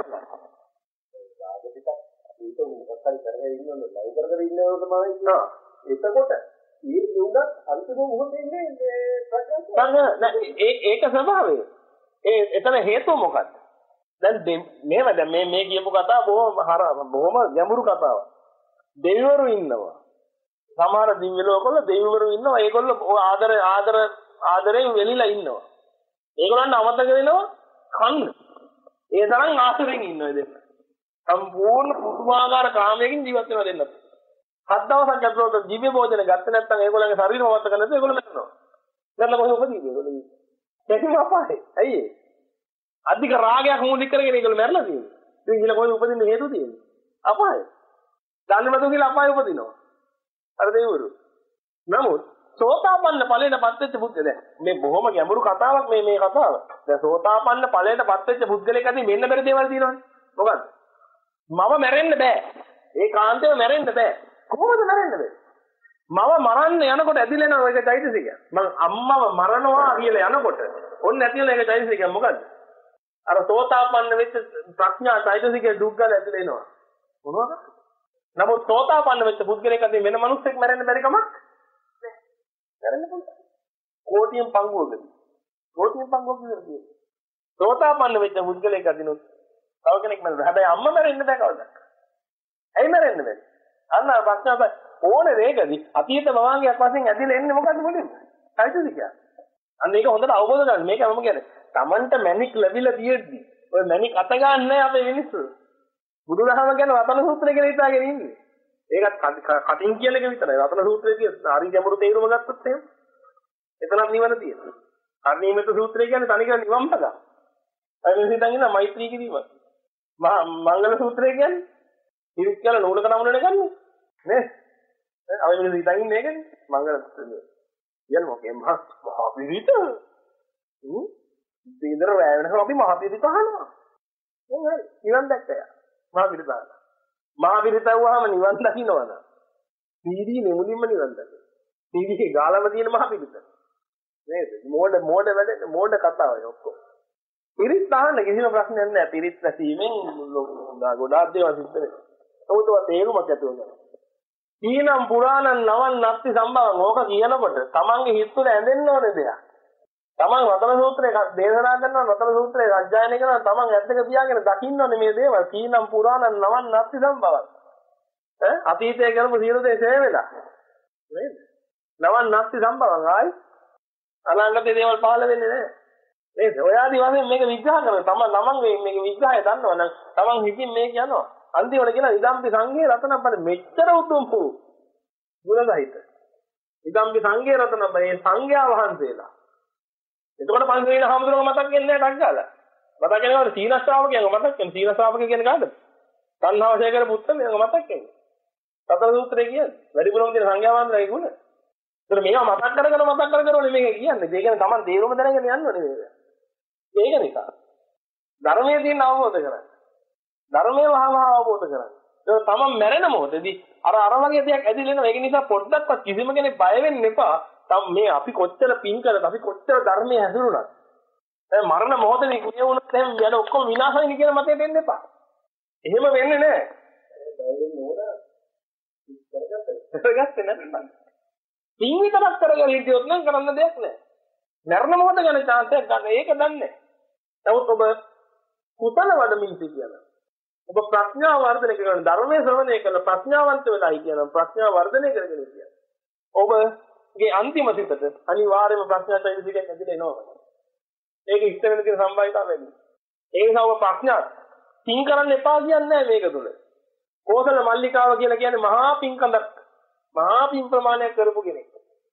ඒක මොකක්ද කරගෙන ඉන්නවද? ලයිව් කරගෙන ඉන්නවද තමයි නෝ. එතකොට මේ උණත් අන්තිම මොහොතේ ඉන්නේ ප්‍රඥා. ඒ ඒක ස්වභාවය. ඒ එතන හේතුව මොකක්ද? දැන් මේව දැන් මේ මේ කියපු කතාව බොහොම බොහොම ගැඹුරු කතාවක්. දෙවිවරු ඉන්නවා. සමහර දිව්‍ය ලෝකවල දෙවිවරු ඉන්නවා. ඒගොල්ලෝ ආදර ආදර ආදරෙන් වෙලිලා ඉන්නවා. ඒගොල්ලන්ට අමතක වෙනවා කන්න. ඒ තරම් ආසරෙන් ඉන්නවා දෙන්න. සම්පූර්ණ පුදුමාකාර කාමයකින් ජීවත් වෙනවා දෙන්නත්. හත් දවසක් ඇතුළත දිව්‍ය භෝජන ගත්තේ නැත්නම් ඒගොල්ලන්ගේ ශරීරය වවත්ත ගන්නත් ඒගොල්ලෝ මැරෙනවා. නැත්නම් කොහොමද උපදීන්නේ ඒගොල්ලෝ? ඒක අපායයි. ඇයි ඒ? අධික රාගයක් මූලික කරගෙන ඒගොල්ලෝ මැරලා තියෙන්නේ. ඉතින් ඊළ කොහොමද උපදින්න හේතුව තියෙන්නේ? අපායයි. දන්නේ නැතුව කියලා අපාය උපදිනවා. අර දෙවිවරු. නමුත් සෝතාපන්න ඵලයටපත් වෙච්ච පුද්ගලයා මේ බොහොම ගැඹුරු කතාවක් මේ මේ කතාව. දැන් සෝතාපන්න ඵලයටපත් වෙච්ච පුද්ගලයෙක් අතේ මෙන්න බැරි දේවල් තියෙනවනේ. මොකද්ද? මම මැරෙන්න බෑ. ඒ කාන්තේම මැරෙන්න බෑ. කොහොමද මැරෙන්න බෑ? මම මරන්න යනකොට ඇදිලා යන එක චෛතසිකය. මං අම්මව මරනවා කියලා යනකොට ඔන්න ඇතිලා ඒක චෛතසිකය මොකද්ද? අර සෝතාපන්න වෙච්ච ප්‍රඥා චෛතසිකයේ දුක්ගල ඇතිලා එනවා. මොනවද? නමුත් සෝතාපන්න වෙච්ච පුද්ගලයෙක් අතේ වෙන මිනිස්සෙක් මැරෙන්න බැරි කමක් නෑ. මැරෙන්න පුළුවන්. කෝටියෙන් පංගුවකදී. කෝටියෙන් පංගුවකදී. සෝතාපන්න වෙච්ච පුද්ගලයෙක් අදිනොත් තව කෙනෙක් මැරෙනවා. හැබැයි අම්මා මැරෙන්න බෑ කවදාවත්. ඇයි මැරෙන්න බෑ? අන්න ප්‍රශ්නාව ඕනේ මේකදී අතීත භවංගයක් වශයෙන් ඇදිලා එන්නේ මොකද්ද මුලින්ම? චෛතසිකය. අන්න ඒක හොඳට අවබෝධ කරගන්න. මේක මම කියන්නේ Tamanට මැනික් ලැබිලා තියෙද්දි ඔය මැනික් අත ගන්න නැහැ අපේ මිනිස්සු. බුදුදහම කියන්නේ රතන සූත්‍රය කියලා හිතාගෙන ඉන්නේ. ඒකත් කටින් කියන එක විතරයි. රතන සූත්‍රය කියන්නේ හරි ගැඹුරු තේරුම ගත්තොත් එහෙම. එතනක් නිවන තියෙනවා. අනිමිත සූත්‍රය කියන්නේ තනිකර නිවන් පද. අය මිනිස්සු හිතන් ඉන්නවා මෛත්‍රී කිරීම. මහා මංගල සූත්‍රය කියන්නේ ඉරිත් කියලා නූලක නමුනනේ ගන්නේ. නේ? අපි මිනිස්සු හිතන් ඉන්නේ ඒකනේ. මංගල කියන්නේ මොකේ මහා පිරිත. හ්ම්. ඉතින් රැ වෙනකම් අපි මහා පිරිත අහනවා. නේද? නිවන් දැක්කය. මහා පිරිත අහනවා. මහා පිරිත වුවාම නිවන් දකින්නවද? සීදී නෙමුලින්ම නිවන් දකින්න. සීදී ගාලම තියෙන මහා පිරිත. නේද? මෝඩ මෝඩ වැඩ මෝඩ කතාවයි ඔක්කොම. පිරිත් අහන්න කිසිම ප්‍රශ්නයක් නැහැ. පිරිත් රැසීමෙන් ගොඩාක් දේවල් සිද්ධ වෙනවා. උතුව තේරුමක් ඇති වෙනවා. සීනම් පුරාණන් නවන් නැත්ති සම්භවං ඕක කියනකොට තමන්ගේ හිත තුළ ඇඳෙන්න ඕනේ දෙයක්. තමන් රතන සූත්‍රය දේශනා කරනවා රතන සූත්‍රය අධ්‍යයනය කරනවා තමන් ඇත්තක පියාගෙන දකින්න ඕනේ මේ දේවල්. සීනම් පුරාණන් නවන් නැත්ති සම්භවං. ඈ අතීතයේ කරපු සියලු දේ ඡය වෙලා. නේද? නවන් නැත්ති සම්භවං ආයි අනාගතයේ දේවල් පහළ වෙන්නේ නැහැ. නේද? ඔය ආදි වශයෙන් මේක විග්‍රහ කරනවා. තමන් තමන්ගේ මේක විග්‍රහය දන්නවනම් තමන් හිතින් මේක යනවා. අන්තිමට කියන ඉදම්පි සංඝේ රතනබ්බල මෙච්චර උතුම් වූ ගුණසහිත ඉදම්පි සංඝේ රතනබ්බල මේ සංඝයා වහන්සේලා. එතකොට පංචවීන හාමුදුරුවෝ මතක් වෙන්නේ නැහැ ඩග්ගාලා. මතක් වෙනවද සීන ශ්‍රාවකයන්ව මතක් වෙන සීන ශ්‍රාවක කියන්නේ කාටද? තණ්හාවශය කරපු උත්තරයන්ව මතක් වෙන්නේ. සතර සූත්‍රයේ කියන්නේ වැඩිපුරම තියෙන සංඝයා වහන්සේලාගේ ගුණ. ඒතර මේවා මතක් කරගෙන මතක් කර කරෝනේ මේක කියන්නේ. ඒ කියන්නේ Taman තේරුම දැනගෙන යන්න ඕනේ මේක. ඒක නිසා ධර්මයේ තියෙන අවබෝධ කරගන්න. ධර්මයේ වහම අවබෝධ කරගන්න. ඒක තමන් මැරෙන මොහොතේදී අර අර වගේ දෙයක් ඇදිලා එනවා. ඒක නිසා පොඩ්ඩක්වත් කිසිම කෙනෙක් බය වෙන්න එපා. තම මේ අපි කොච්චර පින් කළත් අපි කොච්චර ධර්මයේ හැසිරුණත් දැන් මරණ මොහොතේදී කුණිය වුණත් එහෙම යන ඔක්කොම විනාශ වෙන කියන මතයට එන්න එපා. එහෙම වෙන්නේ නැහැ. බයිලෙන් නෝර කරගත්තේ නැත්නම් පින් විතරක් කරගෙන හිටියොත් නම් කරන්න දෙයක් නැහැ. මරණ මොහොත ගැන chance එකක් ගන්න. ඒක දන්නේ. නමුත් ඔබ කුසල වඩමින් සිටියනම් ඔබ ප්‍රඥාව වර්ධනය කරන ධර්මයේ ශ්‍රවණය කරන ප්‍රඥාවන්ත වෙලායි කියන ප්‍රඥාව වර්ධනය කරගෙන ඉන්නේ. ඔබගේ අන්තිම සිතට අනිවාර්යයෙන්ම ප්‍රඥා චෛතසිකයක් ඇදලා එනවා. ඒක ඉස්තර වෙන තියෙන සම්බන්ධතාවය වැඩි. ඒ නිසා ඔබ ප්‍රඥා පින් කරන්න එපා කියන්නේ නැහැ මේක තුල. කෝසල මල්ලිකාව කියලා කියන්නේ මහා පින්කඳක්. මහා පින් ප්‍රමාණයක් කරපු කෙනෙක්.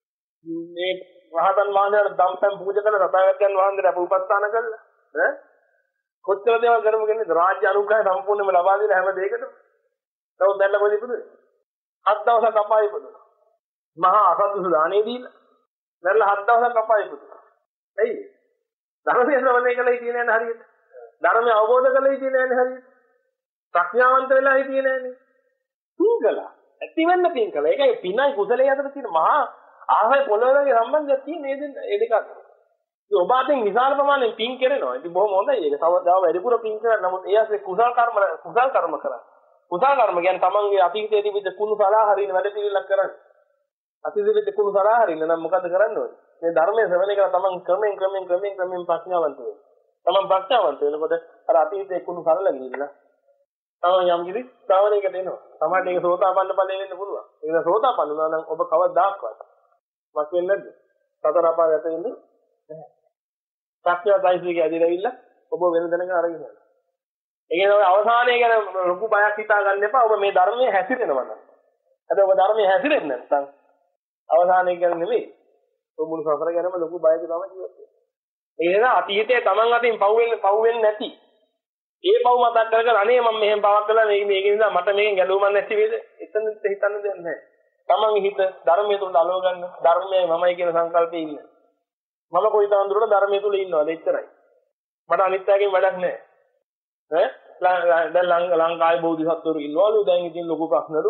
මේ රහතන් වහන්සේට දම්පැන් පූජා කරන රතාවැද්දන් වහන්සේට අපුපස්ථාන කළා. ඈ කොච්චර දේවල් කරමු කියන්නේ රාජ්‍ය අනුග්‍රහය සම්පූර්ණයෙන්ම ලබා දෙන හැම දෙයකටම. නමුත් දැන් කොහෙද ඉපදුනේ? හත් දවසක් අපායේ ඉපදුනා. මහා අසත්තුසු දානේ දීලා. දැන්ලා හත් දවසක් අපායේ ඉපදුනා. එයි. ධර්මයේ ශ්‍රවණය කළේ කියන්නේ නැහැ හරියට. ධර්මය අවබෝධ කළේ කියන්නේ නැහැ හරියට. ප්‍රඥාවන්ත වෙලා හිටියේ නැහැනේ. පින්කලා. ඇති වෙන්න පින්කලා. ඒකයි පිනයි කුසලයේ අතර තියෙන මහා ආහය පොළොවේගේ සම්බන්ධයක් තියෙන මේ දෙන්න ඒ දෙක අතර. ඔබ අතින් විශාල ප්‍රමාණයෙන් පින් කරනවා. ඉතින් බොහොම හොඳයි. ඒක තව වැඩිපුර පින් කරා. නමුත් ඒ ඇස්සේ කුසල් කර්ම කුසල් කර්ම කරා. කුසල් කර්ම කියන්නේ තමන්ගේ අතීතයේ තිබිච්ච කුණු සලා හරින වැඩ පිළිලක් කරන්නේ. අතීතයේ තිබිච්ච කුණු සලා හරින නම් මොකද කරන්න ඕනේ? මේ ධර්මයේ ශ්‍රවණය කරලා තමන් ක්‍රමයෙන් ක්‍රමයෙන් ක්‍රමයෙන් ක්‍රමයෙන් ප්‍රඥාවන්ත වෙනවා. තමන් ප්‍රඥාවන්ත වෙනකොට අර අතීතයේ කුණු සරල ගිහිල්ලා තමන් යම් කිසි ශ්‍රවණයකට එනවා. සමහරට ඒක සෝතාපන්න ඵලෙ වෙන්න පුළුවන්. ඒක සෝතාපන්න වුණා නම් ඔබ කවදාක්වත් මත් වෙන්නේ නැද්ද? සතර අපාය යත වෙන්නේ නැහැ. ප්‍රඥායිසික ඇදිලාවිල්ල ඔබ වෙන දැනගෙන අරගෙන යනවා. ඒ කියන්නේ අවසානයේ ගැන ලොකු බයක් හිතා ගන්න එපා. ඔබ මේ ධර්මයේ හැසිරෙනවා නම්. අද ඔබ ධර්මයේ හැසිරෙන්නේ නැත්නම් අවසානයේ ගැන නෙවෙයි. ඔබ මුළු සසර ගැනම ලොකු බයක තමයි ජීවත් වෙන්නේ. ඒ නිසා අතීතයේ Taman අතින් පව් වෙන්නේ පව් වෙන්නේ නැති. ඒ පව් මතක් කරගෙන අනේ මම මෙහෙම පවක් කළා මේක මේක නිසා මට මේකෙන් ගැලවුමක් නැති වේද? එතන හිතන්න දෙයක් නැහැ. Taman හිත ධර්මයේ තුල අලව ගන්න. ධර්මයයි මමයි කියන සංකල්පේ ඉන්න. මම කොයිතරම් දුරට ධර්මයේ තුල ඉන්නවද එච්චරයි. මට අනිත්‍යයෙන් වැඩක් නැහැ. ඈ දැන් ලංකාවේ බෝධිසත්වරු ඉන්නවලු දැන් ඉතින් ලොකු ප්‍රශ්නලු.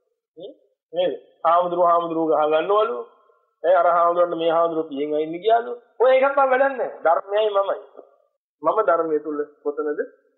නේද? හාමුදුරුවෝ හාමුදුරුවෝ ගහ ගන්නවලු. ඒ අර හාමුදුරන් මේ හාමුදුරුවෝ පියෙන් අයින් ගියාලු. ඔය එකක් තමයි වැඩක් නැහැ. ධර්මයයි මමයි. මම ධර්මයේ තුල කොතනද?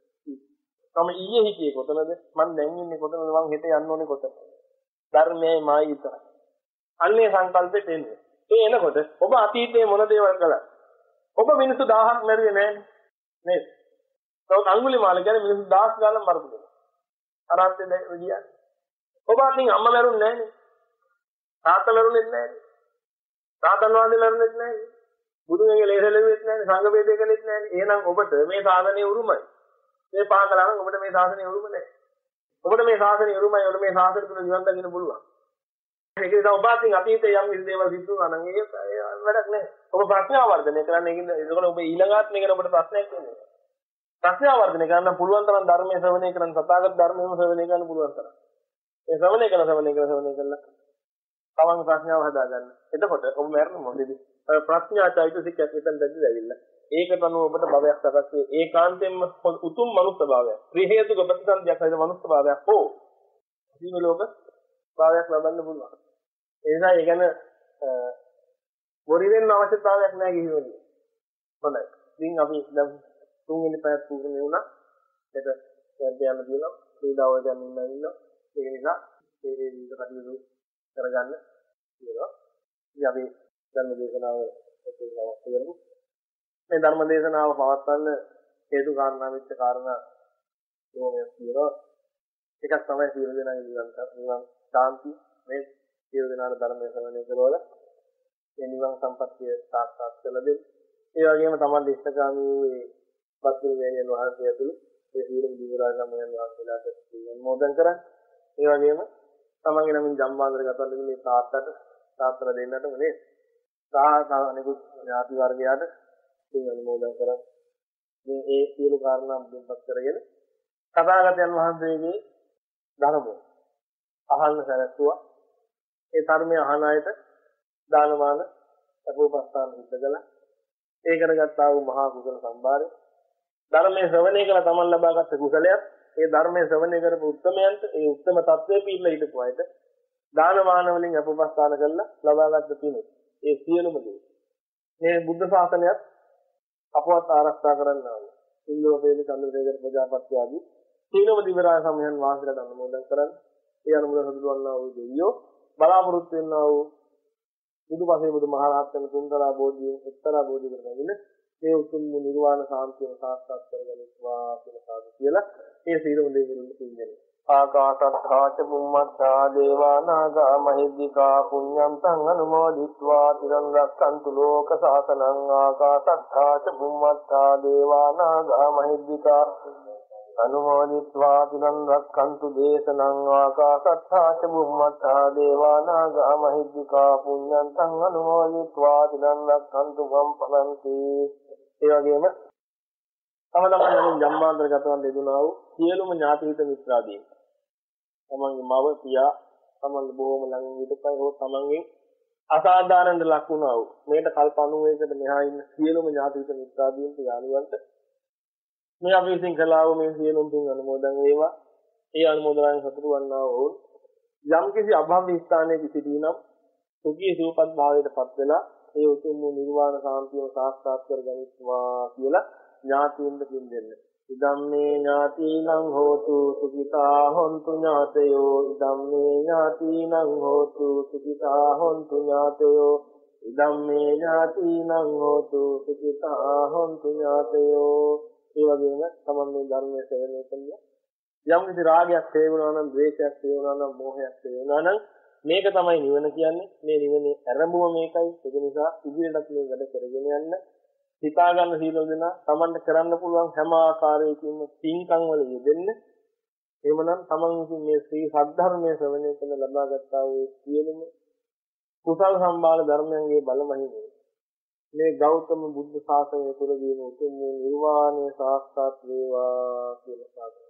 මම ඊයේ හිටියේ කොතනද? මම දැන් ඉන්නේ කොතනද? මම හෙට යන්න ඕනේ කොතනද? ධර්මයයි මායි විතරයි. අන්නේ සංකල්පෙට එන්නේ. ඒ එනකොට ඔබ අතීතයේ මොන දේවල් කළා? ඔබ මිනිස්සු දහහක් මැරුවේ නැහැ නේද? තවත් අඟුලිමාල කියන්නේ මිනිස්සු දහස් ගානක් මරපු කෙනෙක්. අරහත්ත්වයට ගියා. ඔබ අතින් අම්මා මැරුන්නේ නැහැ නේ. තාත්තා මැරුන්නේ නැහැ නේ. තාත්තන් වහන්සේ මැරුන්නේ නැහැ නේ. බුදුන්ගේ ලේසලෙවෙත් නැහැ නේ. සංඝ වේදේ කළෙත් නැහැ නේ. එහෙනම් ඔබට මේ සාසනයේ උරුමයි. මේ පහ කළා නම් ඔබට මේ සාසනයේ උරුම නැහැ. ඔබට මේ සාසනයේ උරුමයි. ඔබට මේ සාසනය තුල නිවන් දකින්න පුළුවන්. ඒක නිසා ඔබ අතින් අතීතයේ යම් කිසි දේවල් සිද්ධ වුණා නම් ඒක වැඩක් නැහැ. ඔබ ප්‍රඥාව වර්ධනය කරන්න. ඒකින්ද ඒකවල ඔබ ඊළඟාත්මේ ගැන ඔබට ප්‍රශ්නයක් වෙන්නේ. ප්‍රඥාව වර්ධනය කරන්න පුළුවන් තරම් ධර්මයේ ශ්‍රවණය කරන්න සතාගත ධර්මයේම ශ්‍රවණය කරන්න පුළුවන් තරම්. ඒ ශ්‍රවණය කරන ශ්‍රවණය කරන ශ්‍රවණය කරලා තමන්ගේ ප්‍රඥාව හදාගන්න. එතකොට ඔබ මරන්න මොකද? ප්‍රඥා චෛතසිකයක් එතන දැදිලා ඇවිල්ලා. ඒකට අනුව ඔබට භවයක් සකස් වේ. ඒකාන්තයෙන්ම උතුම් මනුස්ස භාවයක්. ත්‍රි හේතුක ප්‍රතිසන්දියක් හරිද මනුස්ස භාවයක් හෝ ජීව ලෝක භාවයක් ලබන්න පුළුවන්. ඒ නිසා ඒ ගැන වොරි වෙන්න අවශ්‍යතාවයක් නැහැ කිසිවෙන්නේ. හොඳයි. ඉතින් අපි දැන් තුන්වෙනි පැය පුරුදු වුණා. ඒක දැන් යන්න දිනවා. ක්‍රීඩාවල දැන් ඉන්නවා. ඒක නිසා මේ විදිහට කටයුතු කරගන්න කියලා. ඉතින් අපි ධර්ම දේශනාව කරමු. මේ ධර්ම දේශනාව පවත්වන්න හේතු කාරණා වෙච්ච කාරණා ඕනෑම තියෙනවා. එකක් තමයි සියලු දෙනාගේ නිවන් නිවන් ශාන්ති මේ සියලු දෙනාගේ ධර්මයේ ශ්‍රවණය කරවල මේ නිවන් සම්පත්තිය සාක්ෂාත් කරලා දෙන්න. ඒ වගේම තමයි ඉෂ්ඨකාමී වූ ඒ පස්තුරු වේණියන් වහන්සේ ඇතුළු ඒ සියලුම දිවරාජමයන් වහන්සේලාට අනුමෝදන් කරන්නේ. ඒ වගේම තමන්ගේ නමින් ජම්මාන්තර ගතවල මේ තාත්තට තාත්තර දෙන්නට මේ සාහස අනිකුත් ඥාති වර්ගයාට සිං අනුමෝදන් කරන්නේ. මේ ඒ සියලු කාරණා මුලින්පත් කරගෙන තථාගතයන් වහන්සේගේ ධර්මය අහන්න සැලසුවා. ඒ ධර්මය අහන අයට දානමාන අපෝපස්ථාන සිද්ධ කළා. ඒ කරගත්තා වූ මහා කුසල සම්භාරය ධර්මයේ ශ්‍රවණය කළ තමන් ලබාගත් කුසලයක් ඒ ධර්මයේ ශ්‍රවණය කරපු උත්තමයන්ට ඒ උත්තම තත්වයේ පිළිලා හිටපු අයට දානමාන වලින් අපෝපස්ථාන කළා ලබාගත් පිණි ඒ සියලුම දේ මේ බුද්ධ ශාසනයත් අපවත් ආරක්ෂා කරන්නා වූ ඉන්ද්‍රෝපේලි චන්ද්‍රසේකර ප්‍රජාපති ආදී සීලම දිවරාය සමයන් වාසලට අනුමෝදන් කරන්නේ. ඒ අනුමෝදන් හඳුන්වන්නා වූ දෙවියෝ බලාපොරොත්තු වෙනා වූ බුදුපසේ බුදු මහරහතන් තුන්තරා බෝධියෙන් එක්තරා බෝධියකට නැගින මේ උතුම් නිර්වාණ සාන්තිය සාක්ෂාත් කරගනිත්වා කියලා සාදු කියලා ඒ සීලම දෙවියන් පිළිගන්නේ. ආකාශත්ථා ච බුම්මත්ථා දේවා නාග මහිද්దికා පුඤ්ඤං තං අනුමෝදිත්වා තිරං රක්ඛන්තු ලෝක සාසනං ආකාශත්ථා ච බුම්මත්ථා දේවා නාග මහිද්దికා අනුමෝදිත්වා තිරං රක්ඛන්තු දේශනං ආකාශත්ථා ච බුම්මත්ථා දේවා නාග මහිද්దికා පුඤ්ඤං තං අනුමෝදිත්වා තිරං රක්ඛන්තු මම් පරන්ති. ඒ වගේම තම තමන් ජම්මාන්තර ගතවන් දෙදුනා වූ සියලුම ඥාති හිත මිත්‍රාදීන් තමන්ගේ මව පියා තමන් බොහොම ළඟින් හිටපයි හෝ තමන්ගෙන් අසාධාරණ ලක් වුණා වූ මේකට කල්ප අනූවයකට මෙහා ඉන්න සියලුම ඥාති හිත මිත්‍රාදීන්ට යාළුවන්ට මේ අපි විසින් කළා වූ මේ සියලුම පින් අනුමෝදන් වේවා. ඒ අනුමෝදනයන් සතුටු වන්නා වූ යම් කිසි අභව්‍ය ස්ථානයක සිටිනම් සුඛී සූපත් භාවයට පත් වෙලා ඒ උතුම් නිර්වාණ සාන්තිය සාක්ෂාත් කරගනිත්වා කියලා ඥාතීන්ට පින් දෙන්න. ඉදම්මේ ඥාතිනං හෝතු සුඛිතා හොන්තු ඥාතයෝ ඉදම්මේ ඥාතිනං හෝතු සුඛිතා හොන්තු ඥාතයෝ ඉදම්මේ ඥාතිනං හෝතු සුඛිතා හොන්තු ඥාතයෝ. ඒ වගේම තමයි මේ ධර්මයේ සේවනය කළා. යම් කිසි රාගයක් තේරුණා නම්, ද්වේෂයක් තේරුණා නම්, මෝහයක් තේරුණා නම් මේක තමයි නිවන කියන්නේ. මේ නිවනේ ආරම්භව මේකයි. ඒක නිසා ඉදිරියටත් මේ වැඩ කරගෙන යන්න හිතා ගන්න සීල දෙනා තමන්ට කරන්න පුළුවන් හැම ආකාරයකින්ම පින්කම් වල යෙදෙන්න. එහෙමනම් තමන් විසින් මේ ශ්‍රී සද්ධර්මයේ ශ්‍රවණය කරන ලබා ගන්නා වූ සියලුම කුසල සම්බාල ධර්මයන්ගේ බලමහිමේ මේ ගෞතම බුද්ධ ශාසනය තුළදීම උතුම් නිර්වාණය සාක්ෂාත් වේවා කියලා